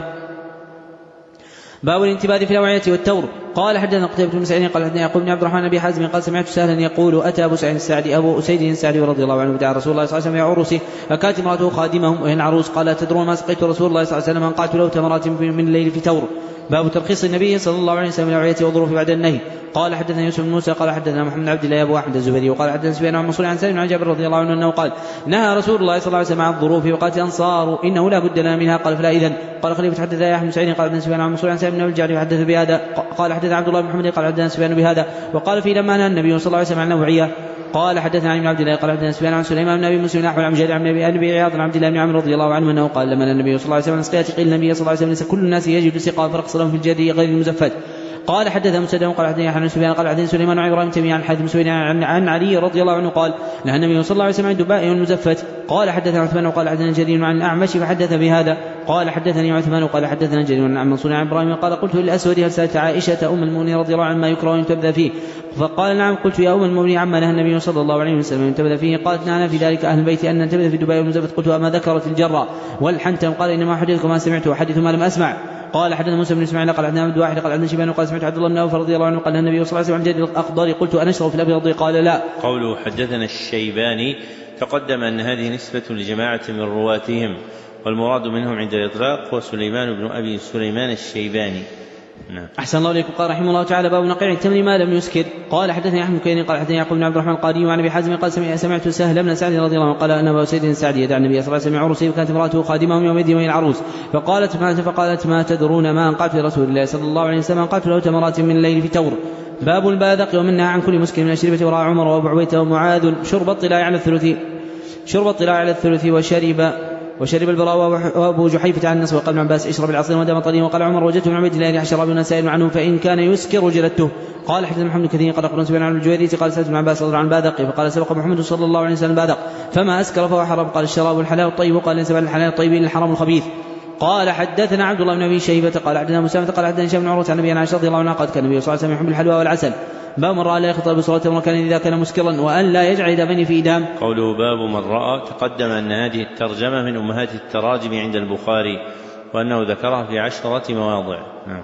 باب الانتباه في الأوعية والتور. قال حدثنا قتيبة بن سعيد قال حدثنا يعقوب بن عبد الرحمن بن حازم قال سمعت سهلا يقول أتى أبو سعيد السعدي أبو أسيد السعدي رضي الله عنه بدعا رسول الله صلى الله عليه وسلم عروسه فكانت امرأته خادمهم وهي العروس قال تدرون ما سقيت رسول الله صلى الله عليه وسلم أنقعت له تمرات من الليل في تور. باب ترخيص النبي صلى الله عليه وسلم الأوعية والظروف بعد النهي. قال حدثنا يوسف بن موسى قال حدثنا محمد بن عبد الله أبو أحمد الزبيدي وقال حدثنا سفيان عن منصور عن سالم عن جابر رضي الله عنه أنه قال نهى رسول الله صلى الله عليه وسلم عن الظروف وقالت أنصار إنه لا بد لنا منها قال فلا إذن. قال خليفة حدث يا أحمد سعيد قال حدثنا سفيان عن منصور عن سالم بن الجعد حدث بهذا قال حدثنا عبد الله بن محمد قال حدثنا سفيان بهذا وقال في لما نهى النبي صلى الله عليه وسلم عن الأوعية. قال حدثنا عن ابن عبد الله قال حدثنا سفيان عن سليمان بن ابي مسلم نحو عن جابر بن ابي عياض عن عبد الله بن عمرو رضي الله عنه انه قال لما النبي صلى الله عليه وسلم اسقيت قيل النبي صلى الله عليه وسلم ليس كل الناس يجد سقاء فرقص لهم في الجدي غير المزفت. قال حدثنا مسدد قال حدثنا عن سفيان قال حدثنا سليمان عن ابراهيم تيمي عن حاتم مسعود عن, عن علي رضي الله عنه قال نهى النبي صلى الله عليه وسلم عن الدباء والمزفت. قال حدثنا عثمان وقال حدثنا جرير عن الاعمش فحدث بهذا. قال حدثني عثمان وقال حدثنا جرير عن منصور عن ابراهيم قال قلت للاسود هل سالت عائشه ام المؤمنين رضي الله عنها ما يكره ان تبذى فيه فقال نعم. قلت يا ام المؤمنين عما نهى النبي صلى الله عليه وسلم ان تبذى فيه قالت نهى في ذلك اهل البيت ان تبذى في الدباء والمزفت. قلت اما ذكرت الجره والحنتم قال انما احدثكم ما سمعت واحدث ما لم اسمع. قال حدثنا موسى بن اسماعيل قال حدثنا عبد واحد قال حدثنا شيبان قال سمعت عبد الله بن عوف رضي الله عنه قال النبي صلى الله عليه وسلم عن جد الاخضر قلت انشرب في الابيض قال لا. قوله حدثنا الشيباني تقدم ان هذه نسبه لجماعه من رواتهم والمراد منهم عند الاطلاق هو سليمان بن ابي سليمان الشيباني. نعم. أحسن الله إليكم. قال رحمه الله تعالى باب نقيع التمر ما لم يسكر. قال حدثني أحمد كيني قال حدثني يعقوب بن عبد الرحمن القاري وعن أبي حازم قال سمعت سهل بن سعد رضي الله عنه قال أن أبا سعيد السعدي يدعى النبي صلى الله عليه وسلم عروسه وكانت امرأته خادمهم يوم يدي وهي العروس فقالت ما فقالت ما تدرون ما أنقعت لرسول الله صلى الله عليه وسلم أنقعت له تمرات من الليل في تور. باب الباذق ومنها عن كل مسكر من الشربة وراء عمر وأبو عبيدة ومعاذ شرب الطلاع على الثلث شرب الطلاع على الثلث وشرب وشرب البراء وابو جحيفة عن النصر وقال ابن عباس اشرب العصير ودام طريق. وقال عمر وجدت من عبيد الله شراب سائل عنه فإن كان يسكر جلدته. قال حدثنا محمد كثير قال أخبرنا سفيان عن الجويري قال سألت ابن عباس رضي الله عنه باذق فقال سبق محمد صلى الله عليه وسلم باذق فما أسكر فهو حرام. قال الشراب الحلال الطيب وقال ليس بعد الحلال الطيب إلا الحرام الخبيث. قال حدثنا عبد الله بن ابي شيبة قال حدثنا مسامة قال حدثنا هشام بن عروة عن النبي عائشة رضي الله عنها قال كان النبي صلى الله عليه وسلم يحب الحلوى والعسل. باب من رأى لا يخطر بصلاة وكان إذا كان مسكرا وأن لا يجعل إدامين في إدام. قوله باب من رأى تقدم أن هذه الترجمة من أمهات التراجم عند البخاري وأنه ذكرها في عشرة مواضع. نعم.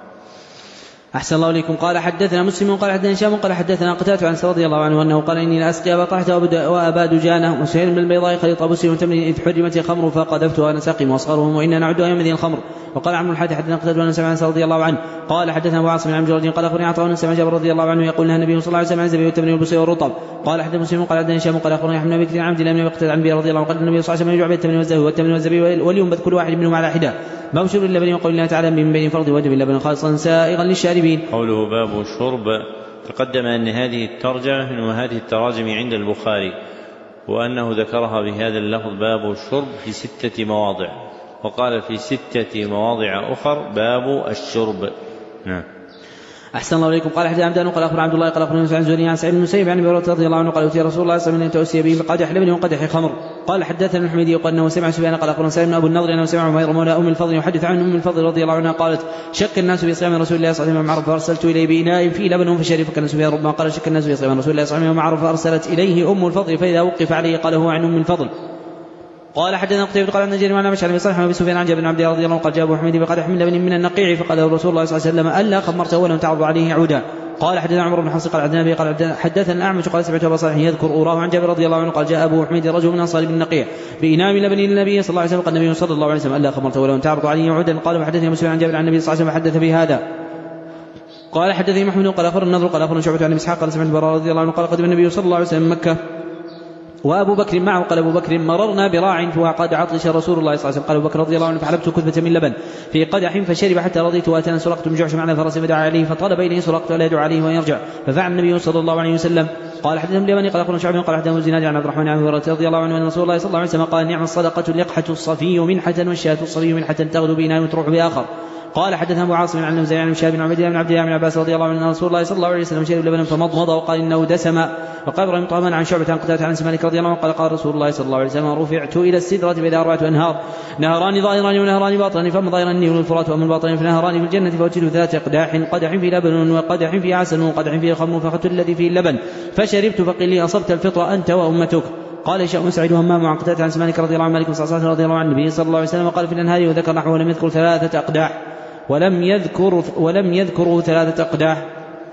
أحسن الله إليكم. قال حدثنا مسلم قال حدثنا هشام قال حدثنا قتادة عن رضي الله عنه أنه قال إني لأسقي أبا طلحة وأبا دجانة وسهيل بن البيضاء خليط أبو سليم تمر إذ حرمت الخمر فقذفتها أنا ساقم وأصغرهم وإنا نعدها يوم ذي الخمر. وقال عمرو الحادث حدثنا قتادة عن سمع رضي الله عنه قال حدثنا أبو عاصم عن جرير قال أخبرني عطاء بن سمع جابر رضي الله عنه يقول لها النبي صلى الله عليه وسلم عن الزبيب والتمر والبصير والرطب. قال حدثنا مسلم قال حدثنا هشام قال أخبرني أحمد بن بكر عن عبد الله بن قتادة عن أبي رضي الله عنه قال النبي صلى الله عليه وسلم يجوع بالتمر والزبيب والتمر والزبيب والينبذ كل واحد منهم على حدة. باب شرب اللبن وقول الله تعالى من بين فرض وجب اللبن خالصا سائغا للشاربين. قوله باب شرب تقدم أن هذه الترجمة من هذه التراجم عند البخاري وأنه ذكرها بهذا اللفظ باب الشرب في ستة مواضع وقال في ستة مواضع أخر باب الشرب. نعم. أحسن الله إليكم. قال حدثنا عبدان قال أخبر عبد الله قال أخبرنا عن زهري عن سعيد بن المسيب عن أبي هريرة رضي الله عنه قال أتي رسول الله صلى الله عليه وسلم تؤسي به بقدح لبن وقدح خمر. قال حدثنا الحميدي قال أنه سمع سفيان قال أخبرنا سعيد بن أبو النضر أنه سمع عمير مولى أم الفضل يحدث عن أم الفضل رضي الله عنها قالت شك الناس في صيام رسول الله صلى الله عليه وسلم مع عرف فأرسلت إليه بإناء فيه لبن فشرب فكان سفيان ربما قال شك الناس في صيام رسول الله صلى الله عليه وسلم مع عرف فأرسلت إليه أم الفضل فإذا وقف عليه قال هو عن أم الفضل. قال حدثنا قتيبة قال عن نجير معنا مشعل بن صالح وابي سفيان عن جابر بن عبد الله رضي الله عنه قال جاء ابو حميد بقدح من لبن من النقيع فقال له رسول الله صلى الله عليه وسلم الا خمرته ولم تعرض عليه عودا. قال حدثنا عمر بن حفص قال حدثنا ابي قال حدثنا الاعمش قال سمعت ابا صالح يذكر اوراه عن جابر رضي الله عنه قال جاء ابو حميد رجل من انصار بن النقيع بإناء من لبن للنبي صلى الله عليه وسلم قال النبي صلى الله عليه وسلم الا خمرته ولم تعرض عليه عودا. قال وحدثني مسلم عن جابر عن النبي صلى الله عليه وسلم حدث بهذا. قال حدثني محمود قال اخبر النضر قال اخبر شعبة عن اسحاق قال سمعت البراء رضي الله عنه قال قدم النبي صلى الله عليه وسلم مكة وأبو بكر معه. قال أبو بكر مررنا براع فقد عطش رسول الله صلى الله عليه وسلم. قال أبو بكر رضي الله عنه فحلبت كثبة من لبن في قدح فشرب حتى رضيت وأتانا سرقة بن جعش معنا فرس فدعا عليه فطلب إليه سرقة ولا يدعو عليه وأن يرجع ففعل النبي صلى الله عليه وسلم. قال حدثنا اليمني قال أخبرنا شعبي قال حدثنا الزناد عن عبد الرحمن عن هريرة رضي الله عنه أن رسول الله صلى الله عليه وسلم قال نعم الصدقة اللقحة الصفي منحة والشاة الصفي منحة تغدو بإناء وتروح بآخر. قال حدثنا ابو عاصم عن زيد بن شهاب بن عبد الله بن عبد الله بن عباس رضي الله عنه ان رسول الله صلى الله عليه وسلم شرب لبنا فمضمض وقال انه دسم. وقال ابراهيم طهمان عن شعبة عن قتادة عن مالك رضي الله عنه قال قال رسول الله صلى الله عليه وسلم رفعت الى السدرة فاذا اربعة انهار نهران ظاهران ونهران باطنان فاما ظاهرا النيل والفرات واما الباطنان فنهران في الجنة فوجدوا ذات قداح قدح في لبن وقدح في عسل وقدح فيه خمر فاخذت الذي فيه اللبن فشربت فقيل لي اصبت الفطرة انت وامتك. قال هشام سعيد همام عن قتادة عن مالك رضي الله عنه مالك صلى الله عليه وسلم رضي الله عنه النبي صلى الله عليه وسلم وقال في الانهار وذكر نحوه ولم يذكر ثلاثة اقداح ولم يذكر ولم يذكروا ثلاثة أقداح.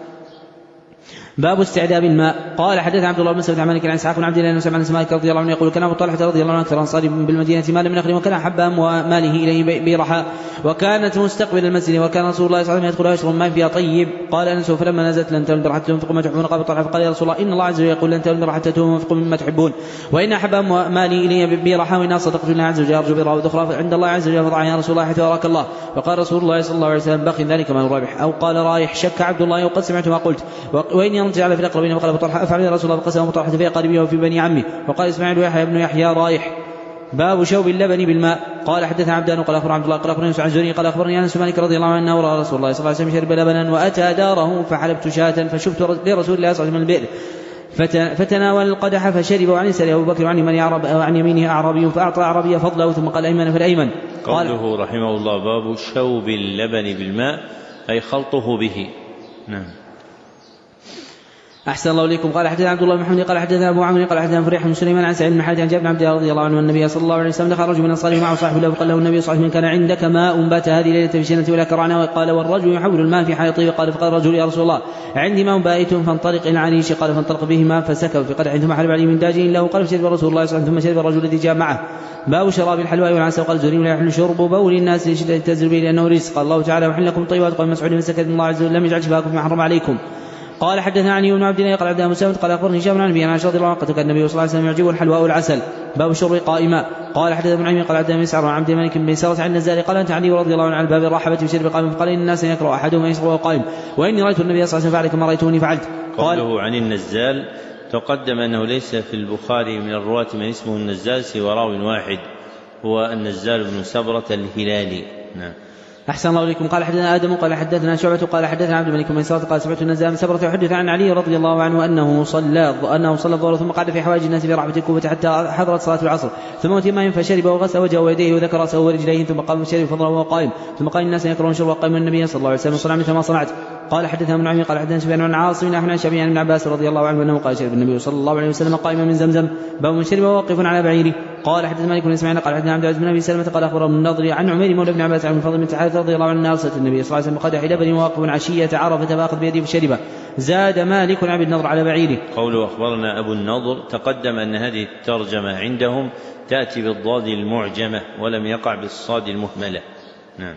باب استعداد الماء. قال حدث عبد الله بن مسعود عن مالك عن اسحاق بن عبد الله بن سعد بن مالك رضي الله عنه يقول كان ابو طلحه رضي الله عنه اكثر انصار بالمدينه مالا من نخل وكان احب ماله اليه بيرحاء وكانت مستقبل المسجد وكان رسول الله صلى الله عليه وسلم يدخل ويشرب ماء فيها طيب. قال انس فلما نزلت لن تلم حتى تنفقوا ما تحبون. قال طلحه فقال يا رسول الله ان الله عز وجل يقول لن تلم حتى تنفقوا مما تحبون وان احب مالي الي بيرحاء وان صدقت لله عز وجل ارجو بيرها والاخرى عند الله عز وجل فضعها يا رسول الله حيث اراك الله. فقال رسول الله صلى الله عليه وسلم بخ ذلك مال رابح او قال رايح. شك عبد الله وقد سمعت ما قلت وان يرجع في الاقربين. وقال ابو طلحه افعل يا رسول الله فقسم ابو طلحه في قريبه وفي بني عمه. وقال اسماعيل ويحيى بن يحيى رايح. باب شوب اللبن بالماء. قال حدثنا عبدان قال اخبر عبد الله قال اخبرني عن زهري قال اخبرني انس مالك رضي الله عنه انه راى رسول الله صلى الله عليه وسلم شرب لبنا واتى داره فحلبت شاة فشفت لرسول الله صلى الله عليه وسلم من البئر فتناول القدح فشرب وعن يساره ابو بكر وعن يمينه اعرب وعن يمينه اعرابي فاعطى اعرابيه فضله ثم قال ايمن فالايمن. قوله رحمه الله باب شوب اللبن بالماء اي خلطه به. نعم. أحسن الله إليكم. قال حدثنا عبد الله بن محمد قال حدثنا أبو عمرو قال حدثنا فريح بن سليمان عن سعيد بن حاتم عن جابر بن عبد الله رضي الله عنه النبي صلى الله عليه وسلم دخل رجل من الأنصار معه صاحب له فقال له النبي صلى الله عليه وسلم كان عندك ماء بات هذه ليلة في شنة ولا كرعناه. قال والرجل يحول الماء في حائطه. قال فقال الرجل يا رسول الله عندي ماء بائت فانطلق إلى العريش. قال فانطلق به ماء فسكب في قدح ثم حلب عليه من داجه له. قال فشرب رسول الله صلى الله عليه وسلم ثم شرب الرجل الذي جاء معه. باب شراب الحلوى والعسل. قال الزهري لا يحل شرب بول الناس لشدة التزر به لأنه رزق. قال الله تعالى وحل لكم طيبات. قال مسعود بن سكت الله عز وجل لم يجعل شفاءكم ما حرم عليكم. قال حدثنا علي بن عبد الله قال عبد الله مسلم قال اخبرني هشام عن ابي عائشه رضي الله عنها قال النبي صلى الله عليه وسلم يعجبه الحلوى والعسل. باب شرب قائما. قال حدثنا ابن عمي قال عبد الله مسعر عن عبد الملك بن سارة عن النزاري قال انت علي رضي الله عنه على الباب الرحبه بشرب قائما. فقال ان الناس يكره احدهم ان يشرب قائم واني رايت النبي صلى الله عليه وسلم فعل كما رايتوني فعلت. قوله عن النزال تقدم انه ليس في البخاري من الرواة من اسمه النزال سوى راو واحد هو النزال بن سبرة الهلالي. نعم. أحسن الله إليكم. قال حدثنا آدم قال حدثنا شعبة قال حدثنا عبد الملك بن سارة قال سمعت النزال بن سبرة يحدث عن علي رضي الله عنه أنه صلى أنه صلى الظهر ثم قعد في حوائج الناس في رحبة الكوفة حتى حضرت صلاة العصر ثم أتي ماء فشرب وغسل وجهه ويديه وذكر رأسه ورجليه ثم قام وشرب فضله وهو قائم ثم قال الناس يكرهون شرب قائم النبي صلى الله عليه وسلم صنع مثل ما صنعت. قال حدثنا ابن عمي قال حدثنا سفيان عن عاصم عن شبيه عن ابن عباس رضي الله عنه انه قال شرب النبي صلى الله عليه وسلم قائما من زمزم. باب من شرب واقف على بعيره. قال حدثنا مالك بن اسماعيل قال حدثنا عبد العزيز بن ابي سلمة قال اخبر من النضر عن عمير مولى ابن عباس عن الفضل بن حارث رضي الله عنه ارسلت النبي صلى الله عليه وسلم قدح لبن واقف عشيه عرفه فاخذ بيده فشربه. زاد مالك عن ابي النضر على بعيره. قوله اخبرنا ابو النضر تقدم ان هذه الترجمه عندهم تاتي بالضاد المعجمه ولم يقع بالصاد المهمله. نعم.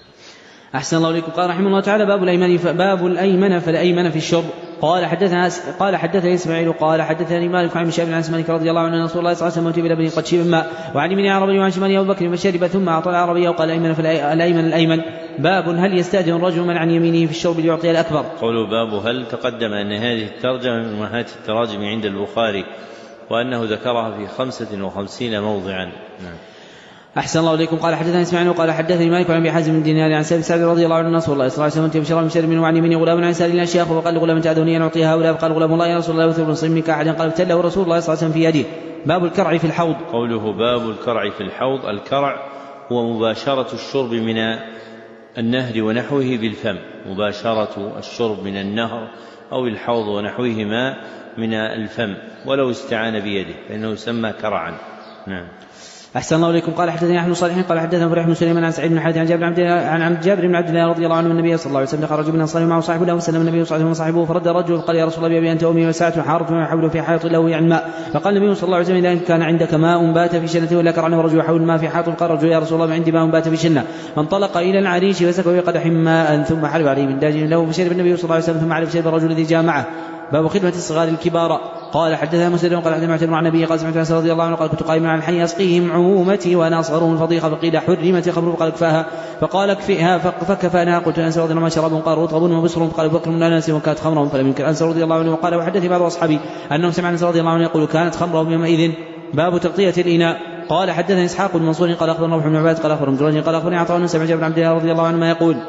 أحسن الله إليكم. قال رحمه الله تعالى باب الأيمن باب الأيمن فالأيمن في الشرب. قال حدثنا قال حدثني إسماعيل قال حدثني مالك عن شاب عن مالك رضي الله عنه أن رسول الله صلى الله عليه وسلم بلبن قد شرب ماء وعن يمين عربي وعن شمال أبو بكر فشرب ثم أعطى العربي وقال الأيمن فالأيمن الأيمن. باب هل يستأذن الرجل من عن يمينه في الشرب ليعطي الأكبر. قوله باب هل تقدم أن هذه الترجمة من أمهات التراجم عند البخاري وأنه ذكرها في خمسة وخمسين موضعا. نعم. أحسن الله إليكم. قال حدثنا إسماعيل قال حدثني مالك عن أبي حازم بن دينار عن سعد سعد رضي الله عنه رسول الله صلى الله عليه وسلم بشراب من شرب وعن يمينه غلام عن سائل الأشياخ وقال لغلام تعدوني أن أعطي هؤلاء فقال غلام الله يا رسول الله وثور صمك أحدا قال ابتله رسول الله صلى الله عليه وسلم في يده. باب الكرع في الحوض. قوله باب الكرع في الحوض. الكرع هو مباشرة الشرب من النهر ونحوه بالفم مباشرة الشرب من النهر أو الحوض ونحوهما من الفم ولو استعان بيده فإنه يسمى كرعا. نعم. أحسن الله إليكم. قال حدثني أحمد صالح قال حدثنا فريح بن سليمان عن سعيد بن حاتم عن جابر بن عن جابر بن عبد الله رضي الله عنه النبي صلى الله عليه وسلم دخل رجل من الأنصار معه صاحب له وسلم النبي صلى الله عليه وسلم صاحبه فرد الرجل قال يا رسول الله بأبي أنت وأمي وساعة حارة ويحول في حائط له عن ماء. فقال النبي صلى الله عليه وسلم إذا كان عندك ماء بات في شنة ولا كرعنه رجل يحول الماء في حائط. قال الرجل يا رسول الله عندي ماء بات في شنة. فانطلق إلى العريش وسكب في قدح ماء ثم حلب عليه من داج له فشرب النبي صلى الله عليه وسلم ثم على شرب الرجل الذي جاء معه. باب خدمة الصغار الكبار. قال حدثنا مسدد قال حدثنا معتمر عن النبي قال سمعت انس رضي الله عنه قال كنت قائما على الحي اسقيهم عمومتي وانا اصغرهم الفضيحه فقيل حرمت خمر قال اكفاها فقال اكفئها فكفانا. قلت انس رضي الله عنه شراب قال رطب وبسر قال بكر من انس وكانت خمرهم فلم ينكر انس رضي الله عنه وقال وحدثني بعض اصحابي انهم سمع انس رضي الله عنه يقول كانت خمرهم يومئذ. باب تغطيه الاناء. قال حدثني اسحاق بن منصور قال اخبرنا روح بن عباد قال اخبرنا جريج قال اخبرني عطاء سمع جابر بن عبد الله رضي الله عنه ما يقول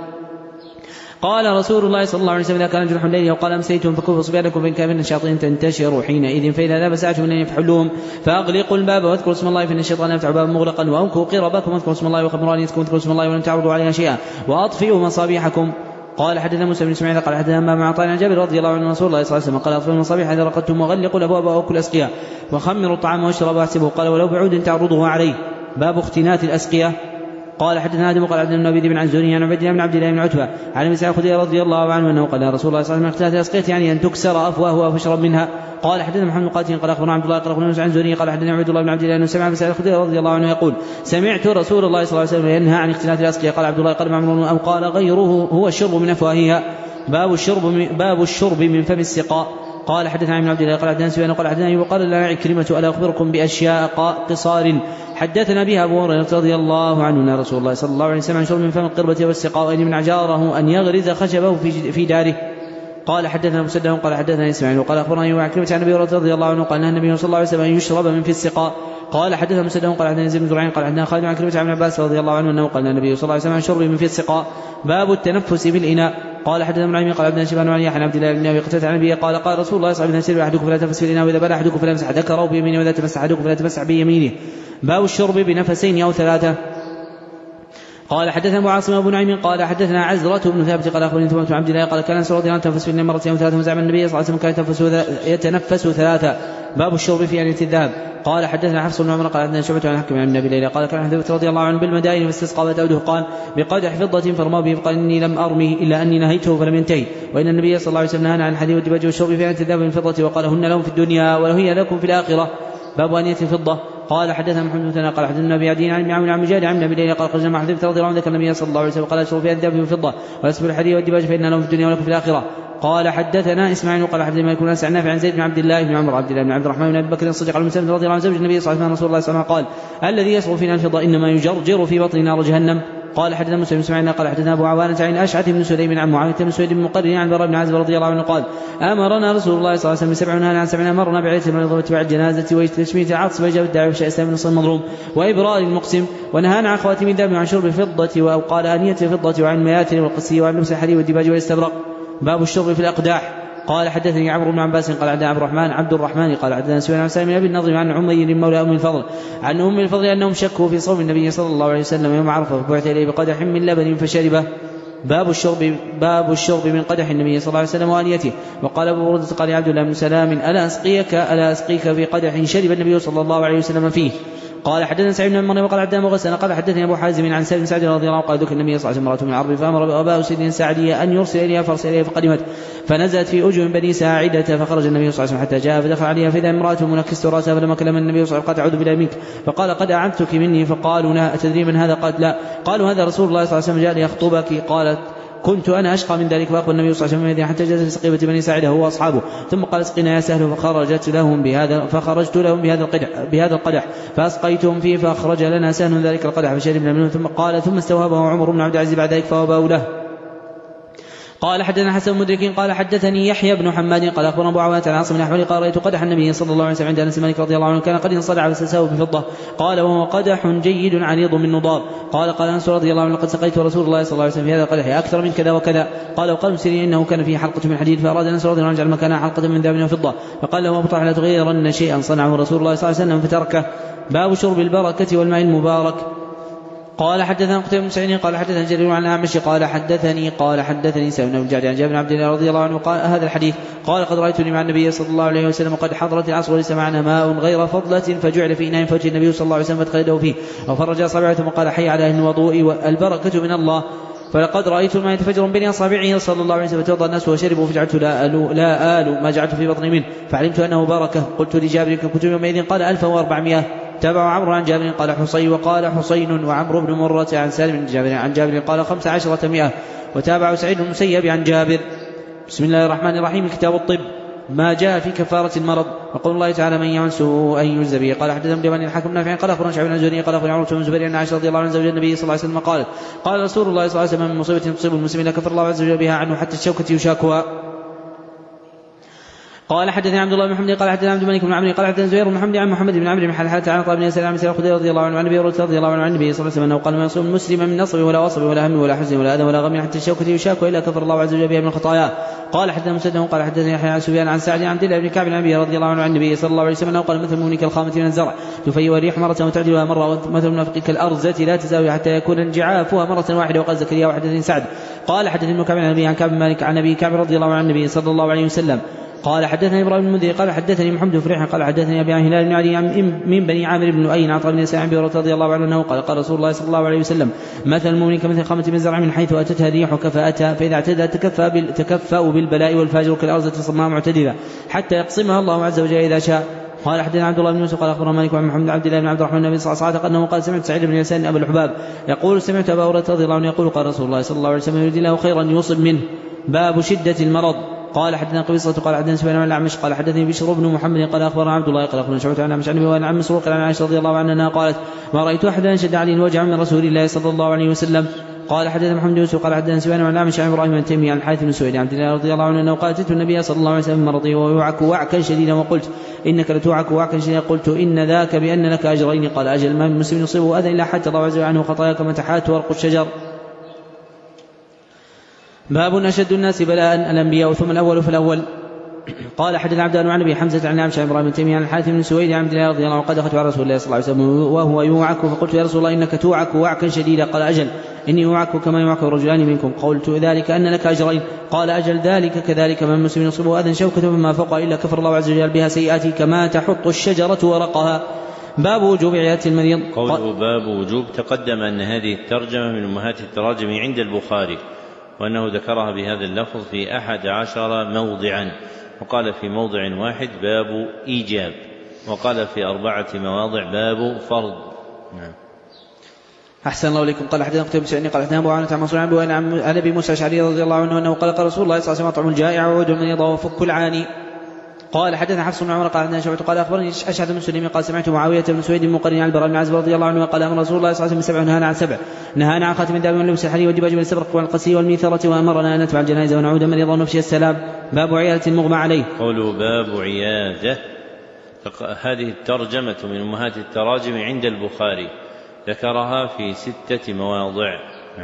قال رسول الله صلى الله عليه وسلم إذا كان جرح الليل وقال أمسيتم فكفوا صبيانكم فإن كان من الشياطين تنتشروا حينئذ فإذا ذهب ساعة من أن يفحلوهم فأغلقوا الباب واذكروا اسم الله فإن الشيطان يفتح بابا مغلقا وأوكوا قربكم واذكروا اسم الله وخمرانيتكم واذكروا اسم الله ولم تعرضوا عليها شيئا وأطفئوا مصابيحكم. قال حدثنا موسى بن اسماعيل قال حدثنا ما مع عطاء جابر رضي الله عنه رسول الله صلى الله عليه وسلم قال أطفئوا المصابيح إذا رقدتم وغلقوا الأبواب وأوكوا الأسقياء وخمروا الطعام واشربوا واحسبوا. قال ولو بعود تعرضه عليه. باب اختنات الأسقية. قال حدثنا آدم قال عبد النبي بن عزوني عن عبد الله بن عبد الله بن عتبة عن ابي سعيد الخدري رضي الله عنه انه قال رسول الله صلى الله عليه وسلم اختلاف الاسقية يعني ان تكسر افواهها فاشرب منها. قال حدثنا محمد بن قاتل قال اخبرنا عبد الله قال اخبرنا عن زوري قال حدثنا عبد الله بن عبد الله انه سمع ابي سعيد الخدري رضي الله عنه يقول سمعت رسول الله صلى الله عليه وسلم ينهى عن اختلاف الاسقية. قال عبد الله قال معمر او قال غيره هو الشرب من افواهها. باب الشرب من باب الشرب من فم السقاء. قال حدثنا عن عبد الله قال حدثنا سفيان قال حدثنا وقال لنا عكرمة الا اخبركم باشياء قصار حدثنا بها ابو هريره رضي الله عنه ان رسول الله صلى الله عليه وسلم شرب من فم القربة والسقاء وان من عجاره ان يغرز خشبه في داره. قال حدثنا مسدد قال حدثنا اسماعيل وقال اخبرنا وعكرمة عن ابي هريره رضي الله عنه قال النبي صلى الله عليه وسلم ان يشرب من في السقاء. قال حدثنا مسدد قال حدثنا زيد بن زرعين قال حدثنا خالد بن عكرمة عن عباس رضي الله عنه انه قال النبي صلى الله عليه وسلم عن شرب من في السقاء. باب التنفس بالاناء. قال حدثنا ابن عمي قال عبدنا شبان عن يحيى عن عبد الله بن ابي قتادة عن ابي قال قال رسول الله صلى الله عليه وسلم احدكم فلا تنفس في الاناء واذا بال احدكم فلا يمسح ذكره بيمينه واذا تمسح احدكم فلا تمسح بيمينه. باب الشرب بنفسين او ثلاثه. قال حدثنا ابو عاصم بن نعيم قال حدثنا عزرة بن ثابت قال اخبرني ثوبة بن عبد الله قال كان انس رضي الله عنه يتنفس في النار مرتين وثلاثه وزعم النبي صلى الله عليه وسلم كان يتنفس يتنفس ثلاثه. باب الشرب في انية الذهب. قال حدثنا حفص بن عمر قال حدثنا شعبة عن الحكم عن النبي ليلى قال كان حذيفة رضي الله عنه بالمدائن فاستسقى وتأوده قال بقدح فضة فرمى به فقال اني لم ارمه الا اني نهيته فلم ينتهي وان النبي صلى الله عليه وسلم نهانا عن الحديد والدباج والشرب في انية الذهب من فضة وقال هن لهم في الدنيا وهي لكم في الاخرة. باب انية الفضة. قال حدثنا محمد بن قال حدثنا ابي عدي عن عمرو عن مجاهد عن ابي ليلى قال خرجنا مع حذيفة رضي الله عنه ذكر النبي صلى الله عليه وسلم قال اشرب في الذهب والفضة واسبل الحديد والدباج فان لهم في الدنيا ولكم في الاخرة. قال حدثنا اسماعيل قال حدثنا مالك بن انس عن نافع عن زيد بن عبد الله بن عمر عبد الله بن عبد الرحمن بن ابي بكر الصديق على المسلم رضي الله عنه زوج النبي صلى الله عليه وسلم رسول الله صلى الله عليه وسلم قال الذي يصرف فينا الفضة انما يجرجر في بطن نار جهنم. قال حدثنا مسلم بن اسماعيل قال حدثنا ابو عوانة عن اشعث بن سليم عن معاوية بن سويد بن مقرن عن براء بن عازب رضي الله عنه قال امرنا رسول الله صلى الله عليه وسلم بسبع ونهانا عن سبع امرنا بعيد المريض واتباع الجنازة وتشميت العطس واجابة الداعي وشاء الاسلام من الصوم المظلوم وابرار المقسم ونهانا عن خواتم الذهب وعن شرب الفضة او قال انية الفضة وعن المياتر والقسي وعن لبس الحرير والديباج والاستبرق. باب الشرب في الاقداح. قال حدثني عمرو بن عباس قال حدثنا عبد الرحمن عبد الرحمن قال حدثنا سفيان عن سالم بن ابي النضر عن عمير مولى ام الفضل عن ام الفضل انهم شكوا في صوم النبي صلى الله عليه وسلم يوم عرفه فبعث اليه بقدح من لبن فشربه. باب الشرب باب الشرب من قدح النبي صلى الله عليه وسلم وانيته. وقال ابو برده قال عبد الله بن سلام الا اسقيك الا اسقيك في قدح شرب النبي صلى الله عليه وسلم فيه. قال حدثنا سعيد بن مريم وقال حدثنا مغسل قال حدثني ابو حازم عن سعيد بن سعد رضي الله عنه قال ذكر النبي صلى الله عليه وسلم من العرب فامر ابا اسيد ساعديه ان يرسل اليها فارسل اليها فقدمت فنزلت في اجر بني ساعده فخرج النبي صلى الله عليه وسلم حتى جاء فدخل عليها فاذا امراه منكست راسها فلما كلم النبي صلى الله عليه وسلم قال اعوذ بالله منك فقال قد اعنتك مني فقالوا لا اتدري من هذا قالت لا قالوا هذا رسول الله صلى الله عليه وسلم جاء ليخطبك قالت كنت أنا أشقى من ذلك فأقبل النبي صلى الله عليه وسلم حتى جلس في سقيفة بني ساعدة هو وأصحابه ثم قال اسقنا يا سهل فخرجت لهم بهذا فخرجت لهم بهذا القدح بهذا القدح فأسقيتهم فيه فأخرج لنا سهل ذلك القدح فشربنا منه ثم قال ثم استوهبه عمر بن عبد العزيز بعد ذلك فوهبه له. قال حدثنا حسن مدرك قال حدثني يحيى بن حماد قال اخبرنا ابو عوانة عن عاصم بن احمد قال رايت قدح النبي صلى الله عليه وسلم عند انس مالك رضي الله عنه كان قد انصدع فسساه بفضه قال وهو قدح جيد عريض من نضار. قال قال انس رضي الله عنه لقد سقيت رسول الله صلى الله عليه وسلم في هذا القدح اكثر من كذا وكذا. قال وقال مسيرين انه كان فيه حلقه من حديد فاراد انس رضي الله عنه ان يجعل مكانها حلقه من ذهب وفضه فقال له ابو طلحه لا تغيرن شيئا صنعه رسول الله صلى الله عليه وسلم فتركه. باب شرب البركه والماء المبارك. قال حدثنا قتيبة بن سعيد قال حدثنا جرير عن الأعمش قال حدثني قال حدثني سالم بن الجعد عن جابر بن عبد الله رضي الله عنه قال هذا الحديث قال قد رأيتني مع النبي صلى الله عليه وسلم وقد حضرت العصر وليس معنا ماء غير فضلة فجعل في إناء فوجه النبي صلى الله عليه وسلم فادخل يده فيه وفرج أصابعه ثم قال حي على أهل الوضوء والبركة من الله فلقد رأيت الماء يتفجر من بين أصابعه صلى الله عليه وسلم فتوضأ الناس وشربوا فجعلت لا آل لا آل ما جعلت في بطني منه فعلمت أنه بركة. قلت لجابر كنت يومئذ قال ألف وأربعمائة. تابع عمرو عن جابر قال حصي وقال حصين وعمرو بن مرة عن سالم بن جابر عن جابر قال خمس عشرة مئة. وتابع سعيد بن المسيب عن جابر. بسم الله الرحمن الرحيم. كتاب الطب. ما جاء في كفارة المرض. وقول الله تعالى من يعمل سوءا يجزى به. قال حدثنا ابن الحكم نافع قال أخبرنا شعيب بن الزهري قال أخبرنا عروة بن الزبير أن عائشة رضي الله عنها زوج النبي صلى الله عليه وسلم قالت قال رسول الله صلى الله عليه وسلم من مصيبة تصيب المسلمين كفر الله عز وجل بها عنه حتى الشوكة يشاكها. قال حدثنا عبد الله بن محمد قال حدثنا عبد الملك بن عمرو قال حدثنا زهير بن محمد عن محمد بن عمرو بن حلحلة عن طلحة بن يسار عن سيدنا الخدري رضي الله عنه عن النبي رضي الله عنه عن النبي صلى الله عليه وسلم قال ما يصوم المسلم من نصب ولا وصب ولا هم ولا حزن ولا أذى ولا غم حتى الشوكة يشاك إلا كفر الله عز وجل بها من خطاياه. قال حدثنا مسدد قال حدثنا يحيى عن سفيان عن سعد عن عبد الله بن كعب بن أبي رضي الله عنه عن النبي صلى الله عليه وسلم قال مثل المؤمن كالخامة من الزرع تفيء الريح مرة وتعدلها مرة ومثل المنافق كالأرزة لا تزاوي حتى يكون انجعافها مرة واحدة. وقال زكريا وحدثني سعد قال حدثني ابن كعب عن أبي عن كعب مالك عن أبي كعب رضي الله عنه عن النبي صلى الله عليه وسلم قال حدثني إبراهيم بن المنذر قال حدثني محمد بن فريح قال حدثني أبي هلال بن علي من بني عامر بن لؤي عن عطاء بن يسار رضي الله عنه قال قال رسول الله صلى الله عليه وسلم مثل المؤمن كمثل خامة من زرع من حيث أتتها الريح كفأتها فإذا اعتدى تكفأ بالبلاء والفاجر كالأرزة صماء معتدلة حتى يقسمها الله عز وجل إذا شاء. قال حدثنا عبد الله بن يوسف قال أخبرنا مالك عن محمد بن عبد الله بن عبد الرحمن بن صلى الله عليه وسلم أنه قال سمعت سعيد بن يسار أبا الحباب يقول سمعت أبا هريرة رضي الله عنه يقول قال رسول الله صلى الله عليه وسلم يريد الله خيرا يوصب منه. باب شدة المرض. قال حدثنا قبيصة قال حدثنا سفيان عن الأعمش قال حدثني بشر بن محمد قال أخبرنا عبد الله قال أخبرنا شعبة عن الأعمش عن أبي وائل عن مسروق عن عائشة رضي الله عنها قالت ما رأيت أحدا أشد عليه وجعا من رسول الله صلى الله عليه وسلم. قال حدثنا محمد بن يوسف قال حدثنا سفيان عن الأعمش عن إبراهيم بن تيمية عن الحارث بن سويد عن عبد الله رضي الله عنه أنه قال أتيت النبي صلى الله عليه وسلم مرضي وهو يوعك وعكا شديدا وقلت إنك لتوعك وعكا شديدا قلت إن ذاك بأن لك أجرين. قال أجل ما من مسلم يصيبه أذى إلا حتى الله عز وجل عنه خطايا كما تحات ورق الشجر. باب أشد الناس بلاء الأنبياء ثم الأول فالأول. قال حدثنا عبد الله عن ابي حمزه عن عائشه عن ابراهيم بن تيميه عن الحارث بن سويد عن عبد الله رضي الله عنه قد دخلت على رسول الله صلى الله عليه وسلم وهو يوعك فقلت يا رسول الله انك توعك وعكا شديدا. قال اجل اني اوعك كما يوعك رجلان منكم. قلت ذلك ان لك اجرين. قال اجل ذلك كذلك من مسلم يصيبه اذى شوكه فما فوق الا كفر الله عز وجل بها سيئاته كما تحط الشجره ورقها. باب وجوب عياده المريض. قوله باب وجوب تقدم ان هذه الترجمه من امهات التراجم عند البخاري وانه ذكرها بهذا اللفظ في احد عشر موضعا وقال في موضع واحد باب إيجاب وقال في أربعة مواضع باب فرض. نعم. أحسن الله إليكم. قال حدثنا قتيبة بن سعيد قال حدثنا أبو عوانة عن منصور عن أبي عن أبي موسى الأشعري رضي الله عنه أنه قال قال رسول الله صلى الله عليه وسلم أطعم الجائع وعود المريض وفك العاني. قال حدثنا حفص بن عمر قال حدثنا شعبة قال أخبرني أشعث بن سليم قال سمعت معاوية بن سويد المقرن عن البراء بن عازب رضي الله عنه قال أمر رسول الله صلى الله عليه وسلم سبع نهانا عن سبع نهانا عن خاتم الذهب واللبس الحرير والدباج والسبرق والقسي والميثرة وأمرنا أن نتبع الجنائز ونعود مريضا ونفشي السلام. باب عيادة المغمى عليه. قوله باب عيادة هذه الترجمة من أمهات التراجم عند البخاري ذكرها في ستة مواضع.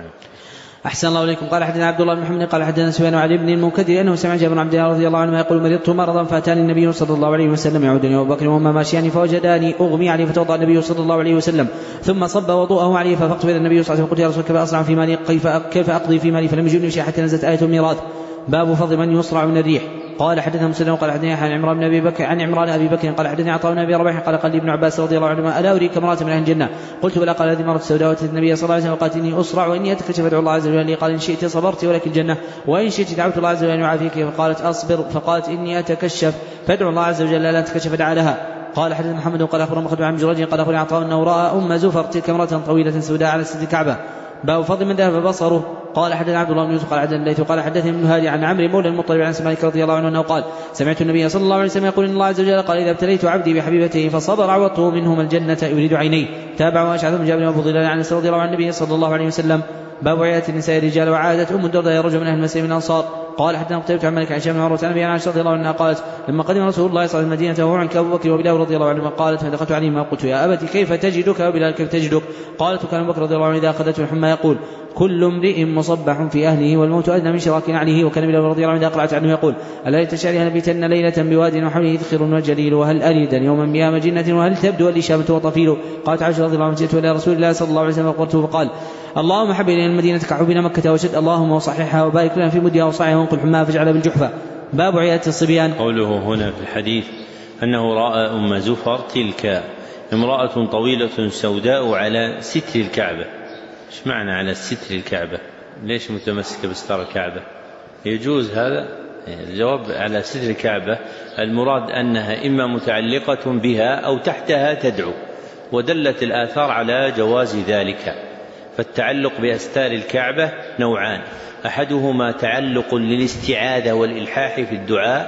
أحسن الله إليكم. قال حدثنا عبد الله بن محمد قال حدثنا سفيان عن ابن المنكدر أنه سمع جابر بن عبد الله رضي الله عنه يقول مرضت مرضا فأتاني النبي صلى الله عليه وسلم يعودني أبو بكر وهما ماشيان فوجداني أغمي عليه فتوضأ النبي صلى الله عليه وسلم ثم صب وضوءه عليه ففقت إلى النبي صلى الله عليه وسلم قلت يا رسول كيف أصنع في مالي كيف كيف أقضي في مالي فلم يجبني شيء حتى نزلت آية الميراث. باب فضل من يصرع من الريح. قال حدثنا مسلم قال حدثني عن عمران بن ابي بكر عن عمران ابي بكر قال حدثني عطاء بن ابي رباح قال قال لي ابن عباس رضي الله عنهما الا اريك امراه من اهل الجنه. قلت بلى. قال هذه مرة سوداء واتت النبي صلى الله عليه وسلم وقالت اني اسرع واني اتكشف فادعو الله عز وجل. قال ان شئت صبرت ولك الجنه وان شئت دعوت الله عز وجل ان يعافيك. فقالت اصبر فقالت اني اتكشف فادعو الله عز وجل لا تكشف فدعا لها. قال حدثنا محمد قال اخبرنا مخدوم عن جريج قال اخبرني عطاء انه راى ام زفر تلك امراه طويله سوداء على سد الكعبه. باب فضل من ذهب بصره. قال حدثنا عبد الله بن يوسف قال حدثنا الليث قال حدثني ابن هادي عن عمرو مولى المطلب عن مالك رضي الله عنه انه قال سمعت النبي صلى الله عليه وسلم يقول ان الله عز وجل قال اذا ابتليت عبدي بحبيبته فصبر عوضته منهما الجنه يريد عينيه. تابعوا اشعث بن جابر وابو ضلال عن انس رضي الله عن النبي صلى الله عليه وسلم. باب عيادة النساء الرجال. وعادت ام الدرداء رجل من اهل المسجد من الانصار. قال حدثنا قتيبة عن مالك عن هشام بن عروة عن ابي عائشة رضي الله عنها قالت لما قدم رسول الله صلى الله عليه وسلم المدينة وهو عنك ابو بكر وبلال رضي الله عنهما قالت فدخلت عليهما قلت يا ابت كيف تجدك وبلال كيف تجدك. قالت كان ابو بكر رضي الله عنه اذا اخذته الحمى يقول كل امرئ مصبح في اهله والموت ادنى من شراك عليه. وكان بلال رضي الله عنه اذا قرأت عنه يقول الا لتشعري هل بيتن ليلة بواد وحوله ذخر وجليل وهل اريدا يوما بها مجنة وهل تبدو الاشامة وطفيل. قالت عائشة رضي الله عنها جئت الى رسول الله صلى الله عليه وسلم فقلته فقال اللهم حبب الينا المدينة كحبنا مكة وشد اللهم وصححها وبارك لنا في مدها وصاعها وانقل حماها فاجعلها بالجحفة. باب عيادة الصبيان. قوله هنا في الحديث أنه رأى أم زفر تلك امرأة طويلة سوداء على ستر الكعبة. ايش معنى على ستر الكعبة؟ ليش متمسكة بستار الكعبة؟ يجوز هذا؟ الجواب على ستر الكعبة المراد أنها إما متعلقة بها أو تحتها تدعو ودلت الآثار على جواز ذلك. فالتعلق بأستار الكعبة نوعان أحدهما تعلق للاستعاذة والإلحاح في الدعاء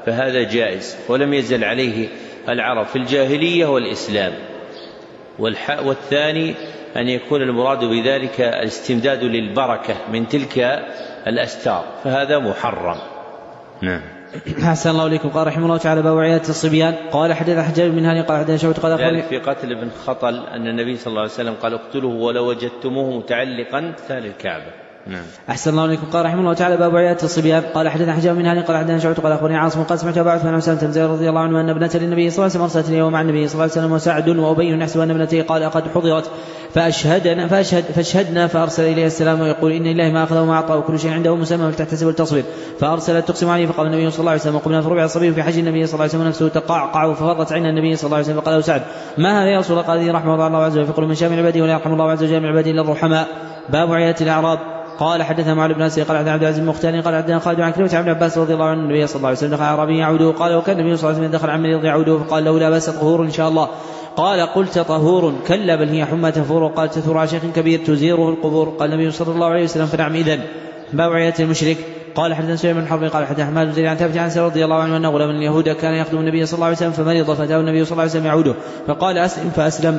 فهذا جائز، ولم يزل عليه العرب في الجاهلية والإسلام. والثاني أن يكون المراد بذلك الاستمداد للبركة من تلك الأستار، فهذا محرم. نعم. أحسن الله إليكم. قال رحمه الله تعالى: باب عيادة الصبيان. قال حدث حجاج بن هاني قال حدثنا شعبة قال ذلك في قتل ابن خطل أن النبي صلى الله عليه وسلم قال: اقتلوه ولو وجدتموه متعلقا تال الكعبة. نعم. أحسن الله إليكم. قال رحمه الله تعالى: باب عيادة الصبيان. قال حدثنا حجاج بن هاني قال حدثنا شعبة قال أخبرني عاصم قال سمعت أبا عثمان عن تمزير رضي الله عنه أن ابنة للنبي صلى الله عليه وسلم أرسلت إليه ومع النبي صلى الله عليه وسلم وسعد وأبي نحسب أن ابنته قال أقد حضرت فأشهدنا فأشهد فاشهدنا فأرسل إليه السلام ويقول: إن الله ما أخذه وما أعطى وكل شيء عنده مسمى فلتحتسب وتصبر. فأرسلت تقسم عليه فقال النبي صلى الله عليه وسلم: قمنا فربع الصبي في حج النبي صلى الله عليه وسلم نفسه تقعقع ففضت عين النبي صلى الله عليه وسلم فقال له سعد: ما هذا يا رسول الله؟ قال: هذه رحمة الله عز وجل فيقول: من شاء من عباده ولا يرحم الله عز وجل من عباده إلا الرحماء. باب عيادة الأعراب. قال حدثنا معاذ بن ناصر قال حدثنا عبد العزيز المختاري قال حدثنا خالد عن كلمة عبد عباس رضي الله عنه النبي صلى الله عليه وسلم دخل اعرابي يعوده قال: وكان النبي صلى الله عليه وسلم دخل عن مريض يعوده فقال: له لا بأس طهور إن شاء الله. قال: قلت طهور؟ كلا بل هي حمى تفور. وقال: تثور على شيخ كبير تزيره القبور. قال النبي صلى الله عليه وسلم: فنعم إذن. باب عيادة المشرك. قال حدثنا سليمان بن حرب قال حدثنا حماد بن زيد عن ثابت عن انس رضي الله عنه ان غلام من اليهود كان يخدم النبي صلى الله عليه وسلم فمرض فاتاه النبي صلى الله عليه وسلم يعوده فقال: أسلم فأسلم.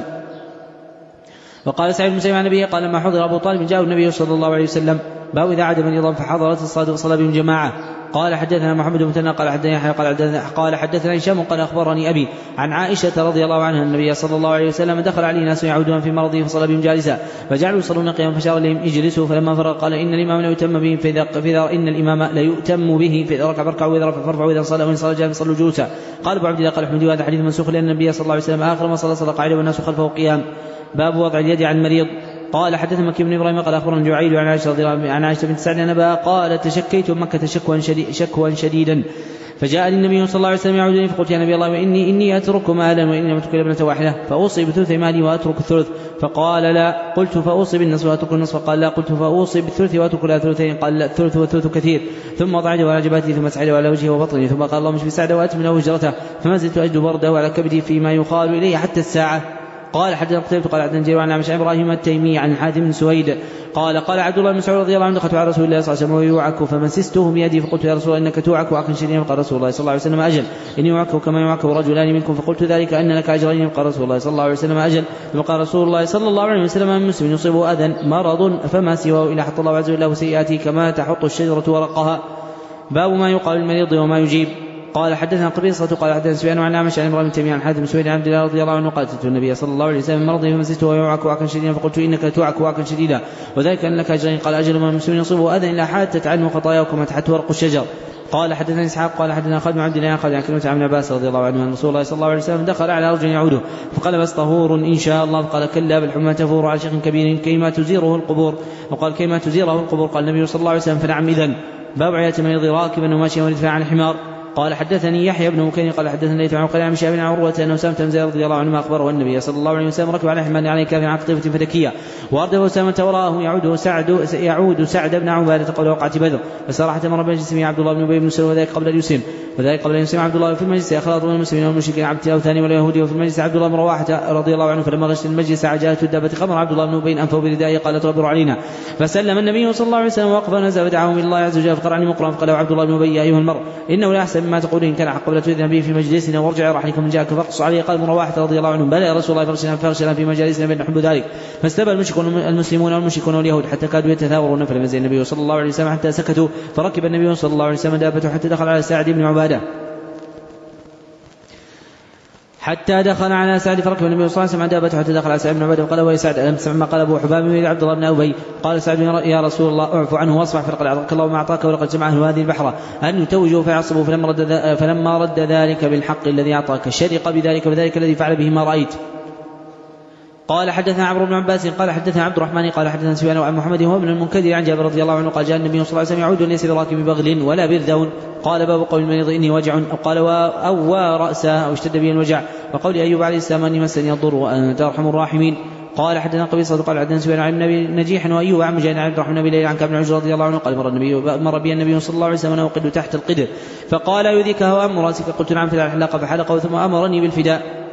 وقال سعيد بن مسيب عن النبي قال: لما حضر أبو طالب جاء النبي صلى الله عليه وسلم باب إذا عاد مريضا فحضرت الصلاة وصلى بهم جماعة. قال حدثنا محمد بن مثنى قال حدثنا يحيى قال حدثنا قال حدثنا هشام قال أخبرني أبي عن عائشة رضي الله عنها النبي صلى الله عليه وسلم دخل عليه ناس يعودون في مرضه فصلى بهم جالسا فجعلوا يصلون قياما فشار لهم اجلسوا فلما فرغ قال: إن الإمام لا يؤتم به فإذا, فإذا إن الإمام لا يؤتم به فإذا ركع فاركعوا وإذا رفع فارفعوا وإذا صلى وإن صلى جالسا فصلوا جلوسا. قال أبو عبد الله قال أحمد: هذا حديث منسوخ لأن النبي صلى الله عليه وسلم آخر ما صلى صلى قاعدا والناس خلفه قيام. باب وضع اليد عن المريض. قال حدثنا مكي بن ابراهيم قال اخبرنا جعيل عن عائشه رضي الله عنها عن عائشه بنت سعد انها قال: تشكيت مكه شكوا شديد شكوا شديدا فجاء النبي صلى الله عليه وسلم يعودني فقلت: يا نبي الله واني اني اترك مالا واني لم اترك ابنه واحده فاوصي بثلث مالي واترك الثلث. فقال: لا. قلت: فاوصي بالنصف واترك النصف. قال: لا. قلت: فاوصي بالثلث واترك الثلثين. قال: لا. الثلث والثلث كثير. ثم وضع يده على جبهته ثم اسعده على وجهه وبطنه ثم قال: اللهم اشف سعده واتم له هجرته. فما زلت اجد برده على كبدي فيما يقال الي حتى الساعه. قال حدثنا قتيبة قال حدثنا جرير عن عن ابراهيم التيمي عن حاتم بن سويد قال: قال عبد الله بن مسعود رضي الله عنه: دخلت على رسول الله صلى الله عليه وسلم ويوعك فمسسته بيدي فقلت: يا رسول الله انك توعك وعكا شديدا. فقال رسول الله صلى الله عليه وسلم: اجل اني اوعك كما يوعك رجلان منكم. فقلت: ذلك ان لك اجرين. فقال رسول الله صلى الله عليه وسلم: اجل. فقال رسول الله صلى الله عليه وسلم: من مسلم يصيبه اذى مرض فما سواه الا حط الله عز وجل له سيئاته كما تحط الشجرة ورقها. باب ما يقال للمريض وما يجيب. قال حدثنا قبيصة قال حدثنا سفيان عن عامش عن ابراهيم التيمي عن حاتم بن سويد عن عبد الله رضي الله عنه قال: اتيت النبي صلى الله عليه وسلم مرضه فمسسته ويوعك وعكا شديدا فقلت: انك توعك وعكا شديدا وذلك ان لك اجرين. قال: اجل ما المسلم يصيبه اذى الا حاتت عنه خطاياه كما تحت ورق الشجر. قال حدثنا اسحاق قال حدثنا خالد بن عبد الله قال عن كلمة عن عباس رضي الله عنه ان رسول الله صلى الله عليه وسلم دخل على رجل يعوده فقال: بس طهور ان شاء الله. فقال: كلا بل حمى تفور على شيخ كبير كيما تزيره القبور. وقال: كيما تزيره القبور. قال النبي صلى الله عليه وسلم: فنعم اذن. باب عيادة المريض راكبا وماشيا وردفاعا عن الحمار. قال حدثني يحيى بن مكين قال حدثني ليث عن قال عن شعب عروة أنه أسامة بن زيد رضي الله عنه أخبره النبي صلى الله عليه وسلم ركب على حمار عليه كافٍ عن قطيفة فدكية وأرده أسامة وراءه يعود سعد يعود سعد بن عبادة قبل وقعة بدر فصراحة مر بمجلس عبد الله بن أبي بن سلول وذلك قبل اليسلم وذلك قبل أن يسلم عبد الله في المجلس أخلاط من المسلمين والمشركين عبد الأوثان واليهود وفي المجلس عبد الله بن رواحة رضي الله عنه فلما غشت المجلس عجلت الدابة خمر عبد الله بن أبي أنفه بردائه قال: تغبر علينا. فسلم النبي صلى الله عليه وسلم وقف ونزل ودعاه من الله عز وجل فقرأ عن مقرأ فقال عبد الله بن أبي: أيها المرء إنه لا أحسن مما تقولين كان قبل تؤذن به في مجلسنا وارجع رحلكم من جاءك فاقص عليه. قال ابن رواحة رضي الله عنه: بلى يا رسول الله فرشنا فرشنا في مجالسنا بين نحب ذلك. فاستبى المسلمون والمشركون واليهود حتى كادوا يتثاورون فلم يزل النبي صلى الله عليه وسلم حتى سكتوا فركب النبي صلى الله عليه وسلم دابته حتى دخل على سعد بن عبادة حتى دخل على سعد فركب النبي صلى الله عليه وسلم دابته حتى دخل على سعد بن عبادة وقال: ويا سعد ألم تسمع ما قال أبو حباب يريد عبد الله بن أبي؟ قال سعد: يا رسول الله اعف عنه واصفح فلقد أعطاك الله ما أعطاك ولقد جمع أهل هذه البحرة أن يتوجوا فيعصبوا فلما رد, فلما رد ذلك بالحق الذي أعطاك شرق بذلك وذلك الذي فعل به ما رأيت. قال حدثنا عمرو بن عباس قال حدثنا عبد الرحمن قال حدثنا سفيان عن محمد هو ابن المنكدر عن جابر رضي الله عنه قال: جاء النبي صلى الله عليه وسلم يعود ليس براكب بغل ولا برذون. قال: باب قول المريض إني وجع أو قال أو رأسه أو اشتد به الوجع وقول أيوب عليه السلام أني مسني الضر وأنت أرحم الراحمين. قال حدثنا قبيصة قال حدثنا سفيان عن النبي نجيح وأيوب عن مجاهد عن عبد الرحمن بن ليلى عن كعب بن عجرة رضي الله عنه قال: مر النبي مر بي النبي صلى الله عليه وسلم أوقد تحت القدر فقال: يذيك هو أم رأسك؟ قلت: نعم. في الحلقة فحلقه ثم أمرني بالفداء.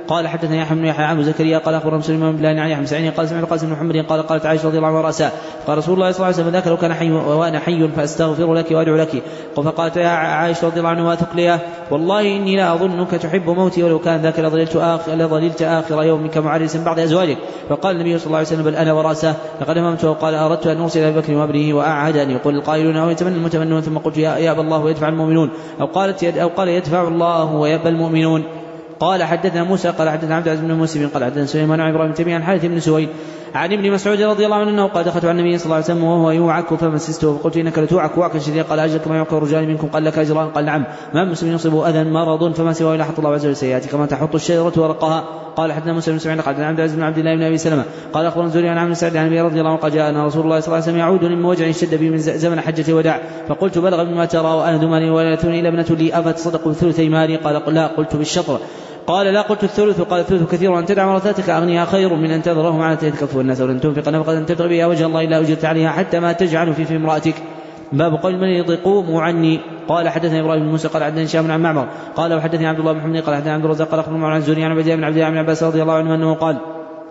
قال حدثنا يحيى بن يحيى عن زكريا قال أخبرنا مسلم بن بلال عن يحيى سعيد قال سمعت القاسم بن محمد قال قالت عائشة رضي الله عنها رأسا قال رسول الله صلى الله عليه وسلم ذاك لو كان حي وأنا حي فأستغفر لك وأدعو لك. فقالت يا عائشة رضي الله عنها وثقليا والله إني لا أظنك تحب موتي ولو كان ذاك لظللت آخر, لظللت آخر يومك معرسا بعد أزواجك. فقال النبي صلى الله عليه وسلم بل أنا ورأسه لقد هممت وقال أردت أن أرسل أبي بكر وابنه وأعهد أن يقول القائلون أو يتمنى المتمنون ثم قلت يا أبا الله ويدفع المؤمنون أو قالت أو قال يدفع الله ويأبى المؤمنون. قال حدثنا موسى قال حدثنا عبد العزيز بن مسلم قال حدثنا سليمان عن ابراهيم تيمي عن حارث بن سويد عن ابن مسعود رضي الله عنه انه قال دخلت على النبي صلى الله عليه وسلم وهو يوعك فمسسته فقلت انك لتوعك وعكا شديدا قال اجل كما يوعك الرجال منكم قال لك اجران قال نعم ما مسلم يصيبه اذى مرض فما سواه الا حط الله عز وجل سيئاته كما تحط الشجره ورقها. قال حدثنا مسلم بن سعيد قال حدثنا عبد العزيز بن عبد الله بن ابي سلمة قال اخبرنا زهري عن عمرو سعد عن ابي رضي الله عنه قال جاءنا رسول الله صلى الله عليه وسلم يعودني من وجع شد بي من زمن حجة الوداع فقلت بلغ مما ترى وانا ذو مال ولا يثني الا ابنه لي افتصدق بثلثي مالي قال لا قلت بالشطر قال لا قلت الثلث قال الثلث كثير أن تدع ورثتك أغنياء خير من أن تذرهم على تكفوا الناس ولن تنفق نفقة أن تبتغي بها وجه الله إلا أجرت عليها حتى ما تجعل في في امرأتك. باب قول من يضيقوا عني. قال حدثنا إبراهيم بن موسى قال حدثنا هشام عن معمر قال وحدثني عبد الله بن محمد قال حدثنا عبد الرزاق قال أخبرنا عن الزهري عن عبد الله بن عبد الله بن عباس رضي الله عنه أنه قال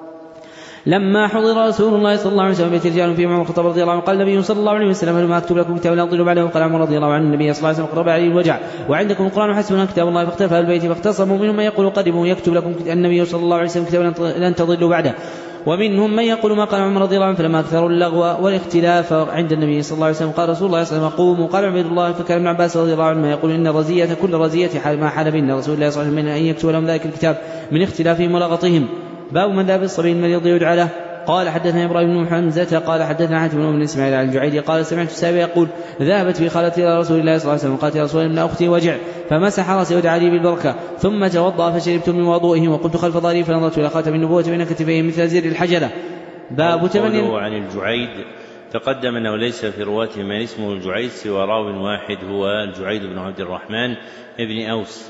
لما حضر رسول الله صلى الله عليه وسلم بيت رجال في عمر الخطاب رضي الله عنه قال النبي صلى الله عليه وسلم هل ما اكتب لكم كتابا لا اضل بعده. قال عمر رضي الله عنه النبي صلى الله عليه وسلم قرب عليه الوجع وعندكم القرآن حسبنا كتاب الله فاختلف البيت فاختصموا منهم من يقول قدموا يكتب لكم النبي صلى الله عليه وسلم كتابا لن تضلوا بعده ومنهم من يقول ما قال عمر رضي الله عنه فلما اكثروا اللغو والاختلاف عند النبي صلى الله عليه وسلم قال رسول الله صلى الله عليه وسلم قوموا. قال عبد الله فكان ابن عباس رضي الله عنه يقول ان الرزية كل رزية ما حال بين رسول الله صلى الله عليه وسلم من ان يكتب لهم ذلك الكتاب من اختلافهم ولغطهم. باب من ذهب الصبي المريض يدعى له. قال حدثنا إبراهيم بن حمزة قال حدثنا حاتم بن إسماعيل عن الجعيدي قال سمعت السابع يقول ذهبت في خالتي إلى رسول الله صلى الله عليه وسلم قالت يا رسول الله أختي وجع فمسح رأسي ودعا لي بالبركة ثم توضأ فشربت من وضوئه وقلت خلف ظهري فنظرت إلى خاتم النبوة بين كتفيه مثل زر الحجرة. باب تمني عن الجعيد تقدم أنه ليس في رواته من اسمه الجعيد سوى راو واحد هو الجعيد بن عبد الرحمن ابن أوس.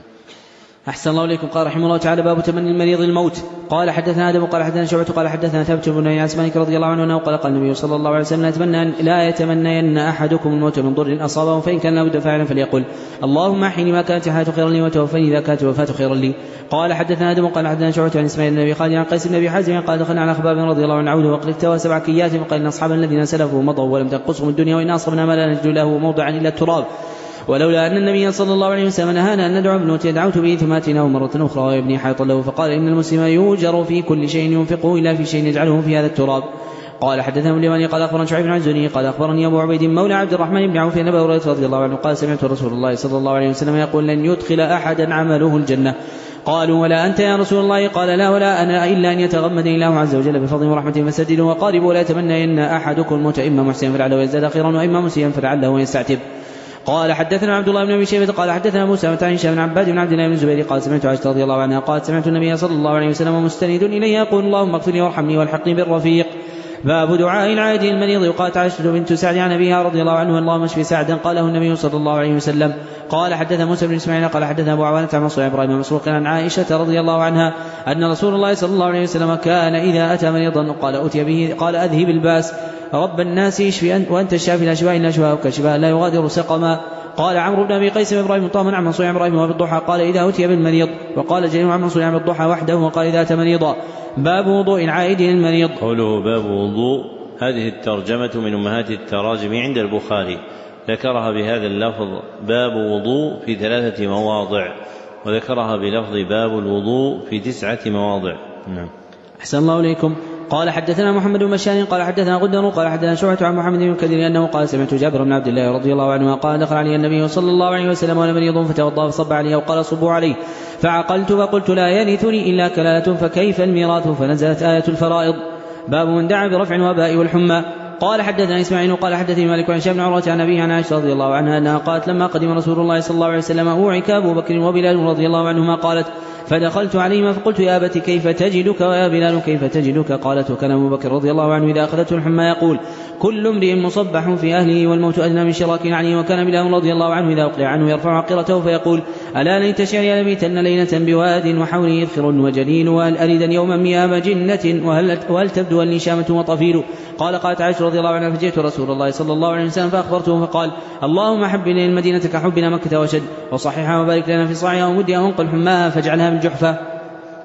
أحسن الله إليكم. قال رحمه الله تعالى باب تمني المريض الموت. قال حدثنا آدم قال حدثنا شعبة قال حدثنا ثابت بن أنس مالك رضي الله عنه قال قال النبي صلى الله عليه وسلم لا يتمنى لا يتمنين أحدكم الموت من ضر أصابه فإن كان لابد فاعلا فليقل اللهم أحيني ما كانت الحياة خيرا لي وتوفني إذا كانت الوفاة خيرا لي. قال حدثنا آدم قال حدثنا شعبة عن إسماعيل بن أبي خالد عن قيس بن أبي حازم قال دخلنا على خباب رضي الله عنه عوده وقد اكتوى سبع كيات وقال إن أصحاب الذين سلفوا مضوا ولم تنقصهم الدنيا وإن أصبنا ما لا نجد له موضعا إلا التراب ولولا أن النبي صلى الله عليه وسلم نهانا أن ندعو ابنه دعوت به ثم أتيناه مرة أخرى ويبني حائطا له فقال إن المسلم يوجر في كل شيء ينفقه إلا في شيء يجعله في هذا التراب. قال حدثنا ابن اليماني قال أخبرنا شعيب بن الزهري قال أخبرني أبو عبيد مولى عبد الرحمن بن عوف أن أبا هريرة رضي الله عنه قال سمعت رسول الله صلى الله عليه وسلم يقول لن يدخل أحدا عمله الجنة. قالوا ولا أنت يا رسول الله قال لا ولا أنا إلا أن يتغمدني الله عز وجل بفضله ورحمته فسددوا وقاربوا ولا يتمنى أن أحدكم الموت إما محسنا فلعله يزداد خيرا وإما مسيئا فلعله يستعتب. قال حدثنا عبد الله بن ابي شيبه قال حدثنا موسى عن هشام بن عباد بن عبد الله بن الزبير قال سمعت عائشة رضي الله عنها قالت سمعت النبي صلى الله عليه وسلم مستند اليه يقول اللهم اغفر لي وارحمني والحقني بالرفيق. باب دعاء العائد المريض. وقالت عائشة بنت سعد عن أبيها رضي الله عنه اللهم اشف سعدا قاله النبي صلى الله عليه وسلم. قال حدثنا موسى بن اسماعيل قال حدثنا ابو عوانة عن منصور ابراهيم مسروق عن عائشة رضي الله عنها ان رسول الله صلى الله عليه وسلم كان اذا اتى مريضا قال اتي به قال اذهب الباس رب الناس اشفي وانت الشافي لا شفاء الا شفاءك شفاء لا يغادر سقما. قال عمرو بن ابي قيس ابراهيم طاما عن منصور ابراهيم وبالضحى قال اذا اتي بالمريض. وقال جرير عن منصور بالضحى وحده وقال اذا اتى مريضا. باب وضوء العائد للمريض. قوله باب وضوء هذه الترجمة من أمهات التراجم عند البخاري ذكرها بهذا اللفظ باب وضوء في ثلاثة مواضع وذكرها بلفظ باب الوضوء في تسعة مواضع. نعم. أحسن الله إليكم. قال حدثنا محمد بن بشار قال حدثنا غدر قال حدثنا شعبة عن محمد بن كثير أنه قال سمعت جابر بن عبد الله رضي الله عنه قال دخل علي النبي صلى الله عليه وسلم وانا مريض فتوضأ فصب عليه وقال صبوا عليه فعقلت فقلت لا يرثني إلا كلالة فكيف الميراث فنزلت آية الفرائض. باب من دعا برفع الوباء والحمى. قال حدثنا إسماعيل قال حدثني مالك عن هشام بن عروة عن أبيه عن عائشة رضي الله عنها أنها قالت لما قدم رسول الله صلى الله عليه وسلم أوعك أبو بكر وبلال رضي الله عنهما قالت فدخلت عليهما فقلت يا أبت كيف تجدك ويا بلال كيف تجدك. قالت وكان أبو بكر رضي الله عنه إذا أخذته الحمى يقول كل امرئ مصبح في أهله والموت أدنى من شراك عليه. وكان بلال رضي الله عنه إذا أقلع عنه يرفع عقرته فيقول ألا ليت شعري لبيتن ليلة بواد وحولي إذخر وجليل وهل أريدا يوما مياه جنة وهل, وهل تبدو لي شامة وطفيل. قال قالت عائشة رضي الله عنها فجئت رسول الله صلى الله عليه وسلم فأخبرته فقال اللهم حب إلينا المدينة كحبنا مكة وشد وصححها وبارك لنا في صاعها ومدها وانقل حماها فاجعلها من جحفة.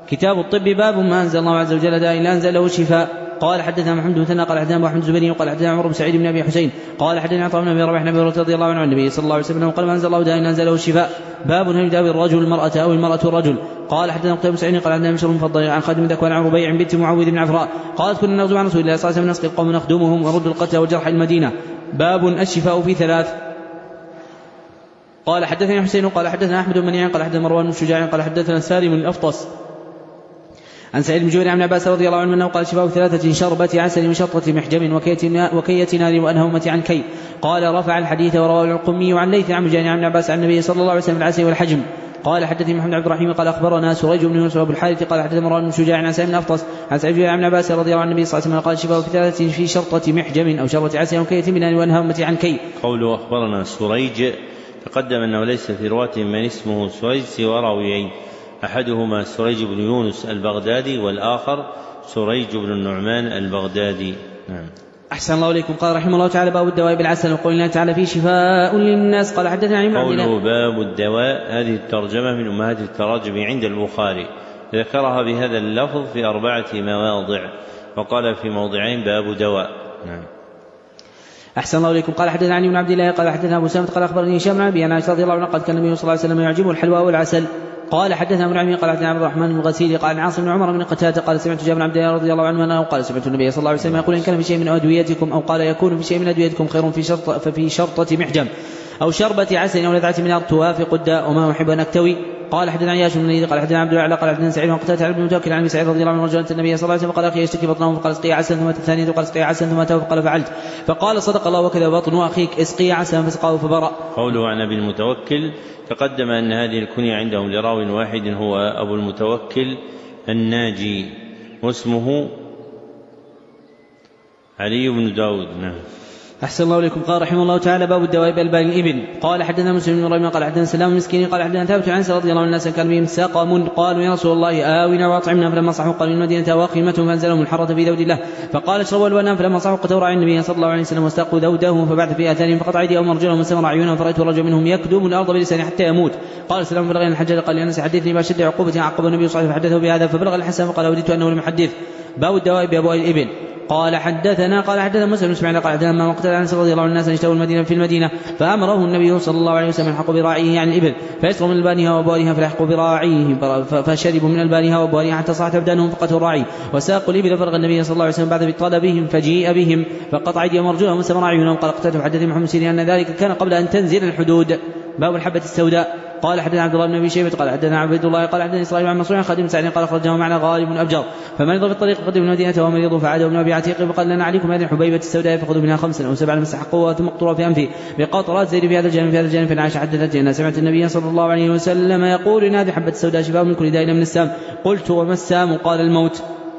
كتاب الطب. باب ما أنزل الله عز وجل داء إلا أنزله شفاء. قال حدثنا محمد بن ثنى قال حدثنا محمد الزبيري قال حدثنا عمرو بن سعيد بن ابي حسين قال حدثنا عطاء بن ابي رباح بن ابي هريره رضي الله عنه عن النبي صلى الله عليه وسلم قال ما انزل الله داء الا انزله شفاء. باب هل يداوي الرجل المراه او المراه الرجل. قال حدثنا قتيبة بن سعيد قال حدثنا بشر بن مفضل عن خالد بن ذكوان عن ربيع بنت معوذ بن عفراء قالت كنا نغزو عن رسول الله صلى الله عليه وسلم نسقي القوم نخدمهم ونرد القتلى والجرحى المدينه. باب الشفاء في ثلاث. قال حدثنا حسين قال حدثنا احمد بن منيع قال حدثنا مروان بن شجاع قال حدثنا سالم الافطس عن سعيد بن جبير عن عباس رضي الله عنه قال شفاء ثلاثة شربة عسل وشطة محجم وكية نار وأنهمة عن كي. قال رفع الحديث ورواه القمي عن ليث عن مجاني عن عباس عن النبي صلى الله عليه وسلم العسل والحجم. قال حدثني محمد عبد الرحيم قال أخبرنا سريج بن يوسف أبو الحارث قال حدثنا مروان بن شجاع عن سعيد بن أفطس عن سعيد بن جبير عن عباس رضي الله عنه النبي صلى الله عليه وسلم قال شفاء ثلاثة في شرطة محجم أو شربة عسل وكية نار وأنهمة عن كي. قوله أخبرنا سريج تقدم أنه ليس في رواة من اسمه سريج سوى راويين أحدهما سريج بن يونس البغدادي والآخر سريج بن النعمان البغدادي. نعم. أحسن الله إليكم. قال رحمه الله تعالى باب الدواء بالعسل وقول الله تعالى فيه شفاء للناس. قال حدثنا عن قوله باب الدواء هذه الترجمة من أمهات التراجم عند البخاري ذكرها بهذا اللفظ في أربعة مواضع وقال في موضعين باب دواء. نعم. أحسن الله إليكم. قال حدثنا عن ابن عبد الله قال حدثنا أبو سامة قال أخبرني هشام بن أبي أنس رضي الله عنه قال كان النبي صلى الله عليه وسلم يعجبه الحلوى والعسل. قال حدثنا ابن عمي قال حدثنا عبد الرحمن بن الغسيل قال عن عاصم بن عمر بن قتادة قال سمعت جابر بن عبد الله رضي الله عنه قال سمعت النبي صلى الله عليه وسلم يقول إن كان في شيء من أدويتكم أو قال يكون في شيء من أدويتكم خير في شرط ففي شرطة محجم أو شربة عسل أو لذعة من أرض توافق الداء وما أحب أن أكتوي. قال حدثنا عياش بن نيد قال حدثنا عبد الله قال حدثنا سعيد وقتادة عن ابن متوكل عن سعيد رضي الله عنه رجل النبي صلى الله عليه وسلم قال أخي يشتكي بطنه فقال اسقي عسلا ثم الثانية فقال اسقي عسلا ثم أتاه فقال فعلت فقال صدق الله وكذا بطن أخيك اسقي عسلا فسقاه فبرأ. قوله عن أبي المتوكل تقدم أن هذه الكنية عندهم لراو واحد هو أبو المتوكل الناجي واسمه علي بن داود. نعم. أحسن الله إليكم. قال رحمه الله تعالى باب الدواء بألبان الإبل. قال حدثنا مسلم بن ربيعة قال حدثنا سلام المسكين قال حدثنا ثابت عن أنس رضي الله عنه الناس كان بهم سقم قالوا يا رسول الله آونا وأطعمنا فلما صحوا قالوا المدينة واقمة فأنزلهم الحرة في ذود الله فقال اشربوا الوانام فلما صحوا قتورا عن النبي صلى الله عليه وسلم واستاقوا ذودهم فبعث في آثارهم فقطع أيديهم وأرجلهم وسمر أعينهم فرأيت رجل منهم يكدم الأرض بلسانه حتى يموت. قال سلام بلغ الحجاج قال لأنس حدثني ما شد عقوبة عقب النبي صلى الله عليه وسلم فحدثه بهذا فبلغ الحسن فقال وددت أنه لم يحدث. باب الدواء بأبواء الإبل. قال حدثنا قال حدثنا مسلم بن اسماعيل قال حدثنا ما وقت عن رضي الله عنه الناس يشتروا المدينه في المدينه فامره النبي صلى الله عليه وسلم يلحق براعيه يعني الابل فيشرب من البانها وبوارها فيلحقوا براعيه فشربوا من البانها وبوارها حتى صاحت ابدانهم فقتلوا الراعي وساقوا الابل فرغ النبي صلى الله عليه وسلم بعد بطلبهم فجيء بهم فقطع ايديهم وارجلهم وسمر اعينهم. قال اقتتل حدثني محمد سيرين ان ذلك كان قبل ان تنزل الحدود. باب الحبه السوداء. قال حدثنا عبد الله بن ابي شيبه قال حدثنا عبد الله قال حدثنا اسرائيل عن مسروق خادم سعيد قال اخرجه معنا غالب ابجر فمرض في الطريق قدم المدينه ومريض فعاده ابن ابي عتيق فقال لنا عليكم هذه الحبيبه السوداء فخذوا منها خمسا او سبعا مسح قوه ثم اقطروا في انفه بقطرات زيد في هذا الجانب في هذا الجانب فعائشه حدثتني انا سمعت النبي صلى الله عليه وسلم يقول ان هذه حبه السوداء شفاء من كل داء من السام. قلت وما السام؟ قال الموت.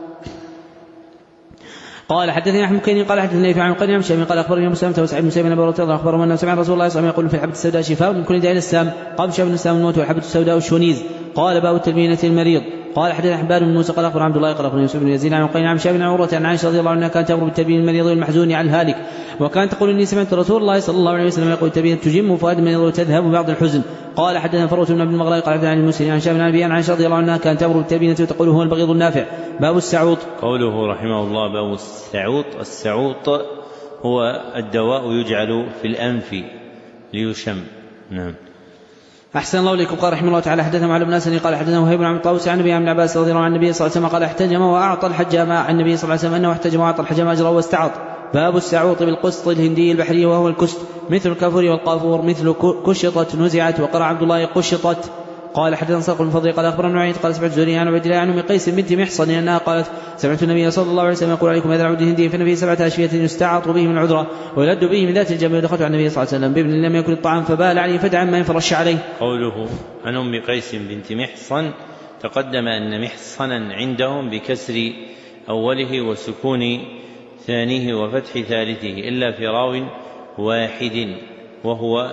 قال حدثني احمد كيني قال حدثني عن قرن شيء قال اخبرني ابو سلمة وسعيد بن سيف بن ابي هريره اخبرهم انه سمع رسول الله صلى الله عليه وسلم يقول في الحبه السوداء شفاء من كل داء السام قام شاب السام الموت والحبه السوداء والشونيز. قال باب التلبينه المريض. قال حدثنا حبان بن موسى قال اخبر عبد الله قال اخبرني يوسف بن يزيد عن قيل عن شاب بن عروه عن عائشه رضي الله عنها كانت تامر بالتلبين المريض والمحزون على الهالك وكانت تقول اني سمعت رسول الله صلى الله عليه وسلم يقول التلبينه تجم فؤاد المريض وتذهب بعض الحزن. قال حدثنا فروه بن ابي المغرى قال حدثنا عن المسلم عن شاب بن ابي عن عائشه رضي الله عنها كانت تامر بالتلبينه وتقول هو البغيض النافع. باب السعوط. قوله رحمه الله باب السعوط. السعوط هو الدواء يجعل في الانف ليشم. نعم. أحسن الله إليكم. قال رحمه الله تعالى حدثنا على بن أسد قال حدثنا وهيب بن عبد الطاووس عن النبي عن عباس رضي الله عنه النبي صلى الله عليه وسلم قال احتجم وأعطى الحجام عن النبي صلى الله عليه وسلم أنه احتجم وأعطى الحجام أجره واستعط. باب السعوط بالقسط الهندي البحري وهو الكست مثل الكافور والقافور مثل كشطت نزعت وقرأ عبد الله قشطت. قال حدثنا صدق بن فضل قال اخبرنا عيد قال سمعت زهري عن عبد الله عن ام قيس بنت محصن انها قالت سمعت النبي صلى الله عليه وسلم يقول عليكم هذا العود الهندي فان فيه سبعه اشفيه يستعط به من العذره ويلد به من ذات الجنب ودخلت على النبي صلى الله عليه وسلم بابن لم يكن الطعام فبال عليه فدعا ما يفرش عليه. قوله عن ام قيس بنت محصن تقدم ان محصنا عندهم بكسر اوله وسكون ثانيه وفتح ثالثه الا في راو واحد وهو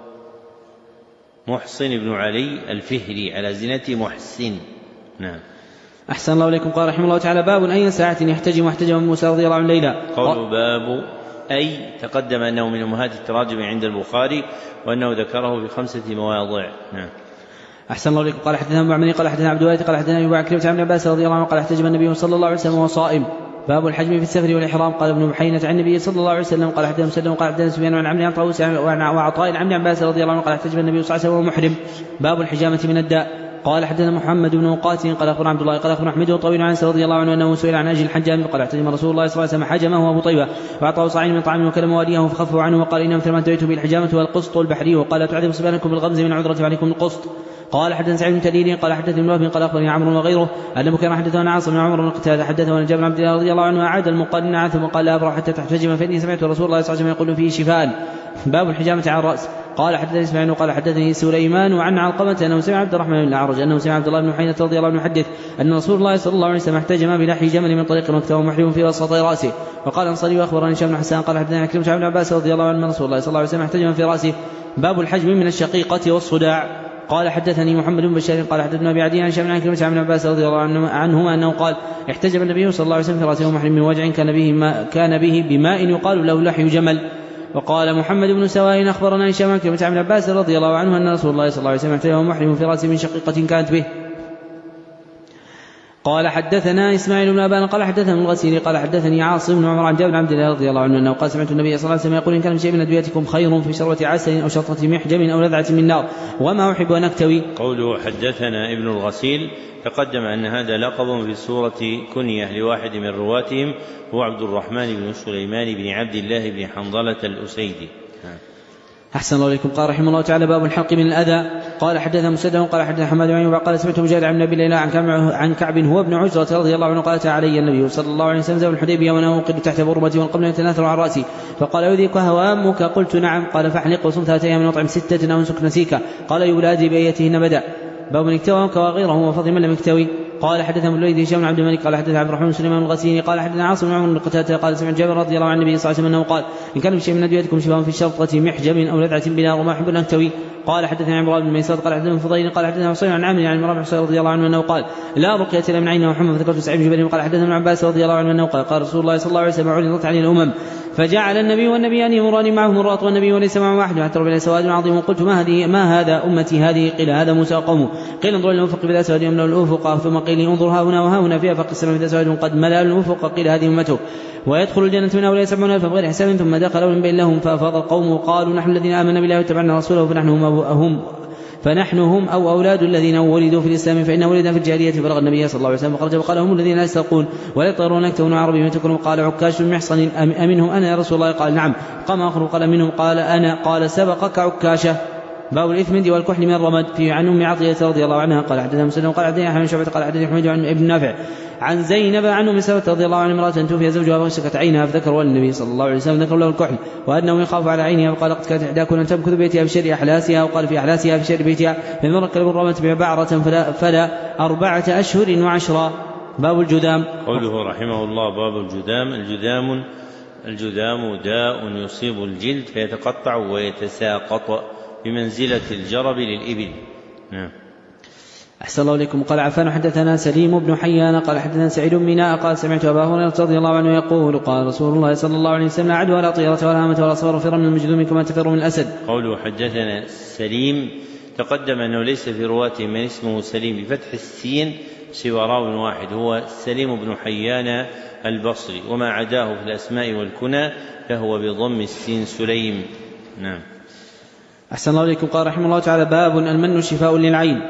محصن بن علي الفهري على زنة محسن. نعم. أحسن الله إليكم. قال رحمه الله تعالى باب أي ساعة يحتجم واحتجم موسى رضي الله عنه ليلى. قول باب أي تقدم أنه من أمهات التراجم عند البخاري وأنه ذكره في خمسة مواضع. نعم. أحسن الله إليكم. قال حدثنا أبو عمرو قال حدثنا عبد الوارث قال حدثنا أبو عكرمة عن ابن عباس رضي الله عنه قال احتجب النبي صلى الله عليه وسلم وهو صائم. باب الحجم في السفر والإحرام. قال ابن بحينة عن النبي صلى الله عليه وسلم قال حدثنا مسدد قال حدثنا سفيان عن عمرو عن طاووس وعطاء عن ابن عباس رضي الله عنه قال احتجب النبي صلى الله عليه وسلم وهو محرم. باب الحجامة من الداء. قال حدثنا محمد بن مقاتل قال أخبرنا عبد الله قال أخبرنا أحمد طويل عن أنس رضي الله عنه أنه سئل عن أجل الحجام قال احتجم رسول الله صلى الله عليه وسلم حجمه وأبو طيبة وأعطاه صاعين من طعام وكلم واليه فخفوا عنه وقال إن مثل ما انتهيتم بالحجامة والقسط البحري وقال تعذب صبيانكم بالغمز من عذرة عليكم القسط. قال حدثنا سعيد بن تليل قال حدثني ابن وهب قال أخبرني عمرو وغيره أنه كان حدثنا عاصم بن عمر بن قتادة حدثه أن جابر بن عبد الله رضي الله عنه أعاد المقارنة ثم قال لا أبرح حتى تحتجم فإني سمعت رسول الله صلى الله عليه وسلم يقول فيه شفاء. باب الحجامة على الرأس. قال حدثني اسماعيل قال حدثني سليمان وعن علقمة أنه سمع عبد الرحمن بن الأعرج أنه سمع عبد الله بن حينة رضي الله عنه يحدث أن رسول الله صلى الله عليه وسلم احتجم بلحي جمل من طريق مكة ومحرم في وسط رأسه. وقال أنصاري وأخبرني هشام بن حسان قال حدثنا عكرمة عن ابن عباس رضي الله عنه أن رسول الله صلى الله عليه وسلم احتجم في رأسه. باب الحجم من الشقيقة والصداع. قال حدثني محمد بن بشار قال حدثنا أبي عدي عن هشام بن عكرمة عن ابن عباس رضي الله عنهما أنه قال احتجم النبي صلى الله عليه وسلم في رأسه محرم من وجع كان به ما كان به بماء يقال له لحي جمل. وقال محمد بن سواء أخبرنا هشام بن عكرمة عن ابن عباس رضي الله عنه أن رسول الله صلى الله عليه وسلم احتجم محرم في رأسه من شقيقة كانت به. قال حدثنا إسماعيل بن أبان قال حدثنا ابن الغسيل قال حدثني عاصم بن عمر عن جابر بن عبد الله رضي الله عنه أنه قال سمعت النبي صلى الله عليه وسلم يقول إن كان شيء من أدويتكم خير في شربة عسل أو شطة محجم أو لذعة من نار وما أحب أن أكتوي. قوله حدثنا ابن الغسيل تقدم أن هذا لقب في سورة كنية لواحد من رواتهم هو عبد الرحمن بن سليمان بن عبد الله بن حنظلة الأسيدي. أحسن الله إليكم. قال رحمه الله تعالى باب الحلق من الأذى. قال حدثنا مسدد قال حدثنا حماد بن عيوب قال سمعت مجاهد عن النبي ليلى عن كعب هو ابن عجرة رضي الله عنه قال أتى علي النبي صلى الله عليه وسلم زمن الحديبية وأنا موقد تحت برمتي والقبل يتناثر عن رأسي فقال يؤذيك هوامك قلت نعم قال فاحلق وصم ثلاثة أيام من وطعم ستة أو انسك نسيكا قال يولادي بأيتهن بدأ. باب من اكتوى وغيره وفضل من لم يكتوي. قال حدثنا ابن الوليد هشام بن عبد الملك قال حدثنا عبد الرحمن بن سليمان الغسيني قال حدثنا عاصم بن عمر بن قتادة قال سمعت جابر رضي الله عن النبي صلى الله عليه وسلم انه قال ان كان في شيء من ادويتكم شفاء في شرطة محجم او لذعة بنار وما احب ان اكتوي. قال حدثنا عمران بن ميسر قال حدثنا فضيل قال حدثنا حسين عن عامر عن عمران بن حسين رضي الله عنه انه قال لا رقية الا من عين وحمى فذكرت سعيد بن جبير قال حدثنا ابن عباس رضي الله عنه انه قال قال رسول الله صلى الله عليه وسلم عرضت عليه الامم فجعل النبي والنبيان يمران معهم مرات والنبي وليس معه واحد حتى ربنا سواد عظيم قلت ما هذه ما هذا امتي هذه قيل هذا موسى قومه قيل انظر الى الافق بذا سواد يملا الافق ثم قيل انظر ها هنا وها هنا في افق السماء بذا سواد قد ملا الافق قيل هذه امته ويدخل الجنة من أولئك سبعون ألفا بغير حساب ثم دخل من بين لهم فأفاض القوم وقالوا نحن الذين آمنا بالله واتبعنا رسوله فنحن هم فنحن هم أو أولاد الذين ولدوا في الإسلام فإن ولد في الجاهلية فبلغ النبي صلى الله عليه وسلم فخرج وقال هم الذين لا يسترقون ولا يطيرون يكتبون عربي ويتكون قال عكاش محصن أمنهم أنا يا رسول الله قال نعم قام آخر قال منهم قال أنا قال سبقك عكاشة. باب الإثم والكحل من الرمد في عن أم عطية رضي الله عنها قال حدثنا مسلم قال حدثنا أحمد شعبة قال حدثنا حميد عن ابن نافع عن زينب عن أم سلمة رضي الله عنها امرأة توفي زوجها فغشكت عينها فذكروا النبي صلى الله عليه وسلم ذكر له الكحل وأنه يخاف على عينها وقال قد كانت إحداكم أن تمكث بيتها بشر أحلاسها وقال في أحلاسها في شر بيتها فإن مر كلب الرمة ببعرة فلا, فلا أربعة أشهر وعشرة. باب الجذام. قوله رحمه الله باب الجذام. الجذام الجذام داء يصيب الجلد فيتقطع ويتساقط بمنزلة الجرب للإبل. نعم. أحسن الله إليكم. قال عفان حدثنا سليم بن حيان قال حدثنا سعيد بن ميناء قال سمعت أبا هريرة رضي الله عنه يقول قال رسول الله صلى الله عليه وسلم لا عدوى ولا طيرة ولا هامة ولا صبر فر من المجذوم كما تفر من الأسد. قوله حدثنا سليم تقدم أنه ليس في رواته من اسمه سليم بفتح السين سوى راو واحد هو سليم بن حيان البصري وما عداه في الأسماء والكنى فهو بضم السين سليم. نعم. أحسن الله إليكم. قال رحمه الله تعالى باب المن شفاء للعين.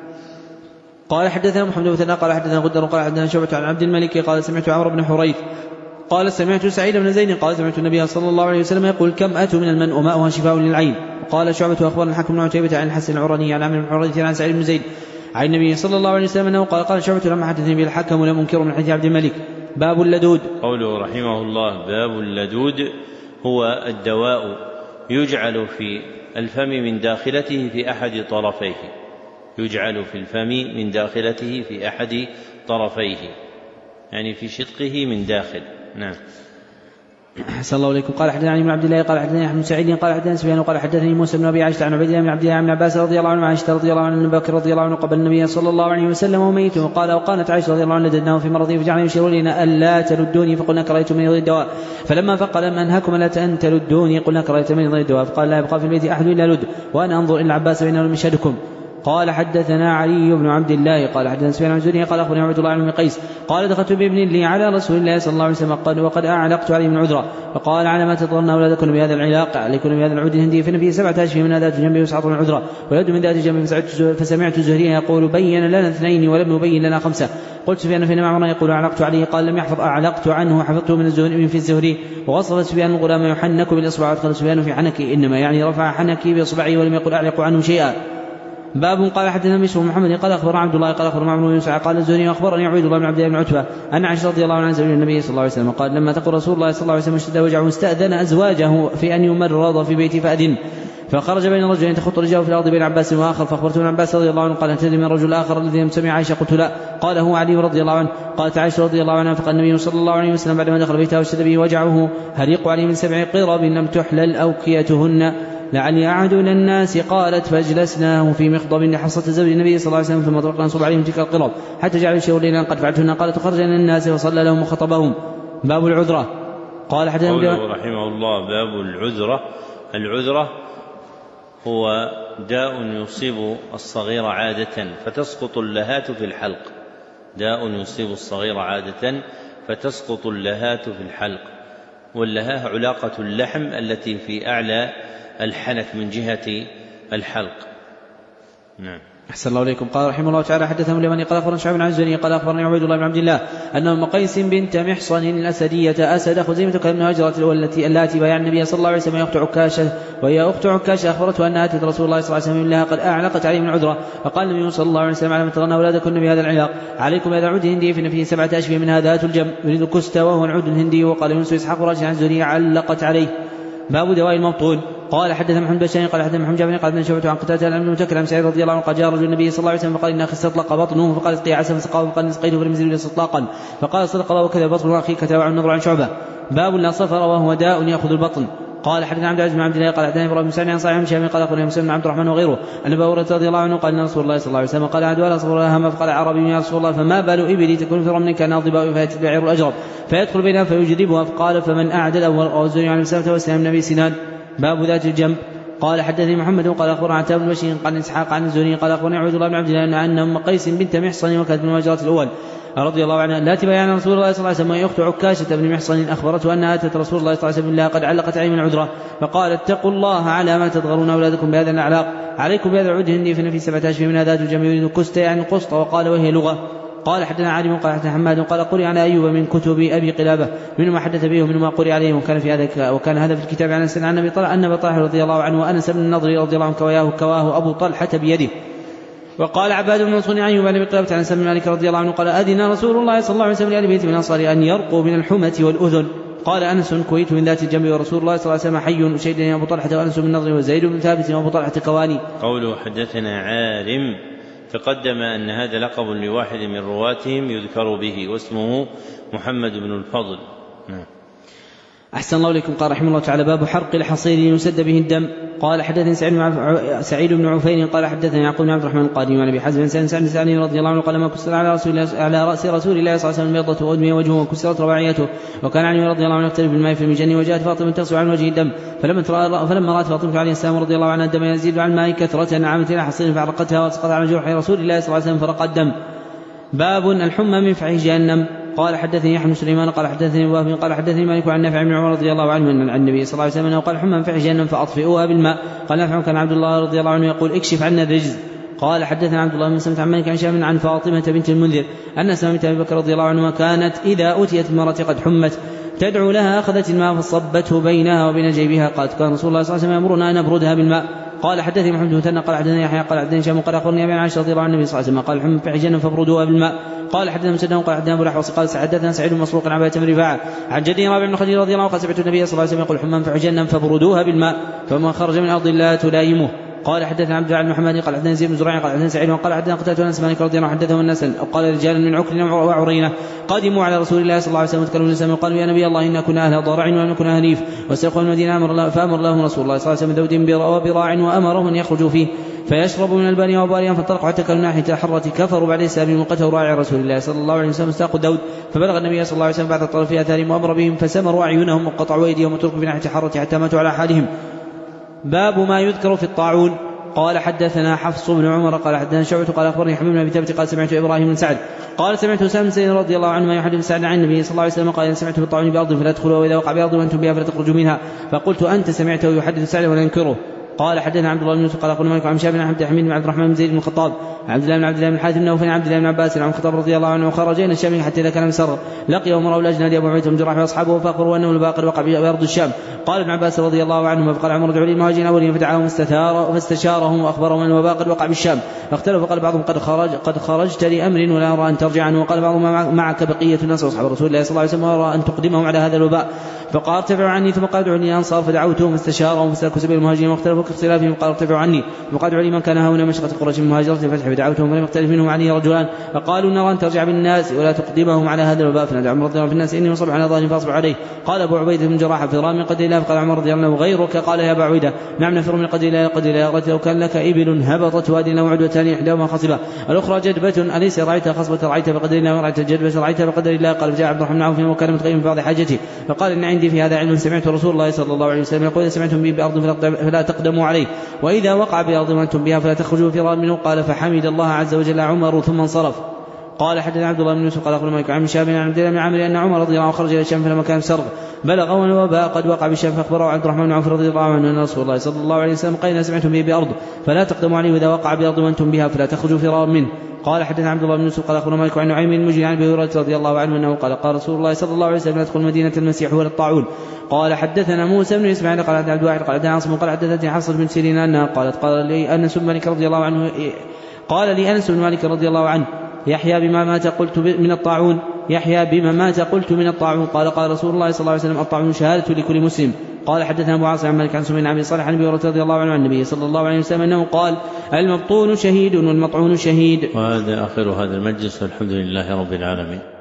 قال حدثنا محمد بن مثنى قال حدثنا غدر قال حدثنا شعبة عن عبد الملك قال سمعت عمرو بن حريث قال سمعت سعيد بن زيد قال سمعت النبي صلى الله عليه وسلم يقول كم أتوا من المن وماؤها شفاء للعين. قال شعبة أخبرنا الحكم بن عتيبة عن الحسن العراني عن عمرو بن حريث عن سعيد بن زيد عن النبي صلى الله عليه وسلم أنه قال قال شعبة لما حدثني به الحكم ولم أنكر من حديث عبد الملك. باب اللدود. قوله رحمه الله باب اللدود هو الدواء يجعل في الفم من داخلته في أحد طرفيه يجعل في الفم من داخلته في أحد طرفيه يعني في شدقه من داخل. نعم. أحسن الله إليكم. قال حدثنا علي بن عبد الله قال حدثني أحمد سعيد قال حدثنا سفيان قال حدثني موسى بن أبي عائشة عن عبد الله بن عبد الله بن عباس رضي الله عنه عائشة رضي الله عنه أن بكر رضي الله عنه قبل النبي صلى الله عليه وسلم وميت وقال وقالت عائشة رضي الله عنها لددناه في مرضه فجعلنا يشير لنا ألا تلدوني فقلنا كرهت من يضيء الدواء فلما فقال لم أنهكم ألا أن تلدوني قلنا كرهت من يضيء الدواء فقال لا يبقى في البيت أحد إلا لد وأنا أنظر إلى العباس فإنه لم يشهدكم. قال حدثنا علي بن عبد الله قال حدثنا سفيان عن الزهري قال أخبرني عبد الله بن قيس قال دخلت بابن لي على رسول الله صلى الله عليه وسلم قال وقد أعلقت عليه من عذرة فقال على ما تضرن أولادكم بهذا العلاق عليكم بهذا العود الهندي فإن فيه سبعة أشهر من ذات جنبه وسعة من عذرة ويد من ذات جنبه فسمعت الزهري يقول بين لنا اثنين ولم يبين لنا خمسة. قلت سفيان فإن معمر يقول أعلقت عليه قال لم يحفظ أعلقت عنه حفظته من الزهري في الزهري. ووصف سفيان الغلام يحنك بالإصبع وأدخل سفيان في حنكي إنما يعني رفع حنكي بإصبعه ولم يقل أعلق عنه شيئا. باب قال حدثنا بشر بن محمد قال أخبر عبد الله قال أخبر معمر بن يوسف قال الزهري أخبرني عبيد الله بن عبد الله بن عتبة أن عائشة رضي الله عنها زوج النبي صلى الله عليه وسلم قال لما تقول رسول الله صلى الله عليه وسلم اشتد وجعه استأذن أزواجه في أن يمرض في بيتي فأذن فخرج بين رجلين تخط رجله في الأرض بين عباس وآخر فأخبرته ابن عباس رضي الله عنه قال تدري من الرجل الآخر الذي لم تسمع عائشة قلت لا قال هو علي رضي الله عنه. قالت عائشة رضي الله عنها فقال النبي صلى الله عليه وسلم بعدما دخل بيته واشتد به وجعه هريق عليه من سبع قرب لم تحلل أوكيتهن لعلي أعد إلى الناس. قالت فاجلسناه في مخضب لحصة زوج النبي صلى الله عليه وسلم ثم طرقنا نصب عليهم تلك القرب حتى جعل الشيء ليلا قد فعلتهن. قالت خرج إلى الناس وصلى لهم وخطبهم. باب العذرة. قال حدثنا رحمه الله باب العذرة. العذرة هو داء يصيب الصغير عادة فتسقط اللهات في الحلق. داء يصيب الصغير عادة فتسقط اللهات في الحلق. واللهاه علاقة اللحم التي في أعلى الحنك من جهة الحلق. نعم. أحسن الله إليكم. قال رحمه الله تعالى حدثنا اليماني قال أخبرنا شعيب بن الزهري قال أخبرني عبيد الله بن عبد الله أن أم قيس بنت محصن الأسدية أسد خزيمة كابن هجرة والتي التي بايع النبي صلى الله عليه وسلم أخت عكاشة وهي أخت عكاشة أخبرته أن أتت رسول الله صلى الله عليه وسلم لها قد أعلقت عليه من عذرة فقال النبي صلى الله عليه وسلم على من ترون أولادكن بهذا العلاق عليكم بهذا العود الهندي فإن فيه سبعة أشهر منها ذات الجم يريد كستا وهو العود الهندي. وقال يونس إسحاق راجع عن الزهري علقت عليه. باب دواء المبطون. قال حدثنا محمد بن قال حدثنا محمد جابر قال ابن شعبة عن قتادة عن المتكلم عن سعيد رضي الله عنه قال جاء رجل النبي صلى الله عليه وسلم فقال إن أخي استطلق بطنه فقال اسقي عسى فسقاه فقال نسقيته فلم يزل استطلاقا فقال صدق الله وكذا بطن أخيك تابع النضر عن شعبة. باب لا صفر وهو داء يأخذ البطن. قال حدثنا عبد العزيز بن عبد الله قال حدثنا ابراهيم بن سعد عن صالح بن شهاب قال اخبرني مسلم بن عبد الرحمن وغيره ان ابا هريره رضي الله عنه قال ان رسول الله صلى الله عليه وسلم قال عدوى لا صبر لها ما فقال عربي يا رسول الله فما بال ابلي تكون في رمل كان ضباء فياتي البعير الاجرب فيدخل بينها فيجذبها فقال فمن اعدل او الزهري عن مسلمه وسلم النبي سنان. باب ذات الجنب. قال حدثني محمد قال اخبرنا عتاب بن بشير قال اسحاق عن الزهري قال اخبرني عبد الله بن عبد الله ان ام قيس بنت محصن وكانت من الهجرة الاول رضي الله عنها لا تبايعنا رسول الله صلى الله عليه وسلم وهي اخت عكاشة بن محصن اخبرته انها اتت رسول الله صلى الله عليه وسلم الله قد علقت عليه من عذرة فقال اتقوا الله على ما تضغرون اولادكم بهذا الاعلاق عليكم بهذا العود الهندي فإن في سبعة أشهر منها ذات الجم يريد كستا يعني قسط. وقال وهي لغة. قال حدثنا عالم قال حدثنا حماد قال قرئ على أيوب من كتب أبي قلابة منه ما حدث به ومنه ما قرئ عليه وكان في هذا وكان هذا في الكتاب عن سنة عن أبي طلحة أن أبا طلحة رضي الله عنه وأنس بن النضر رضي الله عنه كواه كواه أبو طلحة بيده. وقال عباد بن منصور عن أيوب عن أبي قلابة عن سلم مالك رضي الله عنه قال أذن رسول الله صلى الله عليه وسلم لأهل بيت من الأنصار أن يرقوا من الحمة والأذن. قال أنس كويت من ذات الجنب ورسول الله صلى الله عليه وسلم حي وشهدني أبو طلحة وأنس بن النضر وزيد بن ثابت وأبو طلحة كواني. قوله حدثنا عالم تقدم أن هذا لقب لواحد من رواتهم يذكر به واسمه محمد بن الفضل. نعم. أحسن الله إليكم. قال رحمه الله تعالى باب حرق الحصير يسد به الدم. قال حدثني سعيد بن عفير قال حدثني يعقوب بن عبد الرحمن القادم عن أبي حازم بن سعد بن سعد رضي الله عنه قال ما كسر على رسول الله على رأس رسول الله صلى الله عليه وسلم بيضة وأدمي وجهه وكسرت رباعيته وكان علي رضي الله عنه يقترب بالماء في المجن وجاءت فاطمة تغسل عن وجه الدم فلما فلما رأت فاطمة عليه السلام رضي الله عنها الدم يزيد عن الماء كثرة عامت إلى حصير فعرقتها وسقط على جرح رسول الله صلى الله عليه وسلم فرق الدم. باب الحمى من فحش جهنم. قال حدثني يحيى بن سليمان قال حدثني وهب قال حدثني مالك عن نافع بن عمر رضي الله عنه ان النبي صلى الله عليه وسلم قال حمى من فحش جهنم فاطفئوها بالماء. قال نافع كان عبد الله رضي الله عنه يقول اكشف عنا الرجز. قال حدثنا عبد الله بن مسلمة عن مالك عن شام عن فاطمة بنت المنذر أن أسماء بنت أبي بكر رضي الله عنهما كانت إذا أتيت المرأة قد حمت تدعو لها أخذت الماء فصبته بينها وبين جيبها. قالت كان رسول الله صلى الله عليه وسلم يأمرنا أن نبردها بالماء. قال حدثني محمد بن مثنى قال حدثني يحيى قال حدثني هشام قال أخبرني أبي عائشة رضي الله عنها النبي صلى الله عليه وسلم قال حمى في جهنم فبردوها بالماء. قال حدثنا مسدد قال حدثنا أبو الأحوص قال حدثنا سعيد بن مسروق عن أبي رفاعة عن جدي رابع بن خديجة رضي الله عنه قال سمعت النبي صلى الله عليه وسلم يقول حمى في جهنم فبردوها بالماء فمن خرج من أرض لا تلايمه. قال حدثنا عبد الله بن محمد قال حدثنا زيد بن زريع قال حدثنا سعيد قال حدثنا قتادة أنس مالك رضي الله عنه حدثهم الناس أو قال رجال من عكر وعرينة قدموا على رسول الله صلى الله عليه وسلم وتكلموا الناس قالوا يا نبي الله إنا كنا أهل ضرع ولم نكن أهل ريف واستيقظوا المدينة أمر الله فأمر لهم رسول الله صلى الله عليه وسلم ذود وبراع وأمرهم أن يخرجوا فيه فيشربوا من البانية وباريا فانطلقوا حتى كانوا ناحية الحرة كفروا بعد السلام وقتلوا راعي رسول الله صلى الله عليه وسلم استاقوا داود فبلغ النبي صلى الله عليه وسلم بعد الطرف في آثارهم وأمر بهم فسمروا أعينهم وقطعوا أيديهم وتركوا في ناحية الحرة حتى ماتوا على حالهم. باب ما يذكر في الطاعون. قال حدثنا حفص بن عمر قال حدثنا شعبة قال أخبرني حبيب بن أبي ثابت قال سمعت إبراهيم بن سعد قال سمعت أسامة بن زيد رضي الله عنه يحدث سعد عن النبي صلى الله عليه وسلم قال إن سمعت بالطاعون بأرض فلا تدخلوا وإذا وقع بأرض وأنتم بها فلا تخرجوا منها. فقلت أنت سمعته يحدث سعد ولا ينكره؟ قال حدثنا عبد الله بن يوسف قال أخبرنا مالك عن شاب بن عبد الحميد بن عبد الرحمن بن زيد بن الخطاب عبد الله بن عبد الله بن حاتم بن نوفل عبد الله بن عباس عن الخطاب رضي الله عنه وخرجنا الشام حتى إذا كان مسر لقي عمر الأجناد أبو عبيدة بن جراح وأصحابه فأخبروا أنه الباقر وقع بأرض الشام. قال ابن عباس رضي الله عنه فقال عمر ادعوا لي المهاجرين أولين فدعاهم فاستشارهم وأخبرهم أن الباقر وقع بالشام فاختلفوا فقال بعضهم قد خرج قد خرجت لأمر ولا أرى أن ترجع عنه وقال بعضهم معك بقية الناس وأصحاب رسول الله صلى الله عليه وسلم وأرى أن تقدمهم على هذا الوباء. فقال ارتفعوا عني ثم قال ادعوا لي أنصار فدعوتهم فاستشارهم فسلكوا سبيل المهاجرين واختلفوا كاختلافهم قال ارتفعوا عني وقال ادعوا لي من كان هنا مشقة قريش من مهاجرة الفتح فدعوتهم فلم يختلف منهم عني رجلان فقالوا نرى أن ترجع بالناس ولا تقدمهم على هذا الوباء فنادى عمر رضي الله في الناس إني مصب على ظهري فاصبر عليه. قال أبو عبيدة بن جراح في رامي قد الله فقال عمر رضي الله عنه غيرك قال يا أبا عبيدة نعم نفر من قد الله قد الله لو كان لك إبل هبطت وادي لو عدوتان إحداهما خصبة الأخرى جدبة أليس رأيتها خصبة رأيتها بقدر الله ورأيت الجدبة رأيتها بقدر الله. قال جاء عبد الرحمن بن عوف وكان متغير في بعض حاجته فقال إن عندي في هذا علم سمعت رسول الله صلى الله عليه وسلم يقول إذا سمعتم به بأرض فلا تقدموا عليه وإذا وقع بأرض وأنتم بها فلا تخرجوا فرارا منه. قال فحمد الله عز وجل عمر ثم انصرف. قال حدثنا عبد الله بن يوسف قال أخبرنا مالك عن شاب بن عبد الله بن عامر أن عمر رضي الله عنه خرج إلى الشام فلما كان سرغ بلغ والوباء قد وقع بالشام فأخبره عبد الرحمن بن عوف رضي الله عنه أن رسول الله صلى الله عليه وسلم قال إذا سمعتم به بأرض فلا تقدموا عليه وإذا وقع بأرض وأنتم بها فلا تخرجوا فرارا منه. قال حدثنا عبد الله بن يوسف قال أخبرنا مالك عن نعيم المجري عن أبي هريرة رضي الله عنه أنه قال قال رسول الله صلى الله عليه وسلم لا يدخل مدينة المسيح ولا الطاعون. قال حدثنا موسى بن إسماعيل قال حدثنا عبد الواحد قال حدثنا عاصم قال حدثتني حفصة بن سيرين أنها قالت قال لي أنس بن مالك رضي الله عنه قال لي أنس بن مالك رضي الله عنه يحيى بما مات قلت من الطاعون يحيى بما مات قلت من الطاعون. قال قال رسول الله صلى الله عليه وسلم الطاعون شهادة لكل مسلم. قال حدثنا أبو عاصم عن مالك عن سمين عن صالح عن أبي هريرة رضي الله عنه عن النبي صلى الله عليه وسلم أنه قال المبطون شهيد والمطعون شهيد. وهذا آخر هذا المجلس والحمد لله رب العالمين.